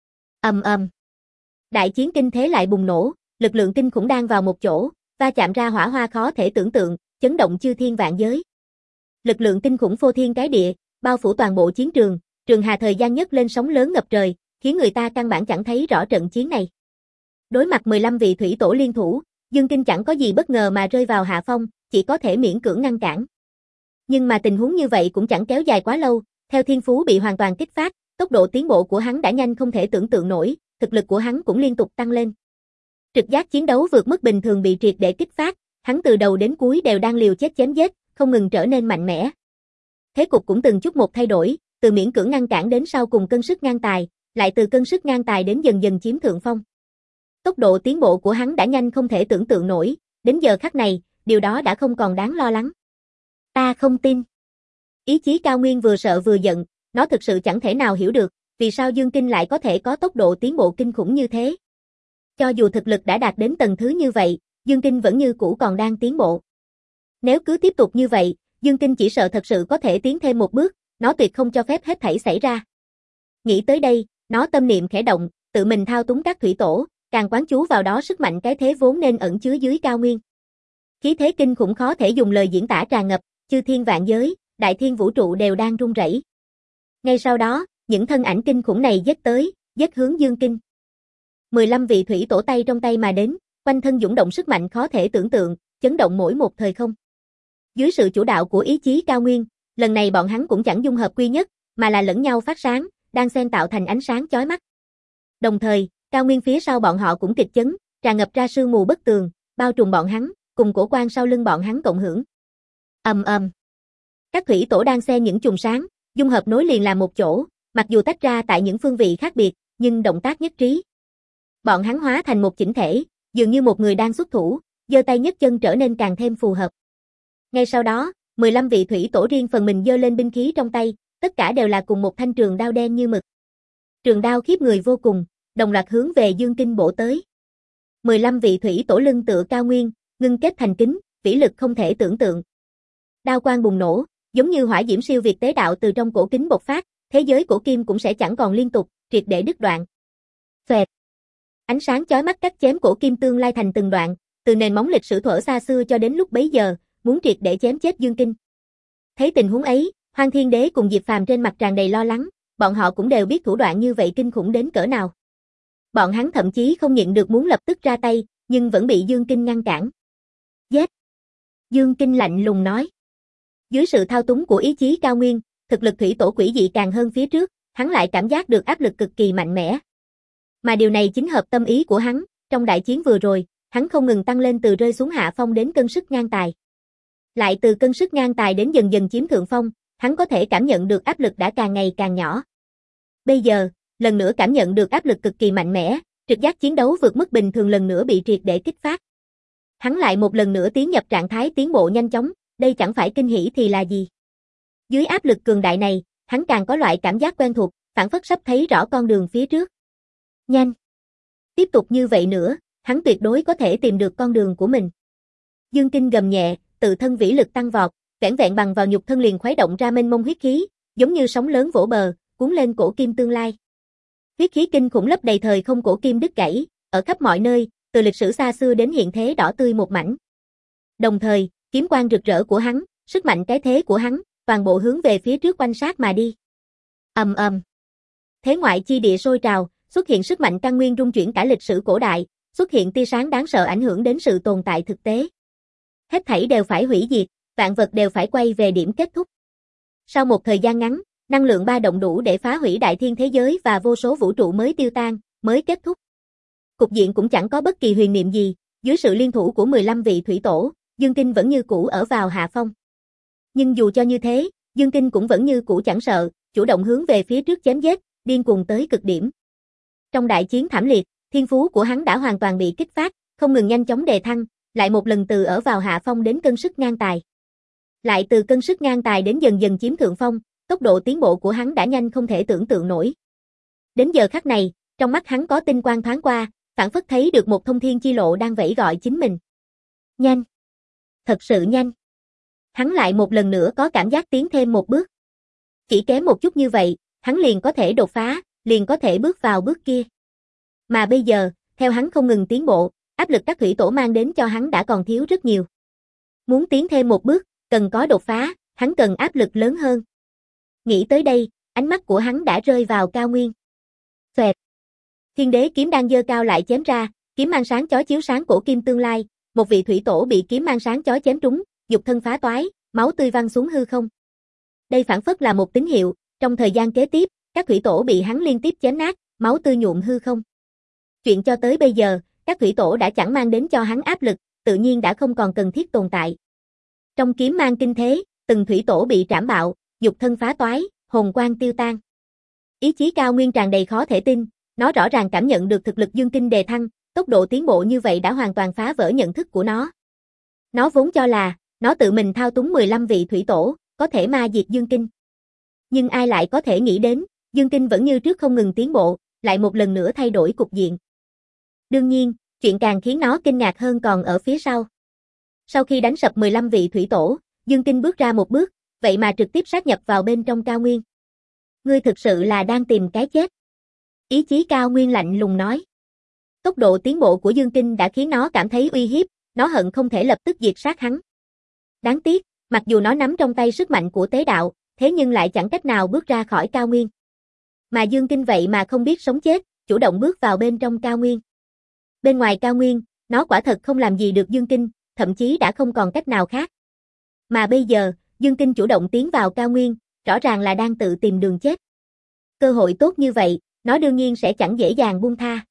Ầm ầm. Đại chiến kinh thế lại bùng nổ, lực lượng kinh khủng đang vào một chỗ, va chạm ra hỏa hoa khó thể tưởng tượng, chấn động chư thiên vạn giới. Lực lượng kinh khủng phô thiên cái địa, bao phủ toàn bộ chiến trường, trường hà thời gian nhấc lên sóng lớn ngập trời, khiến người ta căn bản chẳng thấy rõ trận chiến này. Đối mặt mười lăm vị thủy tổ liên thủ, Dương Kinh chẳng có gì bất ngờ mà rơi vào hạ phong, chỉ có thể miễn cưỡng ngăn cản. Nhưng mà tình huống như vậy cũng chẳng kéo dài quá lâu, theo thiên phú bị hoàn toàn kích phát, tốc độ tiến bộ của hắn đã nhanh không thể tưởng tượng nổi, thực lực của hắn cũng liên tục tăng lên. Trực giác chiến đấu vượt mức bình thường bị triệt để kích phát, hắn từ đầu đến cuối đều đang liều chết chém giết, không ngừng trở nên mạnh mẽ. Thế cục cũng từng chút một thay đổi, từ miễn cưỡng ngăn cản đến sau cùng cân sức ngang tài, lại từ cân sức ngang tài đến dần dần chiếm thượng phong. Tốc độ tiến bộ của hắn đã nhanh không thể tưởng tượng nổi, đến giờ khắc này, điều đó đã không còn đáng lo lắng. Ta không tin. Ý chí Cao Nguyên vừa sợ vừa giận, nó thực sự chẳng thể nào hiểu được, vì sao Dương Kinh lại có thể có tốc độ tiến bộ kinh khủng như thế. Cho dù thực lực đã đạt đến tầng thứ như vậy, Dương Kinh vẫn như cũ còn đang tiến bộ. Nếu cứ tiếp tục như vậy, Dương Kinh chỉ sợ thật sự có thể tiến thêm một bước, nó tuyệt không cho phép hết thảy xảy ra. Nghĩ tới đây, nó tâm niệm khẽ động, tự mình thao túng các thủy tổ, càng quán chú vào đó sức mạnh cái thế vốn nên ẩn chứa dưới cao nguyên. Khí thế kinh khủng khó thể dùng lời diễn tả tràn ngập, chư thiên vạn giới, đại thiên vũ trụ đều đang rung rẩy. Ngay sau đó, những thân ảnh kinh khủng này giết tới, giết hướng Dương Kinh. mười lăm vị thủy tổ tay trong tay mà đến, quanh thân dũng động sức mạnh khó thể tưởng tượng, chấn động mỗi một thời không. Dưới sự chủ đạo của ý chí Cao Nguyên, lần này bọn hắn cũng chẳng dung hợp quy nhất, mà là lẫn nhau phát sáng, đang xen tạo thành ánh sáng chói mắt. Đồng thời, Cao Nguyên phía sau bọn họ cũng kịch chấn, tràn ngập ra sương mù bất tường, bao trùm bọn hắn, cùng cổ quan sau lưng bọn hắn cộng hưởng. Ầm ầm. Các thủy tổ đang xen những chùm sáng, dung hợp nối liền làm một chỗ, mặc dù tách ra tại những phương vị khác biệt, nhưng động tác nhất trí. Bọn hắn hóa thành một chỉnh thể, dường như một người đang xuất thủ, giơ tay nhấc chân trở nên càng thêm phù hợp. Ngay sau đó, mười lăm vị thủy tổ riêng phần mình giơ lên binh khí trong tay, tất cả đều là cùng một thanh trường đao đen như mực. Trường đao khiếp người vô cùng, đồng loạt hướng về Dương Kinh bổ tới. mười lăm vị thủy tổ lưng tựa cao nguyên, ngưng kết thành kính, vĩ lực không thể tưởng tượng. Đao quang bùng nổ, giống như hỏa diễm siêu việt tế đạo từ trong cổ kính bộc phát, thế giới cổ kim cũng sẽ chẳng còn liên tục, triệt để đứt đoạn. Xoẹt. Ánh sáng chói mắt cắt chém cổ kim tương lai thành từng đoạn, từ nền móng lịch sử thuở xa xưa cho đến lúc bấy giờ, muốn triệt để chém chết Dương Kinh. Thấy tình huống ấy, Hoang Thiên Đế cùng Diệp Phàm trên mặt tràn đầy lo lắng, bọn họ cũng đều biết thủ đoạn như vậy kinh khủng đến cỡ nào. Bọn hắn thậm chí không nhịn được muốn lập tức ra tay, nhưng vẫn bị Dương Kinh ngăn cản. Giết! Dương Kinh lạnh lùng nói. Dưới sự thao túng của ý chí Cao Nguyên, thực lực thủy tổ quỷ dị càng hơn phía trước, hắn lại cảm giác được áp lực cực kỳ mạnh mẽ. Mà điều này chính hợp tâm ý của hắn, trong đại chiến vừa rồi, hắn không ngừng tăng lên từ rơi xuống hạ phong đến cân sức ngang tài. Lại từ cân sức ngang tài đến dần dần chiếm thượng phong, hắn có thể cảm nhận được áp lực đã càng ngày càng nhỏ. Bây giờ, lần nữa cảm nhận được áp lực cực kỳ mạnh mẽ, trực giác chiến đấu vượt mức bình thường lần nữa bị triệt để kích phát. Hắn lại một lần nữa tiến nhập trạng thái tiến bộ nhanh chóng, đây chẳng phải kinh hỉ thì là gì. Dưới áp lực cường đại này, hắn càng có loại cảm giác quen thuộc, phảng phất sắp thấy rõ con đường phía trước. Nhanh! Tiếp tục như vậy nữa, hắn tuyệt đối có thể tìm được con đường của mình. Dương Kinh gầm nhẹ, tự thân vĩ lực tăng vọt, vẻn vẹn bằng vào nhục thân liền khuấy động ra mênh mông huyết khí, giống như sóng lớn vỗ bờ, cuốn lên cổ kim tương lai. Huyết khí kinh khủng lấp đầy thời không cổ kim đứt gãy, ở khắp mọi nơi, từ lịch sử xa xưa đến hiện thế đỏ tươi một mảnh. Đồng thời, kiếm quang rực rỡ của hắn, sức mạnh cái thế của hắn, toàn bộ hướng về phía trước quanh sát mà đi. Ầm ầm. Thế ngoại chi địa sôi trào, xuất hiện sức mạnh căn nguyên rung chuyển cả lịch sử cổ đại, xuất hiện tia sáng đáng sợ ảnh hưởng đến sự tồn tại thực tế. Hết thảy đều phải hủy diệt, vạn vật đều phải quay về điểm kết thúc. Sau một thời gian ngắn, năng lượng ba động đủ để phá hủy đại thiên thế giới và vô số vũ trụ mới tiêu tan, mới kết thúc. Cục diện cũng chẳng có bất kỳ huyền niệm gì, dưới sự liên thủ của mười lăm vị thủy tổ, Dương Kinh vẫn như cũ ở vào hạ phong. Nhưng dù cho như thế, Dương Kinh cũng vẫn như cũ chẳng sợ, chủ động hướng về phía trước chém giết, điên cuồng tới cực điểm. Trong đại chiến thảm liệt, thiên phú của hắn đã hoàn toàn bị kích phát, không ngừng nhanh chóng đề thăng, lại một lần từ ở vào hạ phong đến cân sức ngang tài. Lại từ cân sức ngang tài đến dần dần chiếm thượng phong, tốc độ tiến bộ của hắn đã nhanh không thể tưởng tượng nổi. Đến giờ khắc này, trong mắt hắn có tinh quang thoáng qua, phảng phất thấy được một thông thiên chi lộ đang vẫy gọi chính mình. Nhanh! Thật sự nhanh! Hắn lại một lần nữa có cảm giác tiến thêm một bước. Chỉ kém một chút như vậy, hắn liền có thể đột phá, liền có thể bước vào bước kia. Mà bây giờ, theo hắn không ngừng tiến bộ, áp lực các thủy tổ mang đến cho hắn đã còn thiếu rất nhiều. Muốn tiến thêm một bước, cần có đột phá, hắn cần áp lực lớn hơn. Nghĩ tới đây, ánh mắt của hắn đã rơi vào Cao Nguyên. Xoẹt. Thiên đế kiếm đang giơ cao lại chém ra, kiếm mang sáng chói chiếu sáng cổ kim tương lai, một vị thủy tổ bị kiếm mang sáng chói chém trúng, nhục thân phá toái, máu tươi văng xuống hư không. Đây phản phất là một tín hiệu, trong thời gian kế tiếp, các thủy tổ bị hắn liên tiếp chém nát, máu tươi nhuộm hư không. Chuyện cho tới bây giờ, các thủy tổ đã chẳng mang đến cho hắn áp lực, tự nhiên đã không còn cần thiết tồn tại. Trong kiếm mang kinh thế, từng thủy tổ bị trảm bạo, nhục thân phá toái, hồn quang tiêu tan. Ý chí Cao Nguyên tràn đầy khó thể tin, nó rõ ràng cảm nhận được thực lực dương kinh đề thăng, tốc độ tiến bộ như vậy đã hoàn toàn phá vỡ nhận thức của nó. Nó vốn cho là, nó tự mình thao túng mười lăm vị thủy tổ, có thể ma diệt dương kinh. Nhưng ai lại có thể nghĩ đến, dương kinh vẫn như trước không ngừng tiến bộ, lại một lần nữa thay đổi cục diện. Đương nhiên, chuyện càng khiến nó kinh ngạc hơn còn ở phía sau. Sau khi đánh sập mười lăm vị thủy tổ, dương kinh bước ra một bước, vậy mà trực tiếp sát nhập vào bên trong Cao Nguyên. Ngươi thực sự là đang tìm cái chết. Ý chí Cao Nguyên lạnh lùng nói. Tốc độ tiến bộ của dương kinh đã khiến nó cảm thấy uy hiếp, nó hận không thể lập tức diệt sát hắn. Đáng tiếc, mặc dù nó nắm trong tay sức mạnh của tế đạo, thế nhưng lại chẳng cách nào bước ra khỏi Cao Nguyên. Mà dương kinh vậy mà không biết sống chết, chủ động bước vào bên trong Cao Nguyên. Bên ngoài Cao Nguyên, nó quả thật không làm gì được dương kinh, thậm chí đã không còn cách nào khác. Mà bây giờ, dương kinh chủ động tiến vào Cao Nguyên, rõ ràng là đang tự tìm đường chết. Cơ hội tốt như vậy, nó đương nhiên sẽ chẳng dễ dàng buông tha.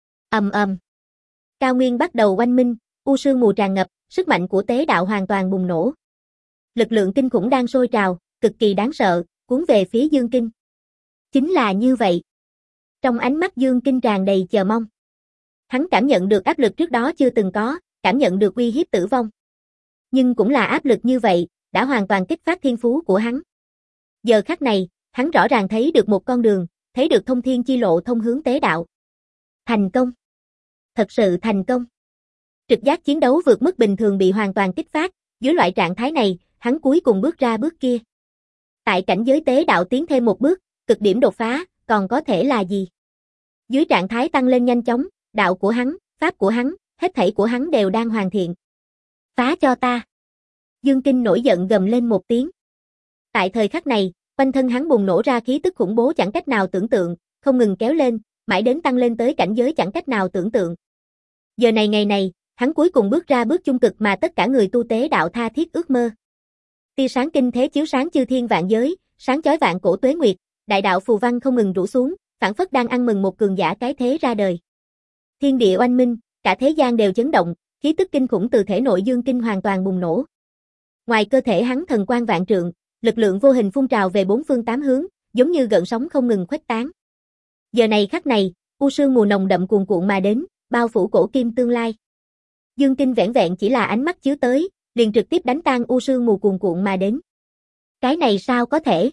Ầm ầm. Cao Nguyên bắt đầu oanh minh, u sương mù tràn ngập, sức mạnh của tế đạo hoàn toàn bùng nổ. Lực lượng kinh khủng đang sôi trào, cực kỳ đáng sợ, cuốn về phía dương kinh. Chính là như vậy. Trong ánh mắt dương kinh tràn đầy chờ mong. Hắn cảm nhận được áp lực trước đó chưa từng có, cảm nhận được uy hiếp tử vong. Nhưng cũng là áp lực như vậy, đã hoàn toàn kích phát thiên phú của hắn. Giờ khắc này, hắn rõ ràng thấy được một con đường, thấy được thông thiên chi lộ thông hướng tế đạo. Thành công. Thật sự thành công. Trực giác chiến đấu vượt mức bình thường bị hoàn toàn kích phát, dưới loại trạng thái này, hắn cuối cùng bước ra bước kia. Tại cảnh giới tế đạo tiến thêm một bước, cực điểm đột phá, còn có thể là gì? Dưới trạng thái tăng lên nhanh chóng, đạo của hắn, pháp của hắn, hết thảy của hắn đều đang hoàn thiện. Phá cho ta. Dương Kinh nổi giận gầm lên một tiếng. Tại thời khắc này, quanh thân hắn bùng nổ ra khí tức khủng bố chẳng cách nào tưởng tượng, không ngừng kéo lên, mãi đến tăng lên tới cảnh giới chẳng cách nào tưởng tượng. Giờ này ngày này, hắn cuối cùng bước ra bước chung cực mà tất cả người tu tế đạo tha thiết ước mơ. Tia sáng kinh thế chiếu sáng chư thiên vạn giới, sáng chói vạn cổ tuế nguyệt, đại đạo phù văn không ngừng rủ xuống, phảng phất đang ăn mừng một cường giả cái thế ra đời. Thiên địa oanh minh, cả thế gian đều chấn động, khí tức kinh khủng từ thể nội Dương Kinh hoàn toàn bùng nổ. Ngoài cơ thể hắn thần quang vạn trượng, lực lượng vô hình phun trào về bốn phương tám hướng, giống như gợn sóng không ngừng khuếch tán. Giờ này khắc này, u sương mù nồng đậm cuồn cuộn mà đến, bao phủ cổ kim tương lai. Dương Kinh vẻn vẹn chỉ là ánh mắt chiếu tới, liền trực tiếp đánh tan u sương mù cuồn cuộn mà đến. Cái này sao có thể?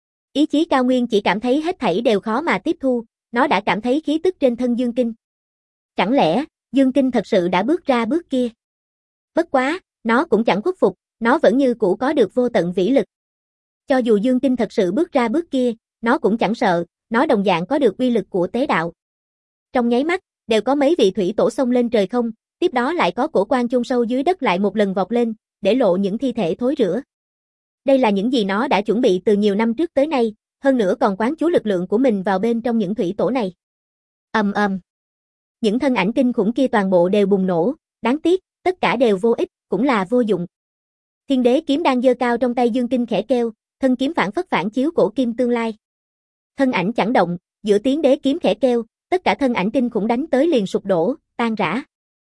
Ý chí Cao Nguyên chỉ cảm thấy hết thảy đều khó mà tiếp thu, nó đã cảm thấy khí tức trên thân Dương Kinh. Chẳng lẽ, Dương Kinh thật sự đã bước ra bước kia? Bất quá, nó cũng chẳng khuất phục, nó vẫn như cũ có được vô tận vĩ lực. Cho dù Dương Kinh thật sự bước ra bước kia, nó cũng chẳng sợ, nó đồng dạng có được uy lực của tế đạo. Trong nháy mắt, đều có mấy vị thủy tổ xông lên trời không, tiếp đó lại có cổ quan chôn sâu dưới đất lại một lần vọt lên, để lộ những thi thể thối rữa. Đây là những gì nó đã chuẩn bị từ nhiều năm trước tới nay, hơn nữa còn quán chú lực lượng của mình vào bên trong những thủy tổ này. Ầm ầm. Những thân ảnh kinh khủng kia toàn bộ đều bùng nổ, đáng tiếc, tất cả đều vô ích, cũng là vô dụng. Thiên đế kiếm đang giơ cao trong tay Dương Kinh khẽ kêu, thân kiếm phản phất phản chiếu cổ kim tương lai. Thân ảnh chẳng động, giữa tiếng đế kiếm khẽ kêu, tất cả thân ảnh kinh khủng đánh tới liền sụp đổ, tan rã.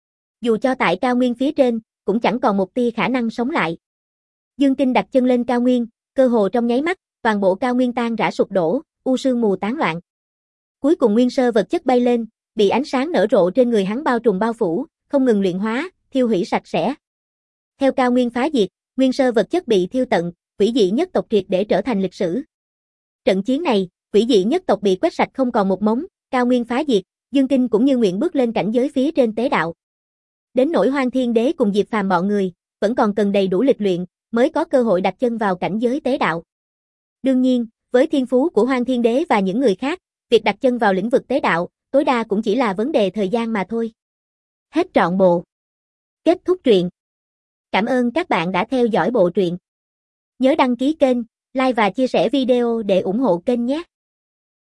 Dù cho tại cao nguyên phía trên, cũng chẳng còn một tia khả năng sống lại. Dương Kinh đặt chân lên cao nguyên, cơ hồ trong nháy mắt, toàn bộ cao nguyên tan rã sụp đổ, u sương mù tán loạn. Cuối cùng nguyên sơ vật chất bay lên, bị ánh sáng nở rộ trên người hắn bao trùm bao phủ, không ngừng luyện hóa, thiêu hủy sạch sẽ. Theo cao nguyên phá diệt, nguyên sơ vật chất bị thiêu tận, quỷ dị nhất tộc triệt để trở thành lịch sử. Trận chiến này, quỷ dị nhất tộc bị quét sạch không còn một mống, cao nguyên phá diệt, Dương Kinh cũng như nguyện bước lên cảnh giới phía trên tế đạo. Đến nỗi Hoang Thiên Đế cùng Diệp Phàm bọn người, vẫn còn cần đầy đủ lịch luyện, mới có cơ hội đặt chân vào cảnh giới tế đạo. Đương nhiên, với thiên phú của Hoang Thiên Đế và những người khác, việc đặt chân vào lĩnh vực tế đạo, tối đa cũng chỉ là vấn đề thời gian mà thôi. Hết trọn bộ. Kết thúc truyện. Cảm ơn các bạn đã theo dõi bộ truyện. Nhớ đăng ký kênh, like và chia sẻ video để ủng hộ kênh nhé.